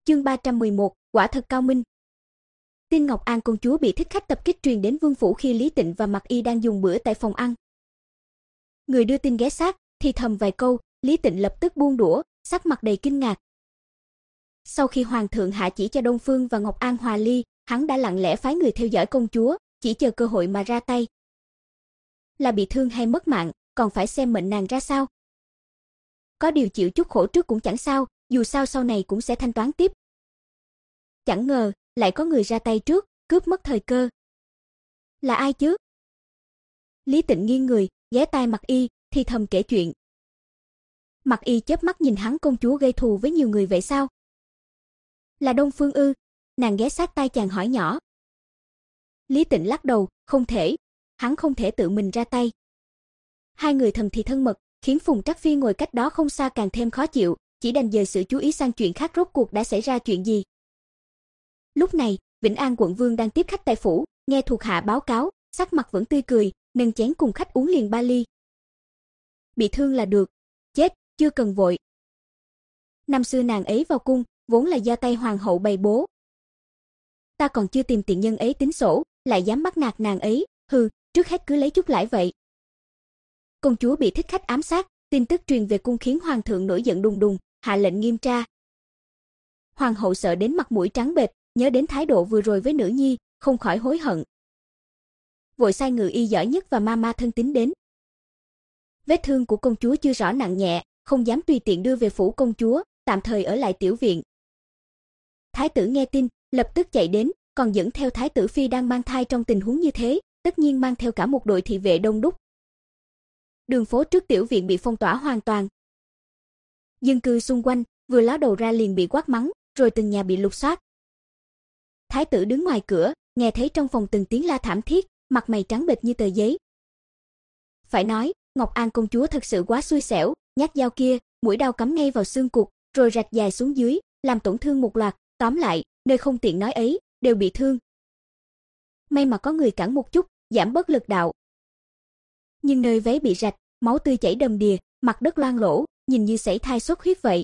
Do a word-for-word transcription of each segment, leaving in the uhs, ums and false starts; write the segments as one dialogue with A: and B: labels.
A: Chương ba trăm mười một, quả thật cao minh. Tin Ngọc An công chúa bị thích khách tập kích truyền đến vương phủ khi Lý Tịnh và Mặc Y đang dùng bữa tại phòng ăn. Người đưa tin ghé sát, thì thầm vài câu, Lý Tịnh lập tức buông đũa, sắc mặt đầy kinh ngạc. Sau khi hoàng thượng hạ chỉ cho Đông Phương và Ngọc An hòa ly, hắn đã lặng lẽ phái người theo dõi công chúa, chỉ chờ cơ hội mà ra tay. Là bị thương hay mất mạng, còn phải xem mệnh nàng ra sao. Có điều chịu chút khổ trước cũng chẳng sao, dù sao sau này cũng sẽ thanh toán tiếp. Chẳng ngờ, lại có người ra tay trước, cướp mất thời cơ. Là ai chứ? Lý Tịnh nghiêng người, ghé tai Mặc Y, thì thầm kể chuyện. Mặc Y chớp mắt nhìn hắn, công chúa gây thù với nhiều người vậy sao? Là Đông Phương ư? Nàng ghé sát tai chàng hỏi nhỏ. Lý Tịnh lắc đầu, không thể, hắn không thể tự mình ra tay. Hai người thầm thì thân mật, khiến Phùng Trắc Phi ngồi cách đó không xa càng thêm khó chịu, chỉ đành dời sự chú ý sang chuyện khác. Rốt cuộc đã xảy ra chuyện gì? Lúc này, Vĩnh An quận vương đang tiếp khách tại phủ, nghe thuộc hạ báo cáo, sắc mặt vẫn tươi cười, nâng chén cùng khách uống liền ba ly. Bị thương là được, chết, chưa cần vội. Năm xưa nàng ấy vào cung, vốn là do tay hoàng hậu bày bố. Ta còn chưa tìm tiện nhân ấy tính sổ, lại dám bắt nạt nàng ấy, hừ, trước hết cứ lấy chút lãi vậy. Công chúa bị thích khách ám sát, tin tức truyền về cung khiến hoàng thượng nổi giận đùng đùng, hạ lệnh nghiêm tra. Hoàng hậu sợ đến mặt mũi trắng bệch, nhớ đến thái độ vừa rồi với nữ nhi, không khỏi hối hận. Vội sai ngự y giỏi nhất và ma ma thân tín đến. Vết thương của công chúa chưa rõ nặng nhẹ, không dám tùy tiện đưa về phủ công chúa, tạm thời ở lại tiểu viện. Thái tử nghe tin, lập tức chạy đến, còn dẫn theo thái tử phi đang mang thai. Trong tình huống như thế, tất nhiên mang theo cả một đội thị vệ đông đúc. Đường phố trước tiểu viện bị phong tỏa hoàn toàn. Dân cư xung quanh vừa ló đầu ra liền bị quát mắng, rồi từng nhà bị lục soát. Thái tử đứng ngoài cửa, nghe thấy trong phòng từng tiếng la thảm thiết, mặt mày trắng bệch như tờ giấy. Phải nói, Ngọc An công chúa thật sự quá xui xẻo, nhát dao kia, mũi dao cắm ngay vào xương cụt, rồi rạch dài xuống dưới, làm tổn thương một loạt. Tóm lại, nơi không tiện nói ấy, đều bị thương. May mà có người cản một chút, giảm bớt lực đạo. Nhưng nơi váy bị rạch, máu tươi chảy đầm đìa, mặt đất loang lỗ, nhìn như sảy thai xuất huyết vậy.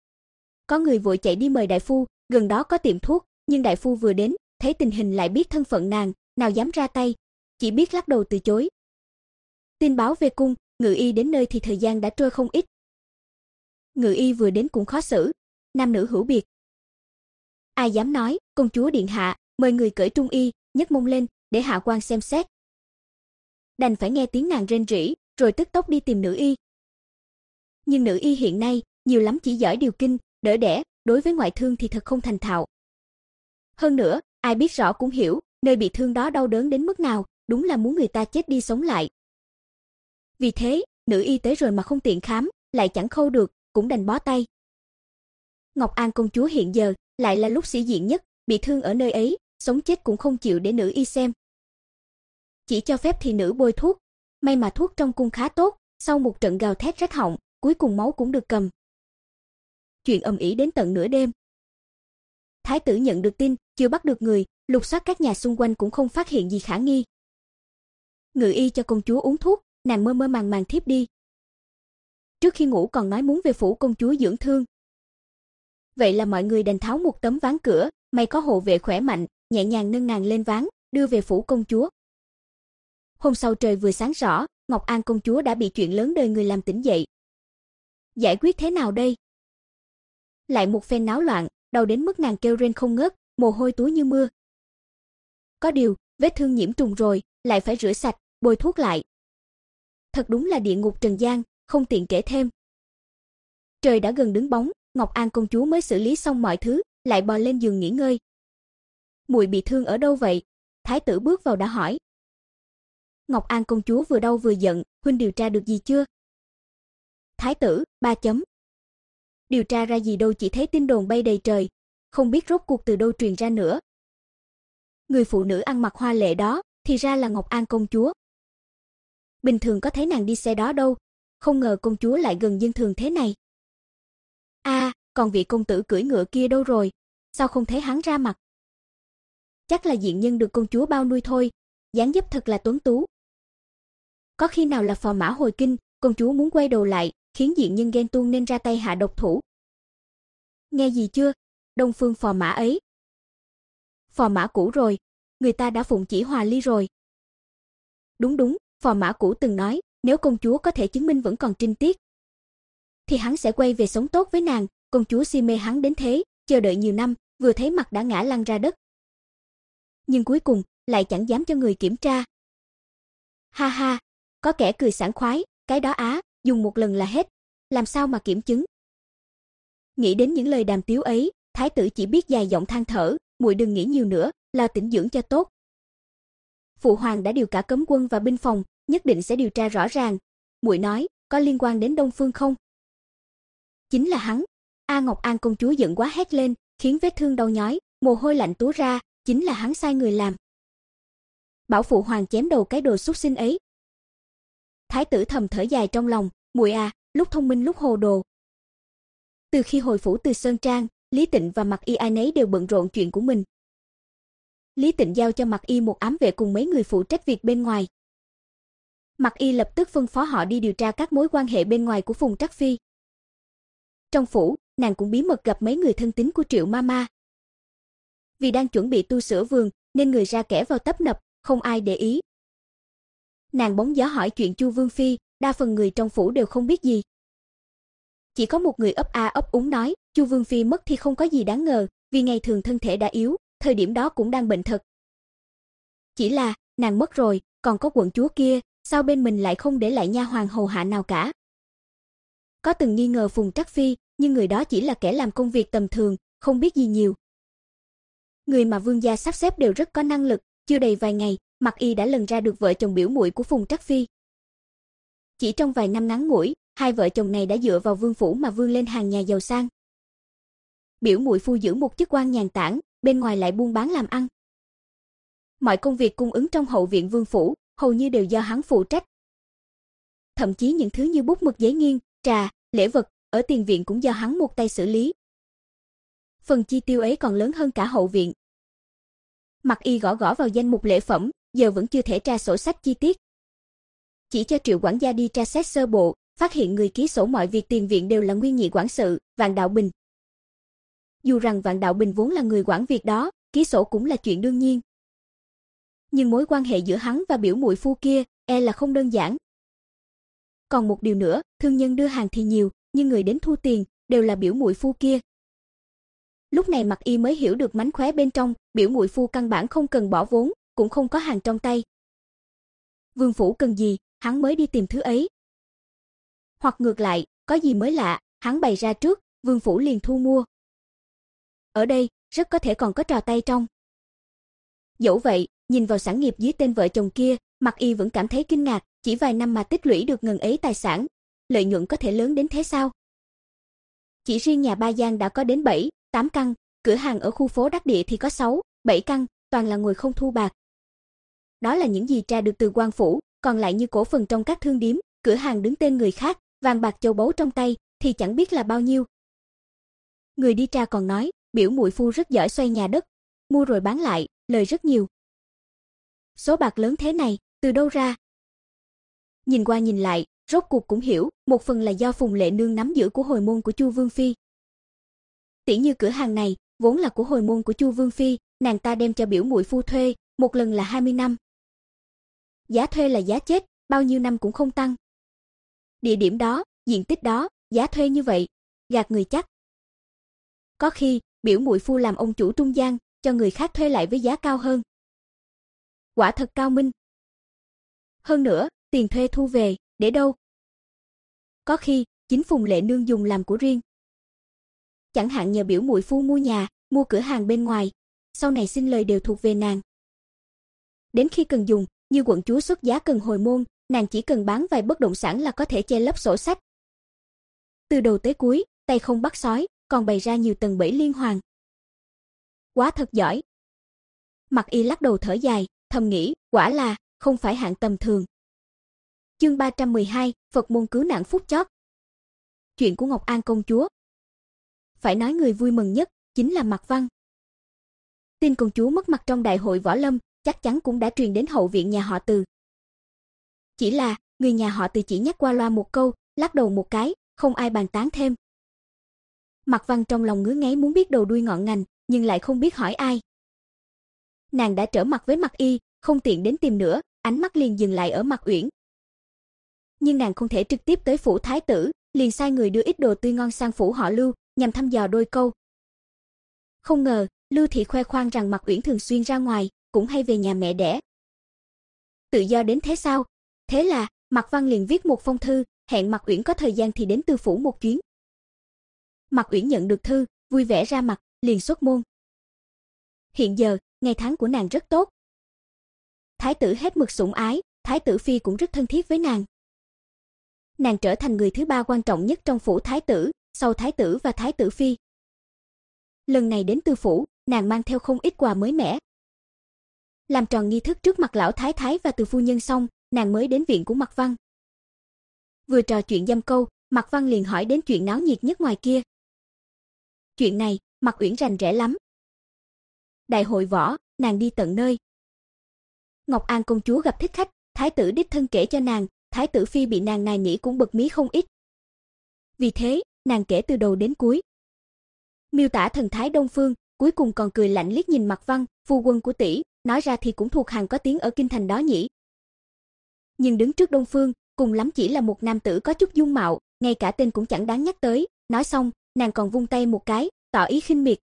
A: Có người vội chạy đi mời đại phu, gần đó có tiệm thuốc, nhưng đại phu vừa đến, thấy tình hình lại biết thân phận nàng, nào dám ra tay, chỉ biết lắc đầu từ chối. Tin báo về cung, ngự y đến nơi thì thời gian đã trôi không ít. Ngự y vừa đến cũng khó xử, nam nữ hữu biệt. Ai dám nói, công chúa điện hạ, mời người cởi trung y, nhấc mông lên, để hạ quan xem xét. Đành phải nghe tiếng nàng rên rỉ, rồi tức tốc đi tìm nữ y. Nhưng nữ y hiện nay, nhiều lắm chỉ giỏi điều kinh, đỡ đẻ, đối với ngoại thương thì thật không thành thạo. Hơn nữa, ai biết rõ cũng hiểu, nơi bị thương đó đau đớn đến mức nào, đúng là muốn người ta chết đi sống lại. Vì thế, nữ y tới rồi mà không tiện khám, lại chẳng khâu được, cũng đành bó tay. Ngọc An công chúa hiện giờ, lại là lúc sĩ diện nhất, bị thương ở nơi ấy, sống chết cũng không chịu để nữ y xem. Chỉ cho phép thị nữ bôi thuốc, may mà thuốc trong cung khá tốt, sau một trận gào thét rách họng, cuối cùng máu cũng được cầm. Chuyện ầm ĩ đến tận nửa đêm. Thái tử nhận được tin, chưa bắt được người, lục soát các nhà xung quanh cũng không phát hiện gì khả nghi. Ngự y cho công chúa uống thuốc, nàng mơ mơ màng màng thiếp đi. Trước khi ngủ còn nói muốn về phủ công chúa dưỡng thương. Vậy là mọi người đành tháo một tấm ván cửa, may có hộ vệ khỏe mạnh, nhẹ nhàng nâng nàng lên ván, đưa về phủ công chúa. Hôm sau trời vừa sáng rõ, Ngọc An công chúa đã bị chuyện lớn đời người làm tỉnh dậy. Giải quyết thế nào đây? Lại một phen náo loạn, đau đến mức nàng kêu rên không ngớt, mồ hôi túa như mưa. Có điều, vết thương nhiễm trùng rồi, lại phải rửa sạch, bôi thuốc lại. Thật đúng là địa ngục trần gian, không tiện kể thêm. Trời đã gần đứng bóng, Ngọc An công chúa mới xử lý xong mọi thứ, lại bò lên giường nghỉ ngơi. Muội bị thương ở đâu vậy? Thái tử bước vào đã hỏi. Ngọc An công chúa vừa đau vừa giận, huynh điều tra được gì chưa? Thái tử, ba chấm. Điều tra ra gì đâu, chỉ thấy tin đồn bay đầy trời, không biết rốt cuộc từ đâu truyền ra nữa. Người phụ nữ ăn mặc hoa lệ đó, thì ra là Ngọc An công chúa. Bình thường có thấy nàng đi xe đó đâu, không ngờ công chúa lại gần dân thường thế này. A, à, còn vị công tử cưỡi ngựa kia đâu rồi? Sao không thấy hắn ra mặt? Chắc là diện nhân được công chúa bao nuôi thôi, dáng dấp thật là tuấn tú. Có khi nào là phò mã hồi kinh, công chúa muốn quay đầu lại, khiến diện nhân ghen tuông nên ra tay hạ độc thủ. Nghe gì chưa? Đông Phương phò mã ấy. Phò mã cũ rồi, người ta đã phụng chỉ hòa ly rồi. Đúng đúng, phò mã cũ từng nói, nếu công chúa có thể chứng minh vẫn còn trinh tiết, thì hắn sẽ quay về sống tốt với nàng, công chúa si mê hắn đến thế, chờ đợi nhiều năm, vừa thấy mặt đã ngã lăn ra đất. Nhưng cuối cùng, lại chẳng dám cho người kiểm tra. Ha ha, có kẻ cười sảng khoái, cái đó á, dùng một lần là hết, làm sao mà kiểm chứng. Nghĩ đến những lời đàm tiếu ấy, thái tử chỉ biết dài giọng than thở, muội đừng nghĩ nhiều nữa, lo tĩnh dưỡng cho tốt. Phụ hoàng đã điều cả cấm quân và binh phòng, nhất định sẽ điều tra rõ ràng. Muội nói, có liên quan đến Đông Phương không? Chính là hắn. A Ngọc An công chúa giận quá hét lên, khiến vết thương đau nhói, mồ hôi lạnh túa ra, chính là hắn sai người làm. Bảo phụ hoàng chém đầu cái đồ súc sinh ấy. Thái tử thầm thở dài trong lòng, muội à, lúc thông minh lúc hồ đồ. Từ khi hồi phủ từ Sơn Trang, Lý Tịnh và Mặc Y ai nấy đều bận rộn chuyện của mình. Lý Tịnh giao cho Mặc Y một ám vệ cùng mấy người phụ trách việc bên ngoài. Mặc Y lập tức phân phó họ đi điều tra các mối quan hệ bên ngoài của Phùng Trắc Phi. Trong phủ, nàng cũng bí mật gặp mấy người thân tín của Triệu Mama. Vì đang chuẩn bị tu sửa vườn, nên người ra kẻ vào tấp nập, không ai để ý. Nàng bóng gió hỏi chuyện Chu Vương Phi, đa phần người trong phủ đều không biết gì. Chỉ có một người ấp a ấp úng nói, Chu Vương Phi mất thì không có gì đáng ngờ, vì ngày thường thân thể đã yếu, thời điểm đó cũng đang bệnh thật. Chỉ là, nàng mất rồi, còn có quận chúa kia, sao bên mình lại không để lại nha hoàn hầu hạ nào cả. Có từng nghi ngờ Phùng Trắc Phi, nhưng người đó chỉ là kẻ làm công việc tầm thường, không biết gì nhiều. Người mà vương gia sắp xếp đều rất có năng lực, chưa đầy vài ngày, Mặc Y đã lần ra được vợ chồng biểu muội của Phùng Trắc Phi. Chỉ trong vài năm ngắn ngủi, hai vợ chồng này đã dựa vào vương phủ mà vươn lên hàng nhà giàu sang. Biểu muội phu giữ một chức quan nhàn tản, bên ngoài lại buôn bán làm ăn. Mọi công việc cung ứng trong hậu viện vương phủ, hầu như đều do hắn phụ trách. Thậm chí những thứ như bút mực giấy nghiên, trà, lễ vật, ở tiền viện cũng do hắn một tay xử lý. Phần chi tiêu ấy còn lớn hơn cả hậu viện. Mặc Y gõ gõ vào danh mục lễ phẩm, giờ vẫn chưa thể tra sổ sách chi tiết. Chỉ cho Triệu quản gia đi tra xét sơ bộ, phát hiện người ký sổ mọi việc tiền viện đều là nguyên nhị quản sự, Vạn Đạo Bình. Dù rằng Vạn Đạo Bình vốn là người quản việc đó, ký sổ cũng là chuyện đương nhiên. Nhưng mối quan hệ giữa hắn và biểu muội phu kia, e là không đơn giản. Còn một điều nữa, thương nhân đưa hàng thì nhiều, nhưng người đến thu tiền đều là biểu muội phu kia. Lúc này Mặc Y mới hiểu được mánh khóe bên trong, biểu muội phu căn bản không cần bỏ vốn, cũng không có hàng trong tay. Vương phủ cần gì, hắn mới đi tìm thứ ấy. Hoặc ngược lại, có gì mới lạ, hắn bày ra trước, vương phủ liền thu mua. Ở đây, rất có thể còn có trò tay trong. Dẫu vậy, nhìn vào sản nghiệp dưới tên vợ chồng kia, Mặc Y vẫn cảm thấy kinh ngạc, chỉ vài năm mà tích lũy được ngần ấy tài sản, lợi nhuận có thể lớn đến thế sao? Chỉ riêng nhà Ba Giang đã có đến bảy, tám căn, cửa hàng ở khu phố đắc địa thì có sáu, bảy căn, toàn là ngồi không thu bạc. Đó là những gì tra được từ quan phủ, còn lại như cổ phần trong các thương điếm, cửa hàng đứng tên người khác, vàng bạc châu báu trong tay thì chẳng biết là bao nhiêu. Người đi tra còn nói, biểu muội phu rất giỏi xoay nhà đất, mua rồi bán lại, lời rất nhiều. Số bạc lớn thế này, từ đâu ra? Nhìn qua nhìn lại, rốt cuộc cũng hiểu, một phần là do Phùng Lệ Nương nắm giữ của hồi môn của Chu Vương Phi. Tỉ như cửa hàng này, vốn là của hồi môn của Chu Vương Phi, nàng ta đem cho biểu muội phu thuê, một lần là hai mươi năm. Giá thuê là giá chết, bao nhiêu năm cũng không tăng. Địa điểm đó, diện tích đó, giá thuê như vậy, gạt người chắc. Có khi, biểu muội phu làm ông chủ trung gian, cho người khác thuê lại với giá cao hơn. Quả thật cao minh. Hơn nữa, tiền thuê thu về, để đâu? Có khi, chính Phùng Lệ Nương dùng làm của riêng. Chẳng hạn nhờ biểu muội phu mua nhà, mua cửa hàng bên ngoài, sau này xin lời đều thuộc về nàng. Đến khi cần dùng, như quận chúa xuất giá cần hồi môn, nàng chỉ cần bán vài bất động sản là có thể che lấp sổ sách. Từ đầu tới cuối, tay không bắt sói, còn bày ra nhiều tầng bẫy liên hoàn. Quá thật giỏi. Mặc Y lắc đầu thở dài, thầm nghĩ, quả là không phải hạng tầm thường. Chương ba trăm mười hai, Phật môn cứu nạn phút chót. Chuyện của Ngọc An công chúa. Phải nói người vui mừng nhất chính là Mạc Văn. Tin công chúa mất mặt trong đại hội võ lâm, chắc chắn cũng đã truyền đến hậu viện nhà họ Từ. Chỉ là, người nhà họ Từ chỉ nhắc qua loa một câu, lắc đầu một cái, không ai bàn tán thêm. Mạc Văn trong lòng ngứa ngáy muốn biết đầu đuôi ngọn ngành, nhưng lại không biết hỏi ai. Nàng đã trở mặt với Mạc Y, không tiện đến tìm nữa, ánh mắt liền dừng lại ở Mạc Uyển. Nhưng nàng không thể trực tiếp tới phủ thái tử, liền sai người đưa ít đồ tươi ngon sang phủ họ Lưu, nhằm thăm dò đôi câu. Không ngờ, Lưu thị khoe khoang rằng Mạc Uyển thường xuyên ra ngoài, cũng hay về nhà mẹ đẻ. Tự do đến thế sao? Thế là, Mạc Văn liền viết một phong thư, hẹn Mạc Uyển có thời gian thì đến Tư phủ một chuyến. Mạc Uyển nhận được thư, vui vẻ ra mặt, liền xuất môn. Hiện giờ, ngày tháng của nàng rất tốt. Thái tử hết mực sủng ái, thái tử phi cũng rất thân thiết với nàng. Nàng trở thành người thứ ba quan trọng nhất trong phủ thái tử, sau thái tử và thái tử phi. Lần này đến Tư phủ, nàng mang theo không ít quà mới mẻ. Làm tròn nghi thức trước mặt lão thái thái và từ phu nhân xong, nàng mới đến viện của Mạc Văn. Vừa trò chuyện dăm câu, Mạc Văn liền hỏi đến chuyện náo nhiệt nhất ngoài kia. Chuyện này, Mạc Uyển rành rẽ lắm. Đại hội võ, nàng đi tận nơi. Ngọc An công chúa gặp thích khách, thái tử đích thân kể cho nàng, thái tử phi bị nàng nài nỉ cũng bật mí không ít. Vì thế, nàng kể từ đầu đến cuối. Miêu tả thần thái Đông Phương, cuối cùng còn cười lạnh liếc nhìn Mạc Văn, phu quân của tỷ, nói ra thì cũng thuộc hàng có tiếng ở kinh thành đó nhỉ. Nhưng đứng trước Đông Phương, cùng lắm chỉ là một nam tử có chút dung mạo, ngay cả tên cũng chẳng đáng nhắc tới, nói xong, nàng còn vung tay một cái, tỏ ý khinh miệt.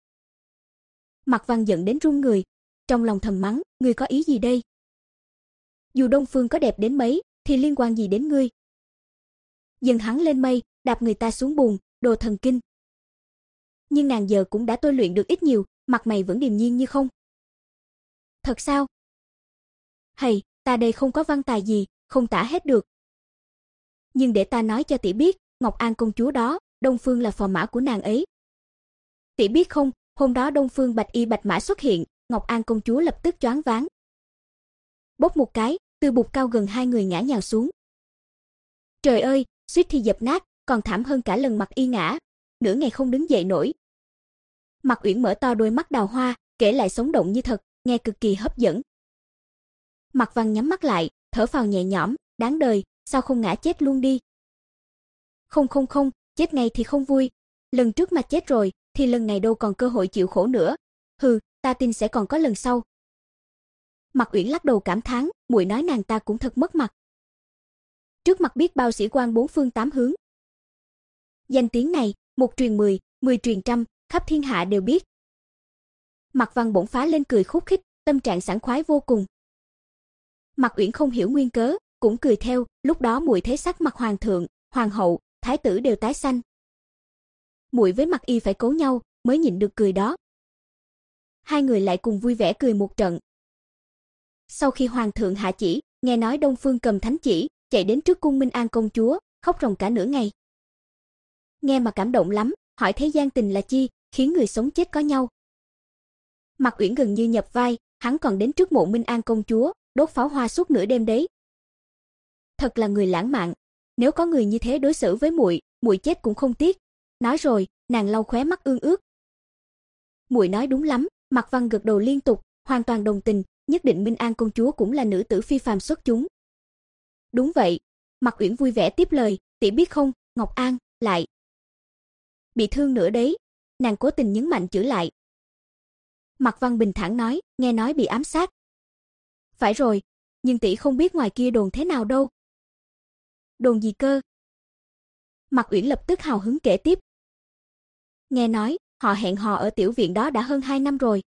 A: Mạc Văn giận đến run người, trong lòng thầm mắng, ngươi có ý gì đây? Dù Đông Phương có đẹp đến mấy, thì liên quan gì đến ngươi? Dần hắn lên mây, đạp người ta xuống bùn, đồ thần kinh. Nhưng nàng giờ cũng đã tôi luyện được ít nhiều, mặt mày vẫn điềm nhiên như không. Thật sao? Hầy, ta đây không có văn tài gì, không tả hết được. Nhưng để ta nói cho tỷ biết, Ngọc An công chúa đó, Đông Phương là phò mã của nàng ấy. Tỷ biết không, hôm đó Đông Phương bạch y bạch mã xuất hiện, Ngọc An công chúa lập tức choáng váng. Bốc một cái, từ bục cao gần hai người ngã nhào xuống. Trời ơi, suýt thì dập nát, còn thảm hơn cả lần Mạc Y ngã, nửa ngày không đứng dậy nổi. Mạc Uyển mở to đôi mắt đào hoa, kể lại sống động như thật, nghe cực kỳ hấp dẫn. Mạc Văn nhắm mắt lại, thở phào nhẹ nhõm, đáng đời, sao không ngã chết luôn đi. Không không không, chết ngay thì không vui, lần trước mà chết rồi, thì lần này đâu còn cơ hội chịu khổ nữa. Hừ, ta tin sẽ còn có lần sau. Mạc Uyển lắc đầu cảm thán, muội nói nàng ta cũng thật mất mặt. Trước mặt biết bao sĩ quan bốn phương tám hướng. Danh tiếng này, một truyền mười, mười truyền trăm, khắp thiên hạ đều biết. Mạc Văn bỗng phá lên cười khúc khích, tâm trạng sảng khoái vô cùng. Mạc Uyển không hiểu nguyên cớ, cũng cười theo, lúc đó muội thấy sắc mặt hoàng thượng, hoàng hậu, thái tử đều tái xanh. Muội với Mạc Y phải cố nhau, mới nhịn được cười đó. Hai người lại cùng vui vẻ cười một trận. Sau khi hoàng thượng hạ chỉ, nghe nói Đông Phương cầm thánh chỉ, chạy đến trước cung Minh An công chúa, khóc ròng cả nửa ngày. Nghe mà cảm động lắm, hỏi thế gian tình là chi, khiến người sống chết có nhau. Mạc Uyển gần như nhập vai, hắn còn đến trước mộ Minh An công chúa, đốt pháo hoa suốt nửa đêm đấy. Thật là người lãng mạn, nếu có người như thế đối xử với muội, muội chết cũng không tiếc. Nói rồi, nàng lau khóe mắt ương ướt. Muội nói đúng lắm, Mạc Văn gật đầu liên tục, hoàn toàn đồng tình, nhất định Minh An công chúa cũng là nữ tử phi phàm xuất chúng. Đúng vậy, Mạc Uyển vui vẻ tiếp lời, tỷ biết không, Ngọc An lại bị thương nữa đấy, nàng cố tình nhấn mạnh chữ lại. Mạc Văn bình thản nói, nghe nói bị ám sát. Phải rồi, nhưng tỷ không biết ngoài kia đồn thế nào đâu. Đồn gì cơ? Mạc Uyển lập tức hào hứng kể tiếp. Nghe nói, họ hẹn hò ở tiểu viện đó đã hơn hai năm rồi.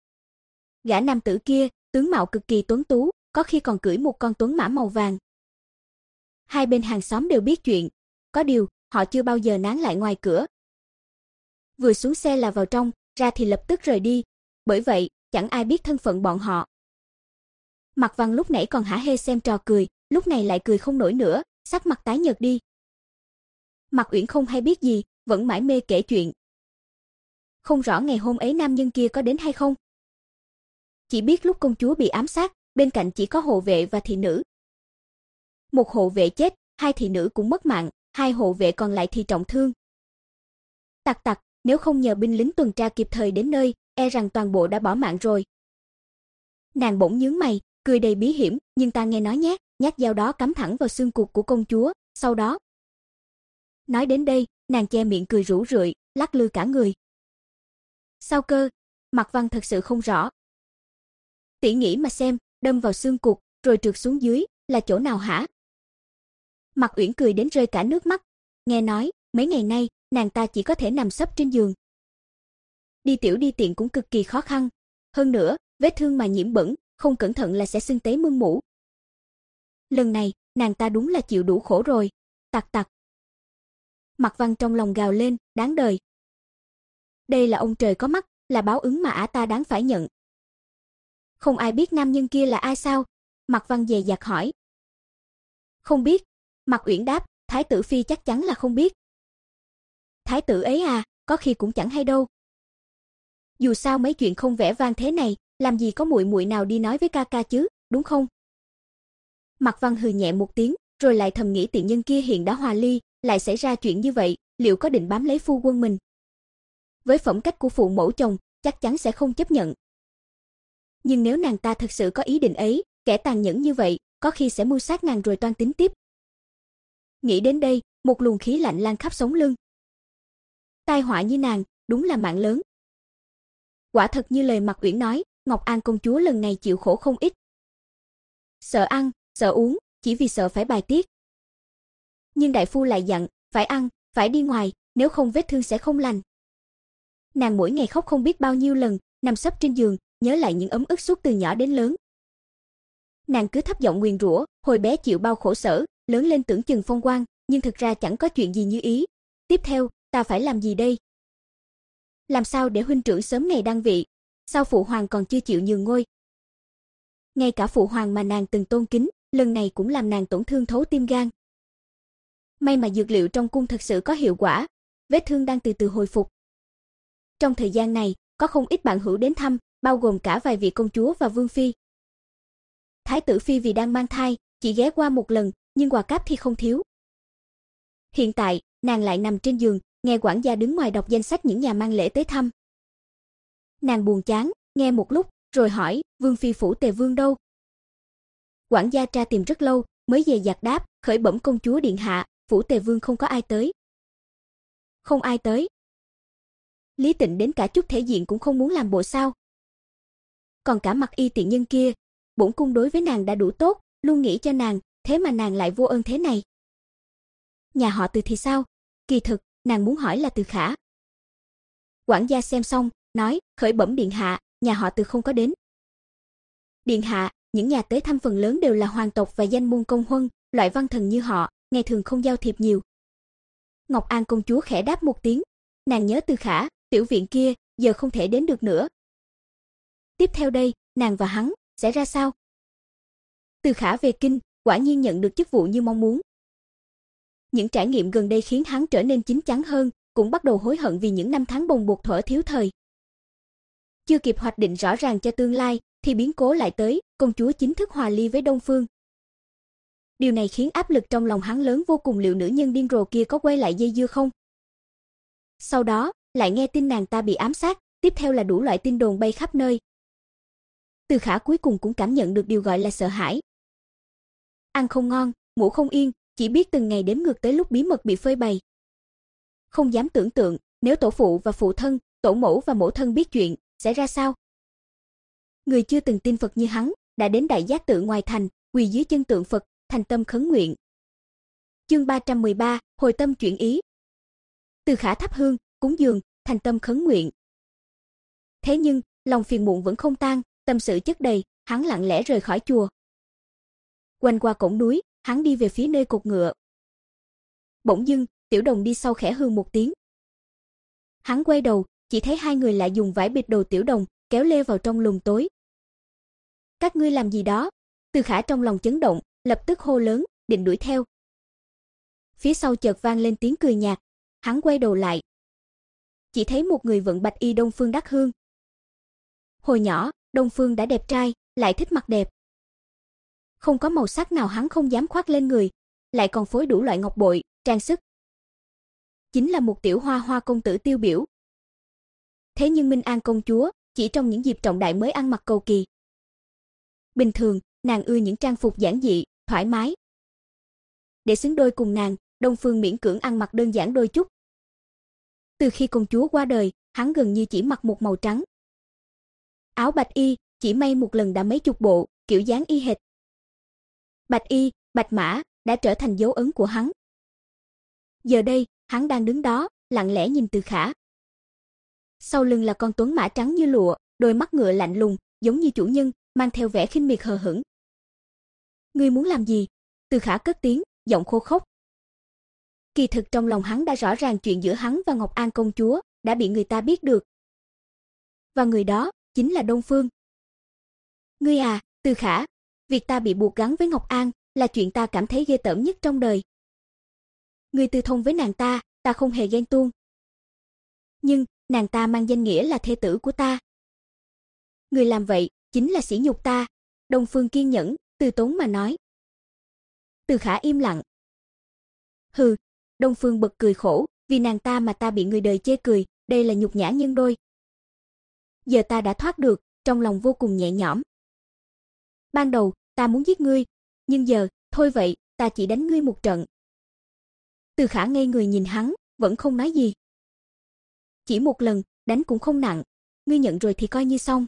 A: Gã nam tử kia, tướng mạo cực kỳ tuấn tú, có khi còn cưỡi một con tuấn mã màu vàng. Hai bên hàng xóm đều biết chuyện, có điều, họ chưa bao giờ nán lại ngoài cửa. Vừa xuống xe là vào trong, ra thì lập tức rời đi, bởi vậy, chẳng ai biết thân phận bọn họ. Mạc Văn lúc nãy còn hả hê xem trò cười, lúc này lại cười không nổi nữa, sắc mặt tái nhợt đi. Mạc Uyển không hay biết gì, vẫn mải mê kể chuyện. Không rõ ngày hôm ấy nam nhân kia có đến hay không. Chỉ biết lúc công chúa bị ám sát, bên cạnh chỉ có hộ vệ và thị nữ. Một hộ vệ chết, hai thị nữ cũng mất mạng, hai hộ vệ còn lại thì trọng thương. Tặc tặc, nếu không nhờ binh lính tuần tra kịp thời đến nơi, e rằng toàn bộ đã bỏ mạng rồi. Nàng bỗng nhướng mày, cười đầy bí hiểm, nhưng ta nghe nói nhát, nhát dao đó cắm thẳng vào xương cụt của công chúa, sau đó. Nói đến đây, nàng che miệng cười rũ rượi, lắc lư cả người. Sao cơ? Mạc Văn thật sự không rõ. Tỷ nghĩ mà xem, đâm vào xương cụt, rồi trượt xuống dưới, là chỗ nào hả? Mạc Uyển cười đến rơi cả nước mắt, nghe nói, mấy ngày nay, nàng ta chỉ có thể nằm sấp trên giường. Đi tiểu đi tiện cũng cực kỳ khó khăn, hơn nữa, vết thương mà nhiễm bẩn, không cẩn thận là sẽ sưng tấy mưng mủ. Lần này, nàng ta đúng là chịu đủ khổ rồi. Tặc tặc. Mạc Văn trong lòng gào lên, đáng đời. Đây là ông trời có mắt, là báo ứng mà ả ta đáng phải nhận. Không ai biết nam nhân kia là ai sao? Mạc Văn dè dặt hỏi. Không biết. Mạc Uyển đáp, Thái tử phi chắc chắn là không biết. Thái tử ấy à, có khi cũng chẳng hay đâu. Dù sao mấy chuyện không vẻ vang thế này, làm gì có muội muội nào đi nói với ca ca chứ, đúng không? Mạc Văn hừ nhẹ một tiếng, rồi lại thầm nghĩ tiện nhân kia hiện đã hòa ly, lại xảy ra chuyện như vậy, liệu có định bám lấy phu quân mình? Với phẩm cách của phụ mẫu chồng, chắc chắn sẽ không chấp nhận. Nhưng nếu nàng ta thực sự có ý định ấy, kẻ tàn nhẫn như vậy, có khi sẽ mưu sát nàng rồi toan tính tiếp. Nghĩ đến đây, một luồng khí lạnh lan khắp sống lưng. Tai họa như nàng, đúng là mạng lớn. Quả thật như lời Mạc Uyển nói, Ngọc An công chúa lần này chịu khổ không ít. Sợ ăn, sợ uống, chỉ vì sợ phải bài tiết. Nhưng đại phu lại dặn, phải ăn, phải đi ngoài, nếu không vết thương sẽ không lành. Nàng mỗi ngày khóc không biết bao nhiêu lần, nằm sấp trên giường, nhớ lại những ấm ức suốt từ nhỏ đến lớn. Nàng cứ thấp giọng nguyền rủa, hồi bé chịu bao khổ sở, lớn lên tưởng chừng phong quang, nhưng thực ra chẳng có chuyện gì như ý. Tiếp theo, ta phải làm gì đây? Làm sao để huynh trưởng sớm ngày đăng vị? Sao phụ hoàng còn chưa chịu nhường ngôi? Ngay cả phụ hoàng mà nàng từng tôn kính, lần này cũng làm nàng tổn thương thấu tim gan. May mà dược liệu trong cung thật sự có hiệu quả, vết thương đang từ từ hồi phục. Trong thời gian này, có không ít bạn hữu đến thăm, bao gồm cả vài vị công chúa và vương phi. Thái tử phi vì đang mang thai, chỉ ghé qua một lần, nhưng quà cáp thì không thiếu. Hiện tại, nàng lại nằm trên giường, nghe quản gia đứng ngoài đọc danh sách những nhà mang lễ tới thăm. Nàng buồn chán, nghe một lúc, rồi hỏi, vương phi phủ Tề vương đâu? Quản gia tra tìm rất lâu, mới dè dặt đáp, khởi bẩm công chúa điện hạ, phủ Tề vương không có ai tới. Không ai tới. Lý Tịnh đến cả chút thể diện cũng không muốn làm bộ sao? Còn cả Mặc Y tiện nhân kia, bổn cung đối với nàng đã đủ tốt, luôn nghĩ cho nàng, thế mà nàng lại vô ơn thế này. Nhà họ Từ thì sao? Kỳ thực, nàng muốn hỏi là Từ Khả. Quản gia xem xong, nói, khởi bẩm điện hạ, nhà họ Từ không có đến. Điện hạ, những nhà tới thăm phần lớn đều là hoàng tộc và danh môn công huân, loại văn thần như họ, ngày thường không giao thiệp nhiều. Ngọc An công chúa khẽ đáp một tiếng, nàng nhớ Từ Khả, tiểu viện kia, giờ không thể đến được nữa. Tiếp theo đây, nàng và hắn sẽ ra sao? Từ Khả về kinh, quả nhiên nhận được chức vụ như mong muốn. Những trải nghiệm gần đây khiến hắn trở nên chín chắn hơn, cũng bắt đầu hối hận vì những năm tháng bồng bột thuở thiếu thời. Chưa kịp hoạch định rõ ràng cho tương lai, thì biến cố lại tới, công chúa chính thức hòa ly với Đông Phương. Điều này khiến áp lực trong lòng hắn lớn vô cùng, liệu nữ nhân điên rồ kia có quay lại dây dưa không? Sau đó, lại nghe tin nàng ta bị ám sát, tiếp theo là đủ loại tin đồn bay khắp nơi. Từ Khả cuối cùng cũng cảm nhận được điều gọi là sợ hãi. Ăn không ngon, ngủ không yên, chỉ biết từng ngày đếm ngược tới lúc bí mật bị phơi bày. Không dám tưởng tượng, nếu tổ phụ và phụ thân, tổ mẫu và mẫu thân biết chuyện, sẽ ra sao? Người chưa từng tin Phật như hắn, đã đến Đại Giác Tự ngoài thành, quỳ dưới chân tượng Phật, thành tâm khấn nguyện. Chương ba trăm mười ba, hồi tâm chuyển ý. Từ Khả thắp hương, cúng dường, thành tâm khấn nguyện. Thế nhưng, lòng phiền muộn vẫn không tan, tâm sự chất đầy, hắn lặng lẽ rời khỏi chùa. Quanh qua cổng núi, hắn đi về phía nơi cột ngựa. Bỗng dưng, Tiểu Đồng đi sau khẽ hừ một tiếng. Hắn quay đầu, chỉ thấy hai người lại dùng vải bịt đầu Tiểu Đồng, kéo lê vào trong lùm tối. Các ngươi làm gì đó? Từ Khả trong lòng chấn động, lập tức hô lớn, định đuổi theo. Phía sau chợt vang lên tiếng cười nhạt, hắn quay đầu lại. Chỉ thấy một người vận bạch y Đông Phương Đắc Hương. Hồi nhỏ, Đông Phương đã đẹp trai, lại thích mặc đẹp. Không có màu sắc nào hắn không dám khoác lên người, lại còn phối đủ loại ngọc bội, trang sức. Chính là một tiểu hoa hoa công tử tiêu biểu. Thế nhưng Minh An công chúa, chỉ trong những dịp trọng đại mới ăn mặc cầu kỳ. Bình thường, nàng ưa những trang phục giản dị, thoải mái. Để xứng đôi cùng nàng, Đông Phương miễn cưỡng ăn mặc đơn giản đôi chút. Từ khi công chúa qua đời, hắn gần như chỉ mặc một màu trắng. Áo bạch y, chỉ may một lần đã mấy chục bộ, kiểu dáng y hệt. Bạch y, bạch mã, đã trở thành dấu ấn của hắn. Giờ đây, hắn đang đứng đó, lặng lẽ nhìn Từ Khả. Sau lưng là con tuấn mã trắng như lụa, đôi mắt ngựa lạnh lùng, giống như chủ nhân, mang theo vẻ khinh miệt hờ hững. Ngươi muốn làm gì? Từ Khả cất tiếng, giọng khô khốc. Kỳ thực trong lòng hắn đã rõ ràng chuyện giữa hắn và Ngọc An công chúa đã bị người ta biết được. Và người đó chính là Đông Phương. Ngươi à, Từ Khả, việc ta bị buộc gắn với Ngọc An là chuyện ta cảm thấy ghê tởm nhất trong đời. Ngươi tư thông với nàng ta, ta không hề ghen tuông. Nhưng, nàng ta mang danh nghĩa là thê tử của ta. Ngươi làm vậy, chính là sỉ nhục ta. Đông Phương kiên nhẫn, từ tốn mà nói. Từ Khả im lặng. Hừ, Đông Phương bật cười khổ, vì nàng ta mà ta bị người đời chê cười, đây là nhục nhã nhân đôi. Giờ ta đã thoát được, trong lòng vô cùng nhẹ nhõm. Ban đầu, ta muốn giết ngươi, nhưng giờ, thôi vậy, ta chỉ đánh ngươi một trận. Từ Khả ngây người nhìn hắn, vẫn không nói gì. Chỉ một lần, đánh cũng không nặng, ngươi nhận rồi thì coi như xong.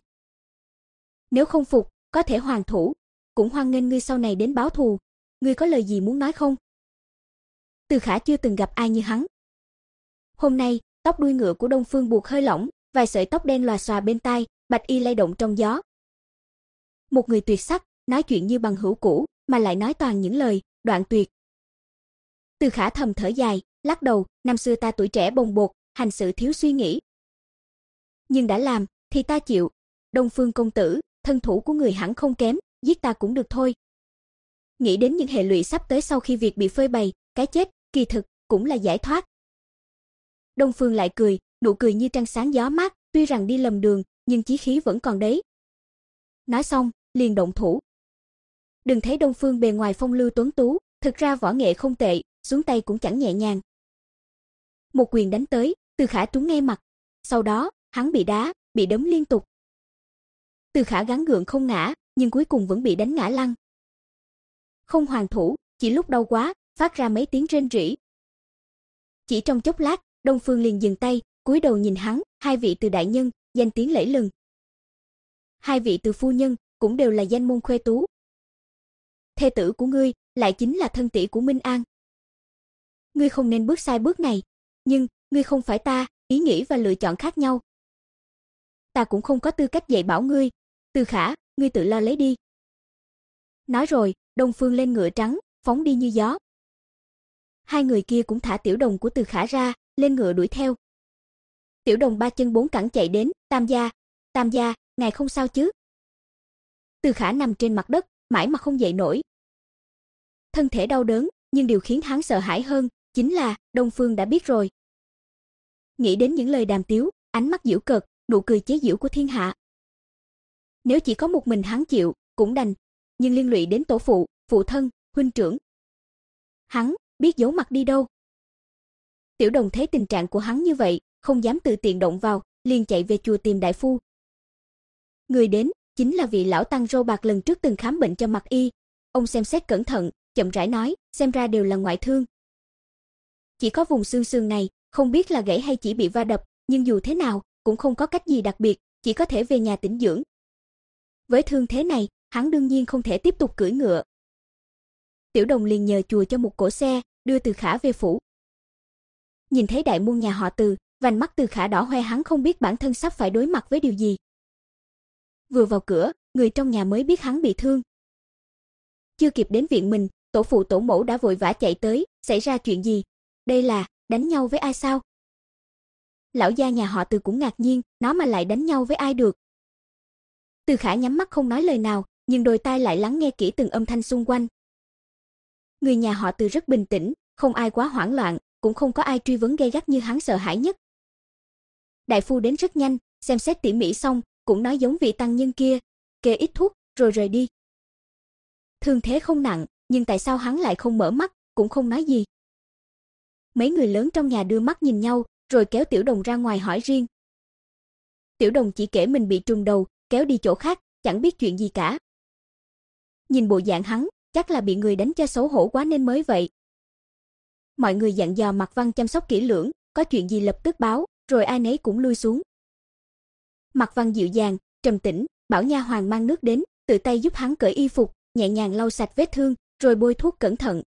A: Nếu không phục, có thể hoàn thủ, cũng hoan nghênh ngươi sau này đến báo thù. Ngươi có lời gì muốn nói không? Từ Khả chưa từng gặp ai như hắn. Hôm nay, tóc đuôi ngựa của Đông Phương buộc hơi lỏng, vài sợi tóc đen lòa xòa bên tai, bạch y lay động trong gió. Một người tuyệt sắc, nói chuyện như bằng hữu cũ, mà lại nói toàn những lời đoạn tuyệt. Từ Khả thầm thở dài, lắc đầu, năm xưa ta tuổi trẻ bồng bột, hành sự thiếu suy nghĩ. Nhưng đã làm, thì ta chịu. Đông Phương công tử, thân thủ của người hẳn không kém, giết ta cũng được thôi. Nghĩ đến những hệ lụy sắp tới sau khi việc bị phơi bày, cái chết, kỳ thực, cũng là giải thoát. Đông Phương lại cười, nụ cười như trăng sáng gió mát, tuy rằng đi lầm đường, nhưng chí khí vẫn còn đấy. Nói xong, liền động thủ. Đừng thấy Đông Phương bề ngoài phong lưu tuấn tú, thực ra võ nghệ không tệ, xuống tay cũng chẳng nhẹ nhàng. Một quyền đánh tới, Từ Khả trúng ngay mặt. Sau đó, hắn bị đá, bị đấm liên tục. Từ Khả gắng gượng không ngã, nhưng cuối cùng vẫn bị đánh ngã lăn. Không hoàn thủ, chỉ lúc đau quá, phát ra mấy tiếng rên rỉ. Chỉ trong chốc lát, Đông Phương liền dừng tay, cúi đầu nhìn hắn, hai vị Từ đại nhân, danh tiếng lẫy lừng. Hai vị Từ phu nhân, cũng đều là danh môn khuê tú. Thê tử của ngươi, lại chính là thân tỷ của Minh An. Ngươi không nên bước sai bước này, nhưng, ngươi không phải ta, ý nghĩ và lựa chọn khác nhau. Ta cũng không có tư cách dạy bảo ngươi, Từ Khả, ngươi tự lo lấy đi. Nói rồi, Đông Phương lên ngựa trắng, phóng đi như gió. Hai người kia cũng thả Tiểu Đồng của Từ Khả ra, lên ngựa đuổi theo. Tiểu Đồng ba chân bốn cẳng chạy đến, Tam gia, Tam gia, ngài không sao chứ? Từ Khả nằm trên mặt đất, mãi mà không dậy nổi. Thân thể đau đớn, nhưng điều khiến hắn sợ hãi hơn, chính là, Đông Phương đã biết rồi. Nghĩ đến những lời đàm tiếu, ánh mắt giễu cợt, nụ cười chế giễu của thiên hạ. Nếu chỉ có một mình hắn chịu, cũng đành, nhưng liên lụy đến tổ phụ, phụ thân, huynh trưởng. Hắn, biết giấu mặt đi đâu. Tiểu Đồng thấy tình trạng của hắn như vậy, không dám tự tiện động vào, liền chạy về chùa tìm đại phu. Người đến, chính là vị lão tăng râu bạc lần trước từng khám bệnh cho Mặc Y. Ông xem xét cẩn thận, chậm rãi nói, xem ra đều là ngoại thương. Chỉ có vùng xương sườn này, không biết là gãy hay chỉ bị va đập, nhưng dù thế nào, cũng không có cách gì đặc biệt, chỉ có thể về nhà tĩnh dưỡng. Với thương thế này, hắn đương nhiên không thể tiếp tục cưỡi ngựa. Tiểu Đồng liền nhờ chùa cho một cỗ xe, đưa Từ Khả về phủ. Nhìn thấy đại môn nhà họ Từ, vành mắt Từ Khả đỏ hoe, hắn không biết bản thân sắp phải đối mặt với điều gì. Vừa vào cửa, người trong nhà mới biết hắn bị thương. Chưa kịp đến viện mình, tổ phụ tổ mẫu đã vội vã chạy tới, xảy ra chuyện gì? Đây là, đánh nhau với ai sao? Lão gia nhà họ Từ cũng ngạc nhiên, nó mà lại đánh nhau với ai được. Từ Khả nhắm mắt không nói lời nào, nhưng đôi tai lại lắng nghe kỹ từng âm thanh xung quanh. Người nhà họ Từ rất bình tĩnh, không ai quá hoảng loạn, cũng không có ai truy vấn gay gắt như hắn sợ hãi nhất. Đại phu đến rất nhanh, xem xét tỉ mỉ xong, cũng nói giống vị tăng nhân kia, kê ít thuốc, rồi rời đi. Thương thế không nặng, nhưng tại sao hắn lại không mở mắt, cũng không nói gì. Mấy người lớn trong nhà đưa mắt nhìn nhau, rồi kéo Tiểu Đồng ra ngoài hỏi riêng. Tiểu Đồng chỉ kể mình bị trùng đầu, kéo đi chỗ khác, chẳng biết chuyện gì cả. Nhìn bộ dạng hắn, chắc là bị người đánh cho xấu hổ quá nên mới vậy. Mọi người dặn dò Mạc Văn chăm sóc kỹ lưỡng, có chuyện gì lập tức báo, rồi ai nấy cũng lui xuống. Mạc Văn dịu dàng, trầm tĩnh, bảo nha hoàn mang nước đến, tự tay giúp hắn cởi y phục, nhẹ nhàng lau sạch vết thương, rồi bôi thuốc cẩn thận.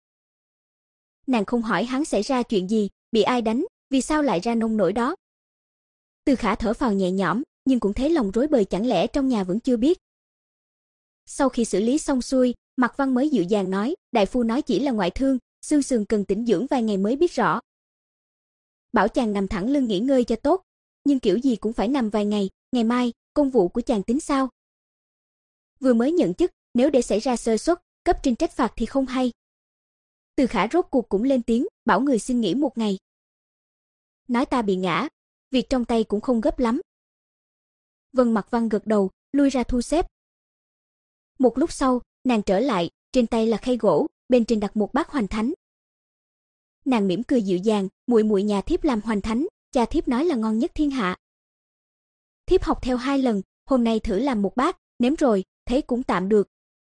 A: Nàng không hỏi hắn xảy ra chuyện gì, bị ai đánh, vì sao lại ra nông nỗi đó. Từ Khả thở phào nhẹ nhõm, nhưng cũng thấy lòng rối bời, chẳng lẽ trong nhà vẫn chưa biết. Sau khi xử lý xong xuôi, Mạc Văn mới dịu dàng nói, đại phu nói chỉ là ngoại thương, xương sườn cần tĩnh dưỡng vài ngày mới biết rõ. Bảo chàng nằm thẳng lưng nghỉ ngơi cho tốt, nhưng kiểu gì cũng phải nằm vài ngày, ngày mai, công vụ của chàng tính sao? Vừa mới nhận chức, nếu để xảy ra sơ suất, cấp trên trách phạt thì không hay. Từ Khả rốt cuộc cũng lên tiếng, bảo người xin nghỉ một ngày. Nói ta bị ngã, việc trong tay cũng không gấp lắm. Vân Mạc Văn gật đầu, lui ra thu xếp. Một lúc sau, nàng trở lại, trên tay là khay gỗ, bên trên đặt một bát hoành thánh. Nàng mỉm cười dịu dàng, muội muội nhà thiếp làm hoành thánh, cha thiếp nói là ngon nhất thiên hạ. Thiếp học theo hai lần, hôm nay thử làm một bát, nếm rồi, thấy cũng tạm được.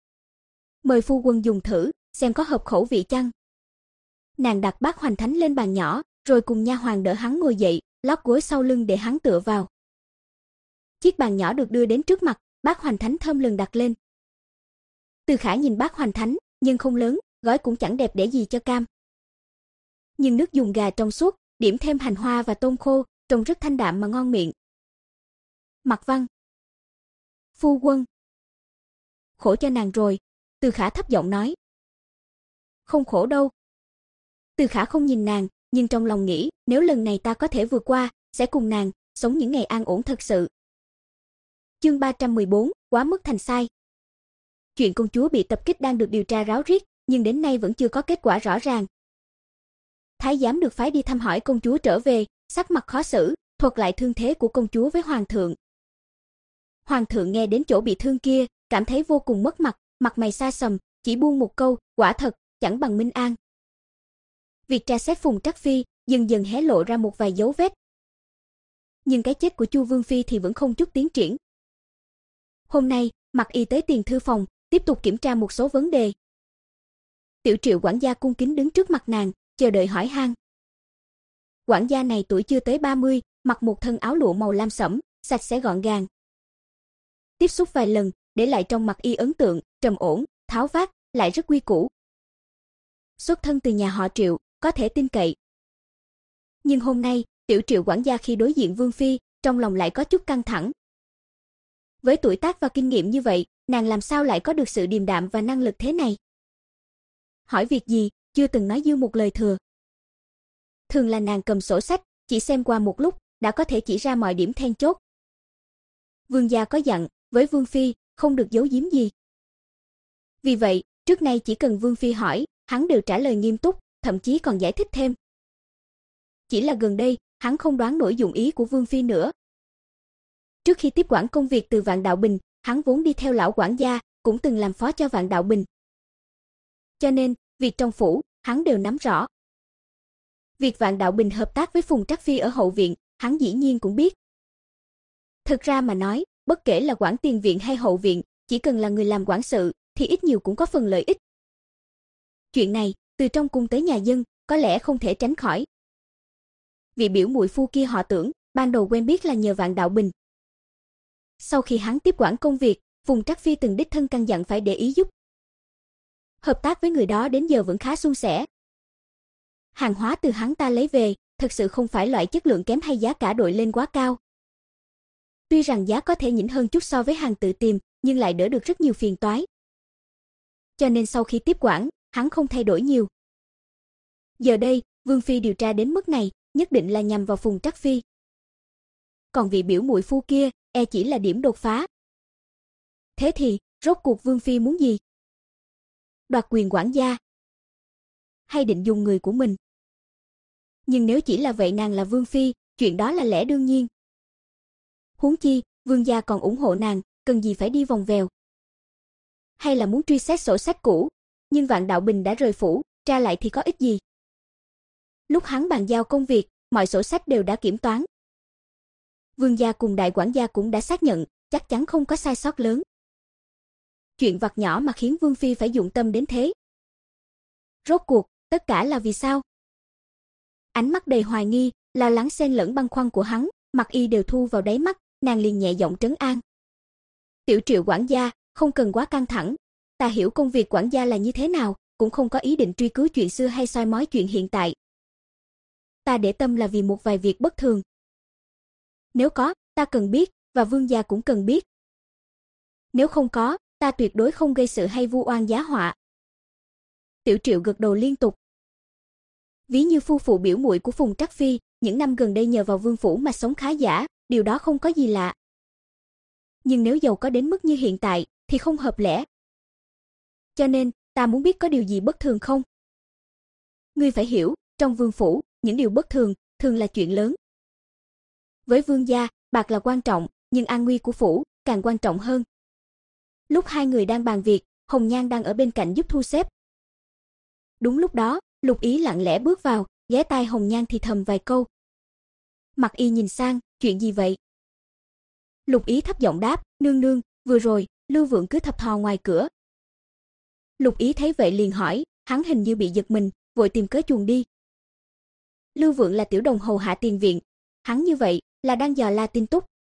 A: Mời phu quân dùng thử, xem có hợp khẩu vị chăng. Nàng đặt bát hoành thánh lên bàn nhỏ, rồi cùng nha hoàn đỡ hắn ngồi dậy, lót gối sau lưng để hắn tựa vào. Chiếc bàn nhỏ được đưa đến trước mặt, bát hoành thánh thơm lừng đặt lên. Từ Khả nhìn bát hoành thánh, nhưng không lớn, gói cũng chẳng đẹp đẽ gì cho cam. Nhưng nước dùng gà trong suốt, điểm thêm hành hoa và tôm khô, trông rất thanh đạm mà ngon miệng. Mạc Văn. Phu quân. Khổ cho nàng rồi, Từ Khả thấp giọng nói. Không khổ đâu. Từ Khả không nhìn nàng, nhưng trong lòng nghĩ, nếu lần này ta có thể vượt qua, sẽ cùng nàng sống những ngày an ổn thật sự. Chương ba trăm mười bốn, quá mức thành sai. Chuyện công chúa bị tập kích đang được điều tra ráo riết, nhưng đến nay vẫn chưa có kết quả rõ ràng. Thái giám được phái đi thăm hỏi công chúa trở về, sắc mặt khó xử, thuật lại thương thế của công chúa với hoàng thượng. Hoàng thượng nghe đến chỗ bị thương kia, cảm thấy vô cùng mất mặt, mặt mày xa sầm, chỉ buông một câu, quả thật, chẳng bằng Minh An. Việc tra xét Phùng Trắc Phi dần dần hé lộ ra một vài dấu vết. Nhưng cái chết của Chu Vương Phi thì vẫn không chút tiến triển. Hôm nay, Mạc Y tới tiền thư phòng, tiếp tục kiểm tra một số vấn đề. Tiểu Triệu quản gia cung kính đứng trước mặt nàng, chờ đợi hỏi han. Quản gia này tuổi chưa tới ba mươi, mặc một thân áo lụa màu lam sẫm, sạch sẽ gọn gàng. Tiếp xúc vài lần, để lại trong Mạc Y ấn tượng, trầm ổn, tháo vát, lại rất quy củ. Xuất thân từ nhà họ Triệu, có thể tin cậy. Nhưng hôm nay, Tiểu Triệu quản gia khi đối diện Vương Phi, trong lòng lại có chút căng thẳng. Với tuổi tác và kinh nghiệm như vậy, nàng làm sao lại có được sự điềm đạm và năng lực thế này? Hỏi việc gì, chưa từng nói dư một lời thừa. Thường là nàng cầm sổ sách, chỉ xem qua một lúc, đã có thể chỉ ra mọi điểm then chốt. Vương gia có dặn, với Vương Phi, không được giấu giếm gì. Vì vậy, trước nay chỉ cần Vương Phi hỏi, hắn đều trả lời nghiêm túc, thậm chí còn giải thích thêm. Chỉ là gần đây, hắn không đoán nổi dụng ý của Vương Phi nữa. Trước khi tiếp quản công việc từ Vạn Đạo Bình, hắn vốn đi theo lão quản gia, cũng từng làm phó cho Vạn Đạo Bình. Cho nên, việc trong phủ, hắn đều nắm rõ. Việc Vạn Đạo Bình hợp tác với Phùng Trắc Phi ở hậu viện, hắn dĩ nhiên cũng biết. Thực ra mà nói, bất kể là quản tiền viện hay hậu viện, chỉ cần là người làm quản sự, thì ít nhiều cũng có phần lợi ích. Chuyện này, từ trong cung tới nhà dân, có lẽ không thể tránh khỏi. Vị biểu muội phu kia họ Tưởng, ban đầu quen biết là nhờ Vạn Đạo Bình. Sau khi hắn tiếp quản công việc, Phùng Trắc Phi từng đích thân căn dặn phải để ý giúp. Hợp tác với người đó đến giờ vẫn khá suôn sẻ. Hàng hóa từ hắn ta lấy về, thật sự không phải loại chất lượng kém hay giá cả đội lên quá cao. Tuy rằng giá có thể nhỉnh hơn chút so với hàng tự tìm, nhưng lại đỡ được rất nhiều phiền toái. Cho nên sau khi tiếp quản, hắn không thay đổi nhiều. Giờ đây, Vương Phi điều tra đến mức này, nhất định là nhằm vào Phùng Trắc Phi. Còn vị biểu muội phu kia, e chỉ là điểm đột phá. Thế thì, rốt cuộc Vương Phi muốn gì? Đoạt quyền quản gia? Hay định dùng người của mình? Nhưng nếu chỉ là vậy, nàng là Vương Phi, chuyện đó là lẽ đương nhiên. Huống chi, Vương gia còn ủng hộ nàng, cần gì phải đi vòng vèo. Hay là muốn truy xét sổ sách cũ, nhưng Vạn Đạo Bình đã rời phủ, tra lại thì có ích gì. Lúc hắn bàn giao công việc, mọi sổ sách đều đã kiểm toán. Vương gia cùng đại quản gia cũng đã xác nhận, chắc chắn không có sai sót lớn. Chuyện vặt nhỏ mà khiến Vương Phi phải dụng tâm đến thế. Rốt cuộc, tất cả là vì sao? Ánh mắt đầy hoài nghi, lo lắng xen lẫn băn khoăn của hắn, Mặc Y đều thu vào đáy mắt, nàng liền nhẹ giọng trấn an. Tiểu Triệu quản gia, không cần quá căng thẳng, ta hiểu công việc quản gia là như thế nào, cũng không có ý định truy cứu chuyện xưa hay soi mói chuyện hiện tại. Ta để tâm là vì một vài việc bất thường. Nếu có, ta cần biết, và vương gia cũng cần biết. Nếu không có, ta tuyệt đối không gây sự hay vu oan giá họa. Tiểu Triệu gật đầu liên tục. Ví như phu phụ biểu muội của Phùng Trắc Phi, những năm gần đây nhờ vào vương phủ mà sống khá giả, điều đó không có gì lạ. Nhưng nếu giàu có đến mức như hiện tại, thì không hợp lẽ. Cho nên, ta muốn biết có điều gì bất thường không? Ngươi phải hiểu, trong vương phủ, những điều bất thường, thường là chuyện lớn. Với vương gia, bạc là quan trọng, nhưng an nguy của phủ, càng quan trọng hơn. Lúc hai người đang bàn việc, Hồng Nhan đang ở bên cạnh giúp thu xếp. Đúng lúc đó, Lục Ý lặng lẽ bước vào, ghé tai Hồng Nhan thì thầm vài câu. Mặc Y nhìn sang, chuyện gì vậy? Lục Ý thấp giọng đáp, nương nương, vừa rồi, Lưu Vượng cứ thập thò ngoài cửa. Lục Ý thấy vậy liền hỏi, hắn hình như bị giật mình, vội tìm cớ chuồn đi. Lưu Vượng là tiểu đồng hầu hạ tiền viện, hắn như vậy là đang dò la tin tức.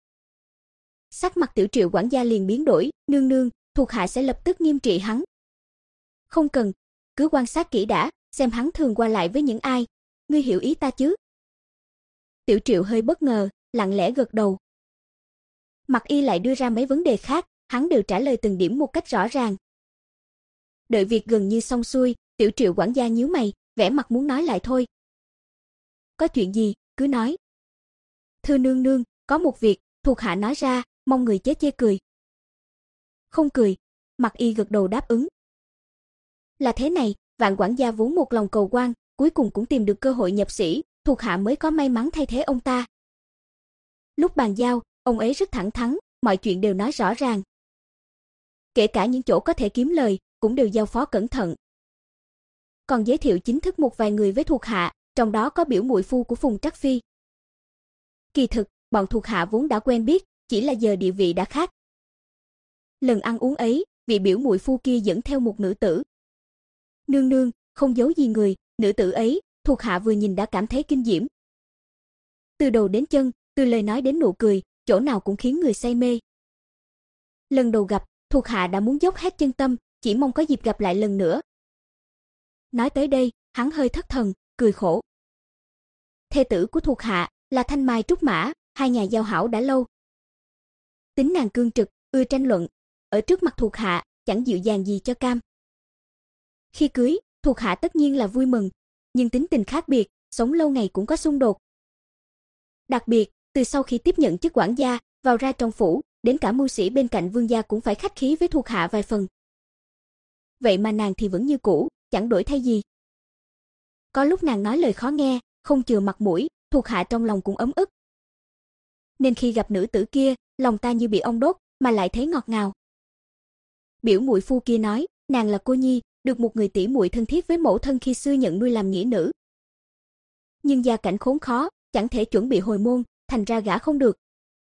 A: Sắc mặt Tiểu Triệu quản gia liền biến đổi, nương nương, thuộc hạ sẽ lập tức nghiêm trị hắn. Không cần, cứ quan sát kỹ đã, xem hắn thường qua lại với những ai, ngươi hiểu ý ta chứ? Tiểu Triệu hơi bất ngờ, lặng lẽ gật đầu. Mặc Y lại đưa ra mấy vấn đề khác, hắn đều trả lời từng điểm một cách rõ ràng. Đợi việc gần như xong xuôi, Tiểu Triệu quản gia nhíu mày, vẻ mặt muốn nói lại thôi. Có chuyện gì, cứ nói. Thưa nương nương, có một việc, thuộc hạ nói ra, mong người chớ chê cười. Không cười, Mặc Y gật đầu đáp ứng. Là thế này, Vạn quản gia vốn một lòng cầu quan, cuối cùng cũng tìm được cơ hội nhập sĩ, thuộc hạ mới có may mắn thay thế ông ta. Lúc bàn giao, ông ấy rất thẳng thắn, mọi chuyện đều nói rõ ràng. Kể cả những chỗ có thể kiếm lời, cũng đều giao phó cẩn thận. Còn giới thiệu chính thức một vài người với thuộc hạ, trong đó có biểu muội phu của Phùng Trắc Phi. Kỳ thực, bọn thuộc hạ vốn đã quen biết, chỉ là giờ địa vị đã khác. Lần ăn uống ấy, vị biểu muội phu kia dẫn theo một nữ tử. Nương nương, không giấu gì người, nữ tử ấy, thuộc hạ vừa nhìn đã cảm thấy kinh diễm. Từ đầu đến chân, từ lời nói đến nụ cười, chỗ nào cũng khiến người say mê. Lần đầu gặp, thuộc hạ đã muốn dốc hết chân tâm, chỉ mong có dịp gặp lại lần nữa. Nói tới đây, hắn hơi thất thần, cười khổ. Thê tử của thuộc hạ là Thanh Mai Trúc Mã, hai nhà giao hảo đã lâu. Tính nàng cương trực, ưa tranh luận, ở trước mặt thuộc hạ, chẳng dịu dàng gì cho cam. Khi cưới, thuộc hạ tất nhiên là vui mừng, nhưng tính tình khác biệt, sống lâu ngày cũng có xung đột. Đặc biệt, từ sau khi tiếp nhận chức quản gia, vào ra trong phủ, đến cả mưu sĩ bên cạnh vương gia cũng phải khách khí với thuộc hạ vài phần. Vậy mà nàng thì vẫn như cũ, chẳng đổi thay gì. Có lúc nàng nói lời khó nghe, không chừa mặt mũi, thuộc hạ trong lòng cũng ấm ức. Nên khi gặp nữ tử kia, lòng ta như bị ong đốt, mà lại thấy ngọt ngào. Biểu muội phu kia nói, nàng là cô nhi, được một người tỷ muội thân thiết với mẫu thân khi xưa nhận nuôi làm nghĩa nữ. Nhưng gia cảnh khốn khó, chẳng thể chuẩn bị hồi môn, thành ra gả không được.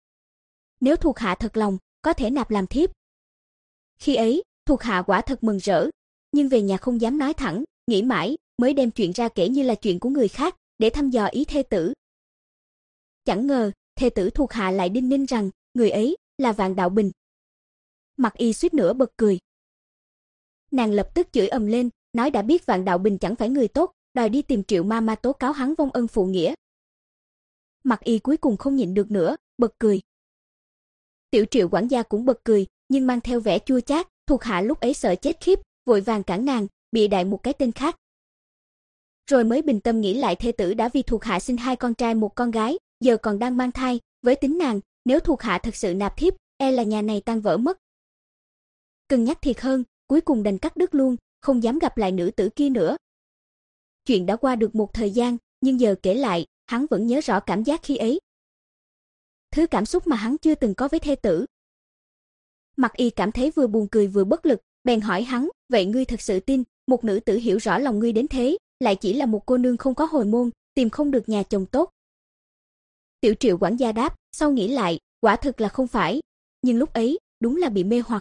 A: Nếu thuộc hạ thật lòng, có thể nạp làm thiếp. Khi ấy, thuộc hạ quả thật mừng rỡ, nhưng về nhà không dám nói thẳng, nghĩ mãi, mới đem chuyện ra kể như là chuyện của người khác, để thăm dò ý thê tử. Chẳng ngờ, thê tử thuộc hạ lại đinh ninh rằng, người ấy là Vạn Đạo Bình. Mặc Y suýt nữa bật cười. Nàng lập tức chửi ầm lên, nói đã biết Vạn Đạo Bình chẳng phải người tốt, đòi đi tìm Triệu ma ma tố cáo hắn vong ân phụ nghĩa. Mặc Y cuối cùng không nhịn được nữa, bật cười. Tiểu Triệu quản gia cũng bật cười, nhưng mang theo vẻ chua chát, thuộc hạ lúc ấy sợ chết khiếp, vội vàng cản nàng, bịa đại một cái tên khác. Rồi mới bình tâm nghĩ lại thê tử đã vì thuộc hạ sinh hai con trai một con gái, giờ còn đang mang thai, với tính nàng, nếu thuộc hạ thật sự nạp thiếp, e là nhà này tan vỡ mất. Cân nhắc thiệt hơn, cuối cùng đành cắt đứt luôn, không dám gặp lại nữ tử kia nữa. Chuyện đã qua được một thời gian, nhưng giờ kể lại, hắn vẫn nhớ rõ cảm giác khi ấy. Thứ cảm xúc mà hắn chưa từng có với thê tử. Mặc Y cảm thấy vừa buồn cười vừa bất lực, bèn hỏi hắn, vậy ngươi thật sự tin, một nữ tử hiểu rõ lòng ngươi đến thế, lại chỉ là một cô nương không có hồi môn, tìm không được nhà chồng tốt? Tiểu Triệu quản gia đáp, sau nghĩ lại, quả thực là không phải, nhưng lúc ấy, đúng là bị mê hoặc.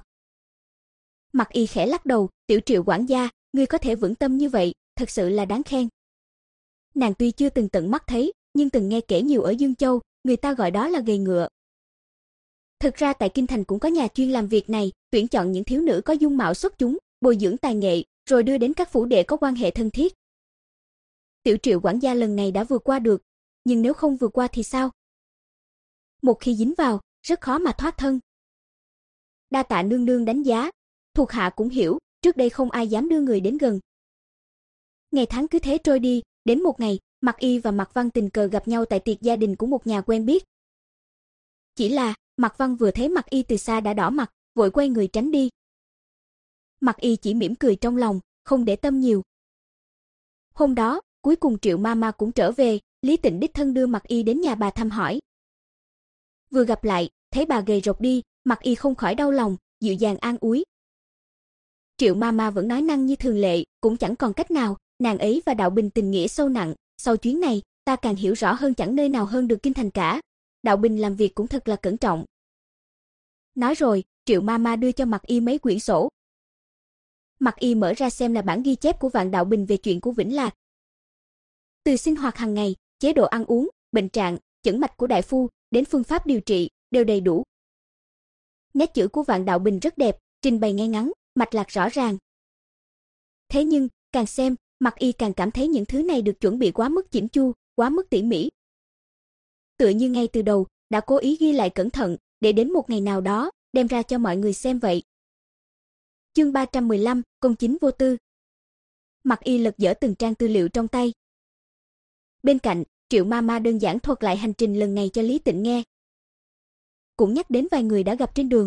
A: Mặc Y khẽ lắc đầu, Tiểu Triệu quản gia, ngươi có thể vững tâm như vậy, thật sự là đáng khen. Nàng tuy chưa từng tận mắt thấy, nhưng từng nghe kể nhiều ở Dương Châu, người ta gọi đó là gầy ngựa. Thực ra tại Kinh Thành cũng có nhà chuyên làm việc này, tuyển chọn những thiếu nữ có dung mạo xuất chúng, bồi dưỡng tài nghệ, rồi đưa đến các phủ đệ có quan hệ thân thiết. Tiểu Triệu quản gia lần này đã vượt qua được, nhưng nếu không vượt qua thì sao? Một khi dính vào, rất khó mà thoát thân. Đa tạ nương nương đánh giá, thuộc hạ cũng hiểu, trước đây không ai dám đưa người đến gần. Ngày tháng cứ thế trôi đi, đến một ngày, Mạc Y và Mạc Văn tình cờ gặp nhau tại tiệc gia đình của một nhà quen biết. Chỉ là, Mạc Văn vừa thấy Mạc Y từ xa đã đỏ mặt, vội quay người tránh đi. Mạc Y chỉ mỉm cười trong lòng, không để tâm nhiều. Hôm đó, cuối cùng Triệu Mama cũng trở về, Lý Tịnh đích thân đưa Mạc Y đến nhà bà thăm hỏi. Vừa gặp lại, thấy bà gầy rộc đi, Mạc Y không khỏi đau lòng, dịu dàng an ủi. Triệu Mama vẫn nói năng như thường lệ, cũng chẳng còn cách nào, nàng ấy và Đạo Bình tình nghĩa sâu nặng, sau chuyến này, ta càng hiểu rõ hơn chẳng nơi nào hơn được Kinh Thành cả. Đạo Bình làm việc cũng thật là cẩn trọng. Nói rồi, Triệu Mama đưa cho Mạc Y mấy quyển sổ. Mạc Y mở ra xem là bản ghi chép của Vạn Đạo Bình về chuyện của Vĩnh Lạc. Từ sinh hoạt hàng ngày, chế độ ăn uống, bệnh trạng, chẩn mạch của đại phu, đến phương pháp điều trị, đều đầy đủ. Nét chữ của Vạn Đạo Bình rất đẹp, trình bày ngay ngắn, mạch lạc rõ ràng. Thế nhưng, càng xem, Mạc Y càng cảm thấy những thứ này được chuẩn bị quá mức chỉnh chu, quá mức tỉ mỉ. Tựa như ngay từ đầu, đã cố ý ghi lại cẩn thận, để đến một ngày nào đó, đem ra cho mọi người xem vậy. Chương ba trăm mười lăm, công chính vô tư. Mạc Y lật dở từng trang tư liệu trong tay. Bên cạnh, Triệu Mama đơn giản thuật lại hành trình lần này cho Lý Tịnh nghe. Cũng nhắc đến vài người đã gặp trên đường.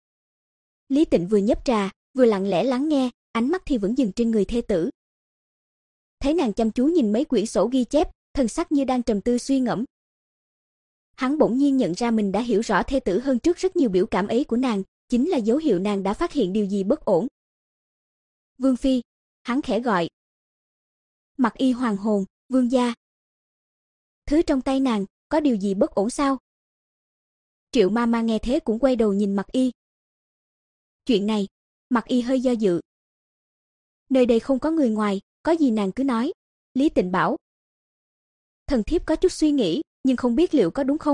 A: Lý Tịnh vừa nhấp trà, vừa lặng lẽ lắng nghe, ánh mắt thì vẫn dừng trên người thê tử. Thấy nàng chăm chú nhìn mấy quyển sổ ghi chép, thần sắc như đang trầm tư suy ngẫm. Hắn bỗng nhiên nhận ra mình đã hiểu rõ thê tử hơn trước rất nhiều, biểu cảm ấy của nàng, chính là dấu hiệu nàng đã phát hiện điều gì bất ổn. Vương phi, hắn khẽ gọi. Mạc Y hoàng hồn, vương gia. Thứ trong tay nàng, có điều gì bất ổn sao? Triệu Mama nghe thế cũng quay đầu nhìn Mạc Y. Chuyện này, Mạc Y hơi do dự. Nơi đây không có người ngoài, có gì nàng cứ nói. Lý Tịnh bảo. Thần thiếp có chút suy nghĩ, nhưng không biết liệu có đúng không.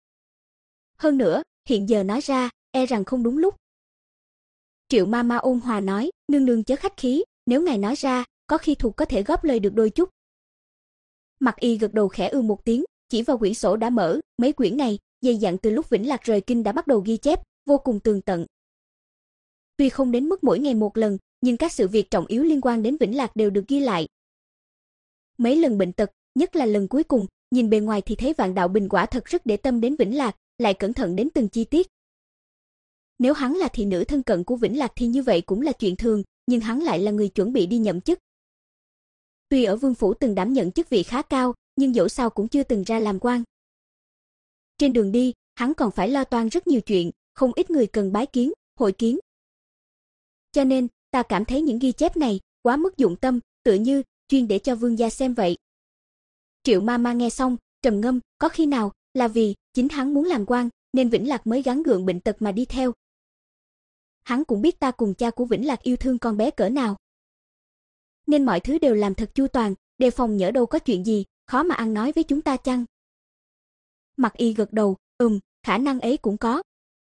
A: Hơn nữa, hiện giờ nói ra, e rằng không đúng lúc. Triệu Mama ôn hòa nói, nương nương chớ khách khí, nếu ngài nói ra, có khi thuộc có thể góp lời được đôi chút. Mạc Y gật đầu khẽ ư một tiếng, chỉ vào quyển sổ đã mở, mấy quyển này, dày dặn từ lúc Vĩnh Lạc rời kinh đã bắt đầu ghi chép, vô cùng tường tận. Tuy không đến mức mỗi ngày một lần, nhưng các sự việc trọng yếu liên quan đến Vĩnh Lạc đều được ghi lại. Mấy lần bệnh tật, nhất là lần cuối cùng, nhìn bề ngoài thì thấy Vạn Đạo Bình quả thật rất để tâm đến Vĩnh Lạc, lại cẩn thận đến từng chi tiết. Nếu hắn là thị nữ thân cận của Vĩnh Lạc thì như vậy cũng là chuyện thường, nhưng hắn lại là người chuẩn bị đi nhậm chức. Tuy ở vương phủ từng đảm nhận chức vị khá cao, nhưng dẫu sao cũng chưa từng ra làm quan. Trên đường đi, hắn còn phải lo toan rất nhiều chuyện, không ít người cần bái kiến, hội kiến. Cho nên, ta cảm thấy những ghi chép này quá mức dụng tâm, tựa như chuyên để cho vương gia xem vậy. Triệu Mama nghe xong, trầm ngâm, có khi nào là vì chính hắn muốn làm quan, nên Vĩnh Lạc mới gắng gượng bệnh tật mà đi theo. Hắn cũng biết ta cùng cha của Vĩnh Lạc yêu thương con bé cỡ nào, nên mọi thứ đều làm thật chu toàn, đề phòng nhỡ đâu có chuyện gì, khó mà ăn nói với chúng ta chăng? Mạc Y gật đầu, ừm, khả năng ấy cũng có.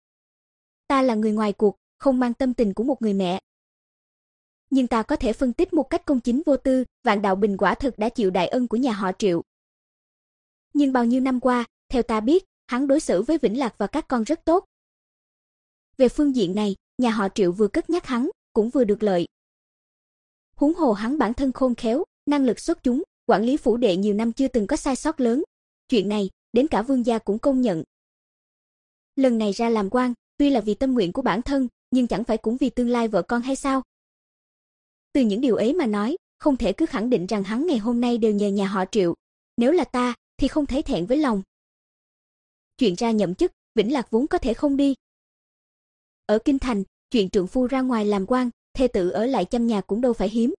A: Ta là người ngoài cuộc, không mang tâm tình của một người mẹ. Nhưng ta có thể phân tích một cách công chính vô tư, Vạn Đạo Bình quả thực đã chịu đại ân của nhà họ Triệu. Nhưng bao nhiêu năm qua, theo ta biết, hắn đối xử với Vĩnh Lạc và các con rất tốt. Về phương diện này, nhà họ Triệu vừa cất nhắc hắn, cũng vừa được lợi. Huống hồ hắn bản thân khôn khéo, năng lực xuất chúng, quản lý phủ đệ nhiều năm chưa từng có sai sót lớn. Chuyện này, đến cả vương gia cũng công nhận. Lần này ra làm quan, tuy là vì tâm nguyện của bản thân, nhưng chẳng phải cũng vì tương lai vợ con hay sao? Từ những điều ấy mà nói, không thể cứ khẳng định rằng hắn ngày hôm nay đều nhờ nhà họ Triệu. Nếu là ta, thì không thấy thẹn với lòng. Chuyện ra nhậm chức, Vĩnh Lạc vốn có thể không đi. Ở kinh thành, chuyện trượng phu ra ngoài làm quan, thê tử ở lại chăm nhà cũng đâu phải hiếm.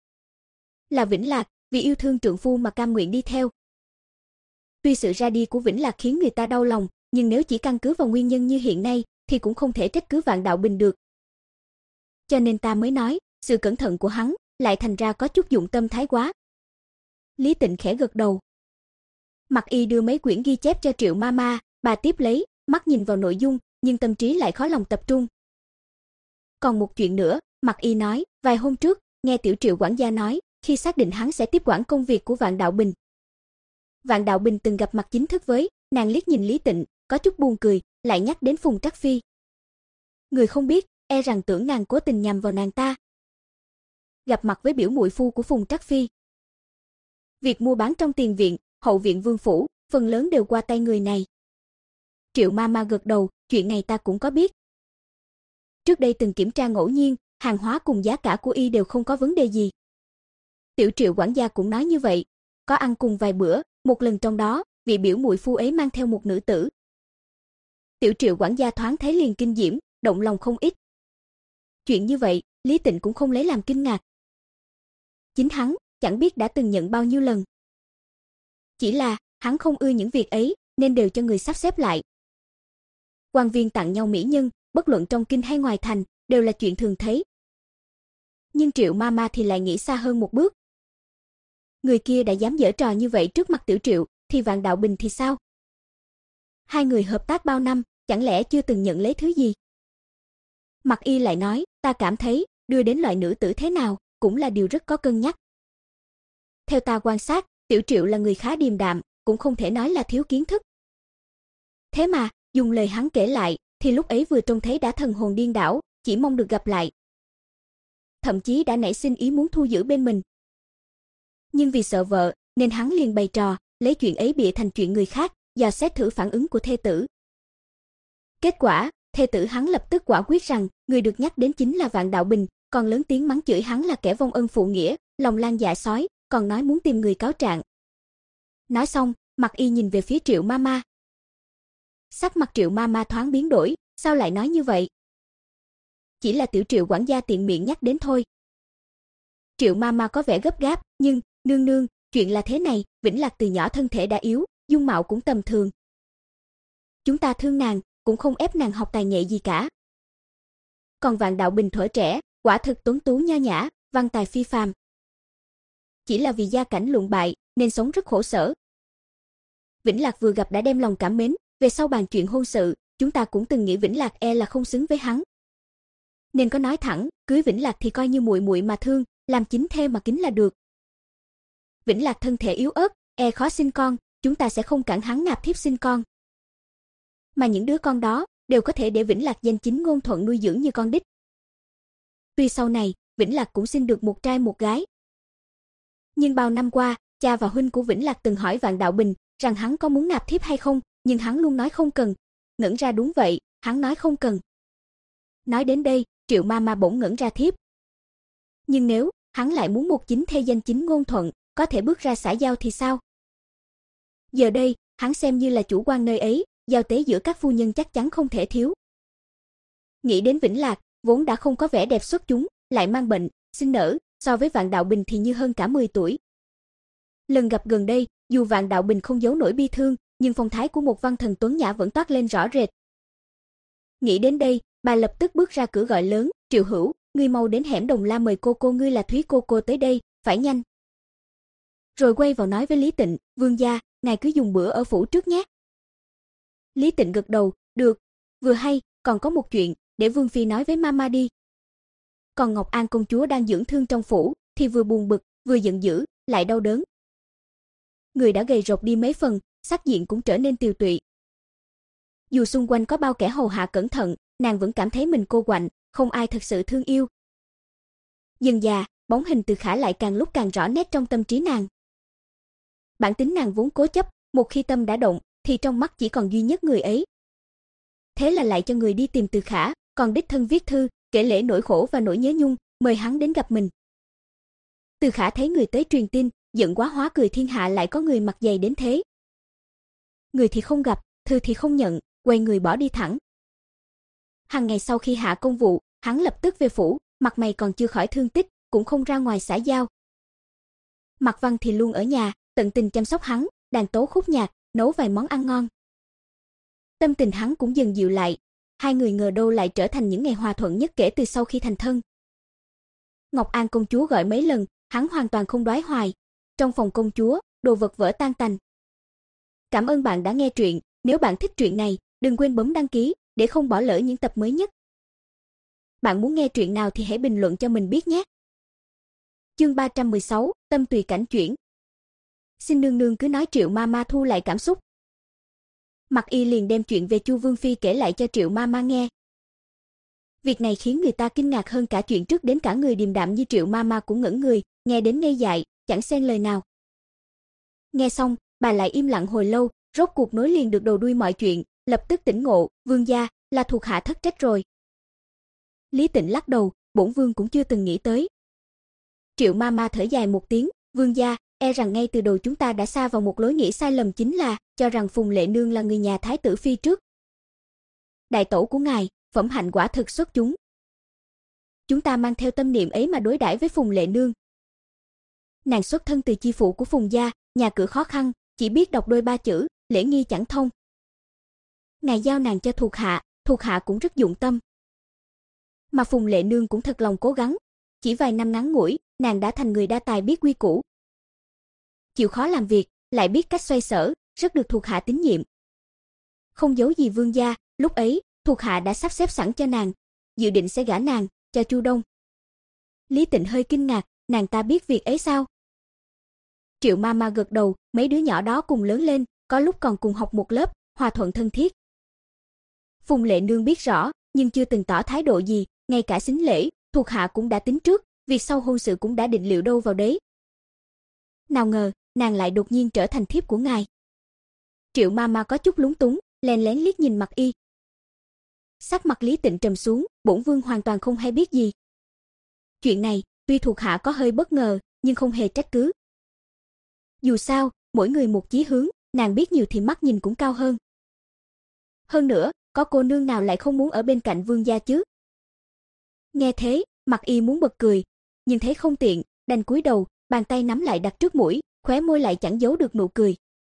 A: Là Vĩnh Lạc, vì yêu thương trượng phu mà cam nguyện đi theo. Tuy sự ra đi của Vĩnh Lạc khiến người ta đau lòng, nhưng nếu chỉ căn cứ vào nguyên nhân như hiện nay, thì cũng không thể trách cứ Vạn Đạo Bình được. Cho nên ta mới nói, sự cẩn thận của hắn lại thành ra có chút dụng tâm thái quá. Lý Tịnh khẽ gật đầu. Mặc Y đưa mấy quyển ghi chép cho Triệu Mama, bà tiếp lấy, mắt nhìn vào nội dung, nhưng tâm trí lại khó lòng tập trung. Còn một chuyện nữa, Mặc Y nói, vài hôm trước, nghe Tiểu Triệu quản gia nói, khi xác định hắn sẽ tiếp quản công việc của Vạn Đạo Bình. Vạn Đạo Bình từng gặp mặt chính thức với, nàng liếc nhìn Lý Tịnh, có chút buồn cười, lại nhắc đến Phùng Trắc Phi. Người không biết, e rằng tưởng nàng cố tình nhằm vào nàng ta. Gặp mặt với biểu muội phu của Phùng Trắc Phi. Việc mua bán trong tiền viện, hậu viện vương phủ, phần lớn đều qua tay người này. Triệu Mama gật đầu, chuyện này ta cũng có biết. Trước đây từng kiểm tra ngẫu nhiên, hàng hóa cùng giá cả của y đều không có vấn đề gì. Tiểu Triệu quản gia cũng nói như vậy, có ăn cùng vài bữa, một lần trong đó, vị biểu muội phu ấy mang theo một nữ tử. Tiểu Triệu quản gia thoáng thấy liền kinh diễm, động lòng không ít. Chuyện như vậy, Lý Tịnh cũng không lấy làm kinh ngạc. Chính hắn, chẳng biết đã từng nhận bao nhiêu lần. Chỉ là, hắn không ưa những việc ấy, nên đều cho người sắp xếp lại. Quan viên tặng nhau mỹ nhân, bất luận trong kinh hay ngoài thành, đều là chuyện thường thấy. Nhưng Triệu Mama thì lại nghĩ xa hơn một bước. Người kia đã dám giở trò như vậy trước mặt Tiểu Triệu, thì Vạn Đạo Bình thì sao? Hai người hợp tác bao năm, chẳng lẽ chưa từng nhận lấy thứ gì? Mặc Y lại nói, ta cảm thấy, đưa đến loại nữ tử thế nào, cũng là điều rất có cân nhắc. Theo ta quan sát, Tiểu Triệu là người khá điềm đạm, cũng không thể nói là thiếu kiến thức. Thế mà, dùng lời hắn kể lại, thì lúc ấy vừa trông thấy đã thần hồn điên đảo, chỉ mong được gặp lại. Thậm chí đã nảy sinh ý muốn thu giữ bên mình. Nhưng vì sợ vợ, nên hắn liền bày trò, lấy chuyện ấy bịa thành chuyện người khác, dò xét thử phản ứng của thê tử. Kết quả, thê tử hắn lập tức quả quyết rằng, người được nhắc đến chính là Vạn Đạo Bình, còn lớn tiếng mắng chửi hắn là kẻ vong ân phụ nghĩa, lòng lan dạ sói, còn nói muốn tìm người cáo trạng. Nói xong, Mặc Y nhìn về phía Triệu Mama. Sắc mặt Triệu Mama thoáng biến đổi, sao lại nói như vậy? Chỉ là Tiểu Triệu quản gia tiện miệng nhắc đến thôi. Triệu Mama có vẻ gấp gáp, nhưng, nương nương, chuyện là thế này, Vĩnh Lạc từ nhỏ thân thể đã yếu, dung mạo cũng tầm thường. Chúng ta thương nàng, cũng không ép nàng học tài nghệ gì cả. Còn Vạn Đạo Bình thuở trẻ, quả thực tuấn tú nho nhã, văn tài phi phàm. Chỉ là vì gia cảnh lụn bại, nên sống rất khổ sở. Vĩnh Lạc vừa gặp đã đem lòng cảm mến, về sau bàn chuyện hôn sự, chúng ta cũng từng nghĩ Vĩnh Lạc e là không xứng với hắn. Nên có nói thẳng, cưới Vĩnh Lạc thì coi như muội muội mà thương, làm chính thê mà kính là được. Vĩnh Lạc thân thể yếu ớt, e khó sinh con, chúng ta sẽ không cản hắn nạp thiếp sinh con. Mà những đứa con đó, đều có thể để Vĩnh Lạc danh chính ngôn thuận nuôi dưỡng như con đích. Tuy sau này, Vĩnh Lạc cũng sinh được một trai một gái. Nhưng bao năm qua, cha và huynh của Vĩnh Lạc từng hỏi Vạn Đạo Bình, rằng hắn có muốn nạp thiếp hay không, nhưng hắn luôn nói không cần. Ngẩn ra đúng vậy, hắn nói không cần. Nói đến đây, Triệu Mama bỗng ngẩn ra thiếp. Nhưng nếu, hắn lại muốn một chính thê danh chính ngôn thuận, có thể bước ra xã giao thì sao? Giờ đây, hắn xem như là chủ quan nơi ấy, giao tế giữa các phu nhân chắc chắn không thể thiếu. Nghĩ đến Vĩnh Lạc, vốn đã không có vẻ đẹp xuất chúng, lại mang bệnh, sinh nở, so với Vạn Đạo Bình thì như hơn cả mười tuổi. Lần gặp gần đây, dù Vạn Đạo Bình không giấu nổi bi thương, nhưng phong thái của một văn thần tuấn nhã vẫn toát lên rõ rệt. Nghĩ đến đây, bà lập tức bước ra cửa gọi lớn, Triệu Hữu, ngươi mau đến hẻm Đồng La mời cô cô ngươi là Thúy cô cô tới đây, phải nhanh. Rồi quay vào nói với Lý Tịnh, vương gia, ngài cứ dùng bữa ở phủ trước nhé. Lý Tịnh gật đầu, được, vừa hay, còn có một chuyện, để vương phi nói với mama đi. Còn Ngọc An công chúa đang dưỡng thương trong phủ, thì vừa buồn bực, vừa giận dữ, lại đau đớn. Người đã gầy rộc đi mấy phần, sắc diện cũng trở nên tiều tụy. Dù xung quanh có bao kẻ hầu hạ cẩn thận, nàng vẫn cảm thấy mình cô quạnh, không ai thật sự thương yêu. Dần dà, bóng hình Từ Khả lại càng lúc càng rõ nét trong tâm trí nàng. Bản tính nàng vốn cố chấp, một khi tâm đã động, thì trong mắt chỉ còn duy nhất người ấy. Thế là lại cho người đi tìm Từ Khả, còn đích thân viết thư, kể lể nỗi khổ và nỗi nhớ nhung, mời hắn đến gặp mình. Từ Khả thấy người tới truyền tin, giận quá hóa cười thiên hạ lại có người mặt dày đến thế. Người thì không gặp, thư thì không nhận, quay người bỏ đi thẳng. Hàng ngày sau khi hạ công vụ, hắn lập tức về phủ, mặt mày còn chưa khỏi thương tích, cũng không ra ngoài xã giao. Mạc Văn thì luôn ở nhà, tận tình chăm sóc hắn, đàn tấu khúc nhạc, nấu vài món ăn ngon. Tâm tình hắn cũng dần dịu lại, hai người ngờ đâu lại trở thành những ngày hòa thuận nhất kể từ sau khi thành thân. Ngọc An công chúa gọi mấy lần, hắn hoàn toàn không đoái hoài. Trong phòng công chúa, đồ vật vỡ tan tành. Cảm ơn bạn đã nghe truyện, nếu bạn thích truyện này, đừng quên bấm đăng ký để không bỏ lỡ những tập mới nhất. Bạn muốn nghe truyện nào thì hãy bình luận cho mình biết nhé. Chương ba trăm mười sáu, tâm tùy cảnh chuyển. Xin nương nương cứ nói, Triệu Mama thu lại cảm xúc. Mặc Y liền đem chuyện về Chu Vương phi kể lại cho Triệu Mama nghe. Việc này khiến người ta kinh ngạc hơn cả chuyện trước, đến cả người điềm đạm như Triệu Mama cũng ngẩn người, nghe đến ngây dại, chẳng xen lời nào. Nghe xong, bà lại im lặng hồi lâu, rốt cuộc nối liền được đầu đuôi mọi chuyện, lập tức tỉnh ngộ, vương gia, là thuộc hạ thất trách rồi. Lý Tịnh lắc đầu, bổn vương cũng chưa từng nghĩ tới. Triệu Mama thở dài một tiếng, vương gia, e rằng ngay từ đầu chúng ta đã sa vào một lối nghĩ sai lầm, chính là cho rằng Phùng Lệ Nương là người nhà Thái tử phi trước. Đại tổ của ngài, phẩm hạnh quả thực xuất chúng. Chúng ta mang theo tâm niệm ấy mà đối đãi với Phùng Lệ Nương. Nàng xuất thân từ chi phủ của Phùng gia, nhà cửa khó khăn, chỉ biết đọc đôi ba chữ, lễ nghi chẳng thông. Ngài giao nàng cho thuộc hạ, thuộc hạ cũng rất dụng tâm. Mà Phùng Lệ Nương cũng thật lòng cố gắng, chỉ vài năm ngắn ngủi, nàng đã thành người đa tài biết quy củ. Chịu khó làm việc, lại biết cách xoay sở, rất được thuộc hạ tín nhiệm. Không giấu gì vương gia, lúc ấy, thuộc hạ đã sắp xếp sẵn cho nàng, dự định sẽ gả nàng cho Chu Đông. Lý Tịnh hơi kinh ngạc, nàng ta biết việc ấy sao? Triệu Mama gật đầu, mấy đứa nhỏ đó cùng lớn lên, có lúc còn cùng học một lớp, hòa thuận thân thiết. Phùng Lệ Nương biết rõ, nhưng chưa từng tỏ thái độ gì, ngay cả sính lễ, thuộc hạ cũng đã tính trước, việc sau hôn sự cũng đã định liệu đâu vào đấy. Nào ngờ, nàng lại đột nhiên trở thành thiếp của ngài. Triệu Mama có chút lúng túng, lén lén liếc nhìn Mặc Y. Sắc mặt Lý Tịnh trầm xuống, bổn vương hoàn toàn không hay biết gì. Chuyện này, tuy thuộc hạ có hơi bất ngờ, nhưng không hề trách cứ. Dù sao, mỗi người một chí hướng, nàng biết nhiều thì mắt nhìn cũng cao hơn. Hơn nữa, có cô nương nào lại không muốn ở bên cạnh vương gia chứ? Nghe thế, Mặc Y muốn bật cười, nhưng thấy không tiện, đành cúi đầu, bàn tay nắm lại đặt trước mũi, khóe môi lại chẳng giấu được nụ cười.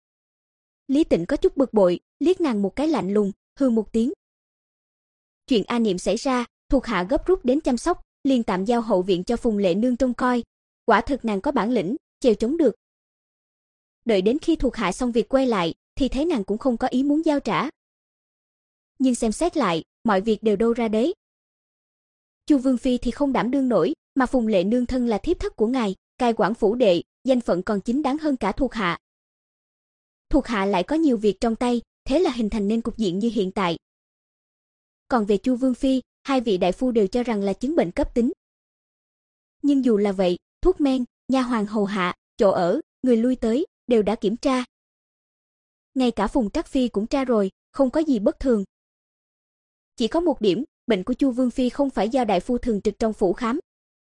A: Lý Tịnh có chút bực bội, liếc nàng một cái lạnh lùng, hừ một tiếng. Chuyện A Niệm xảy ra, thuộc hạ gấp rút đến chăm sóc, liền tạm giao hậu viện cho Phùng Lệ Nương trông coi. Quả thực nàng có bản lĩnh, chèo chống được. Đợi đến khi thuộc hạ xong việc quay lại, thì thấy nàng cũng không có ý muốn giao trả. Nhưng xem xét lại, mọi việc đều đâu ra đấy. Chu Vương phi thì không đảm đương nổi, mà Phùng Lệ Nương thân là thiếp thất của ngài, cai quản phủ đệ, danh phận còn chính đáng hơn cả thuộc hạ. Thuộc hạ lại có nhiều việc trong tay, thế là hình thành nên cục diện như hiện tại. Còn về Chu Vương phi, hai vị đại phu đều cho rằng là chứng bệnh cấp tính. Nhưng dù là vậy, thuốc men, nha hoàn hầu hạ, chỗ ở, người lui tới đều đã kiểm tra. Ngay cả Phùng Trắc phi cũng tra rồi, không có gì bất thường. Chỉ có một điểm, bệnh của Chu Vương phi không phải do đại phu thường trực trong phủ khám.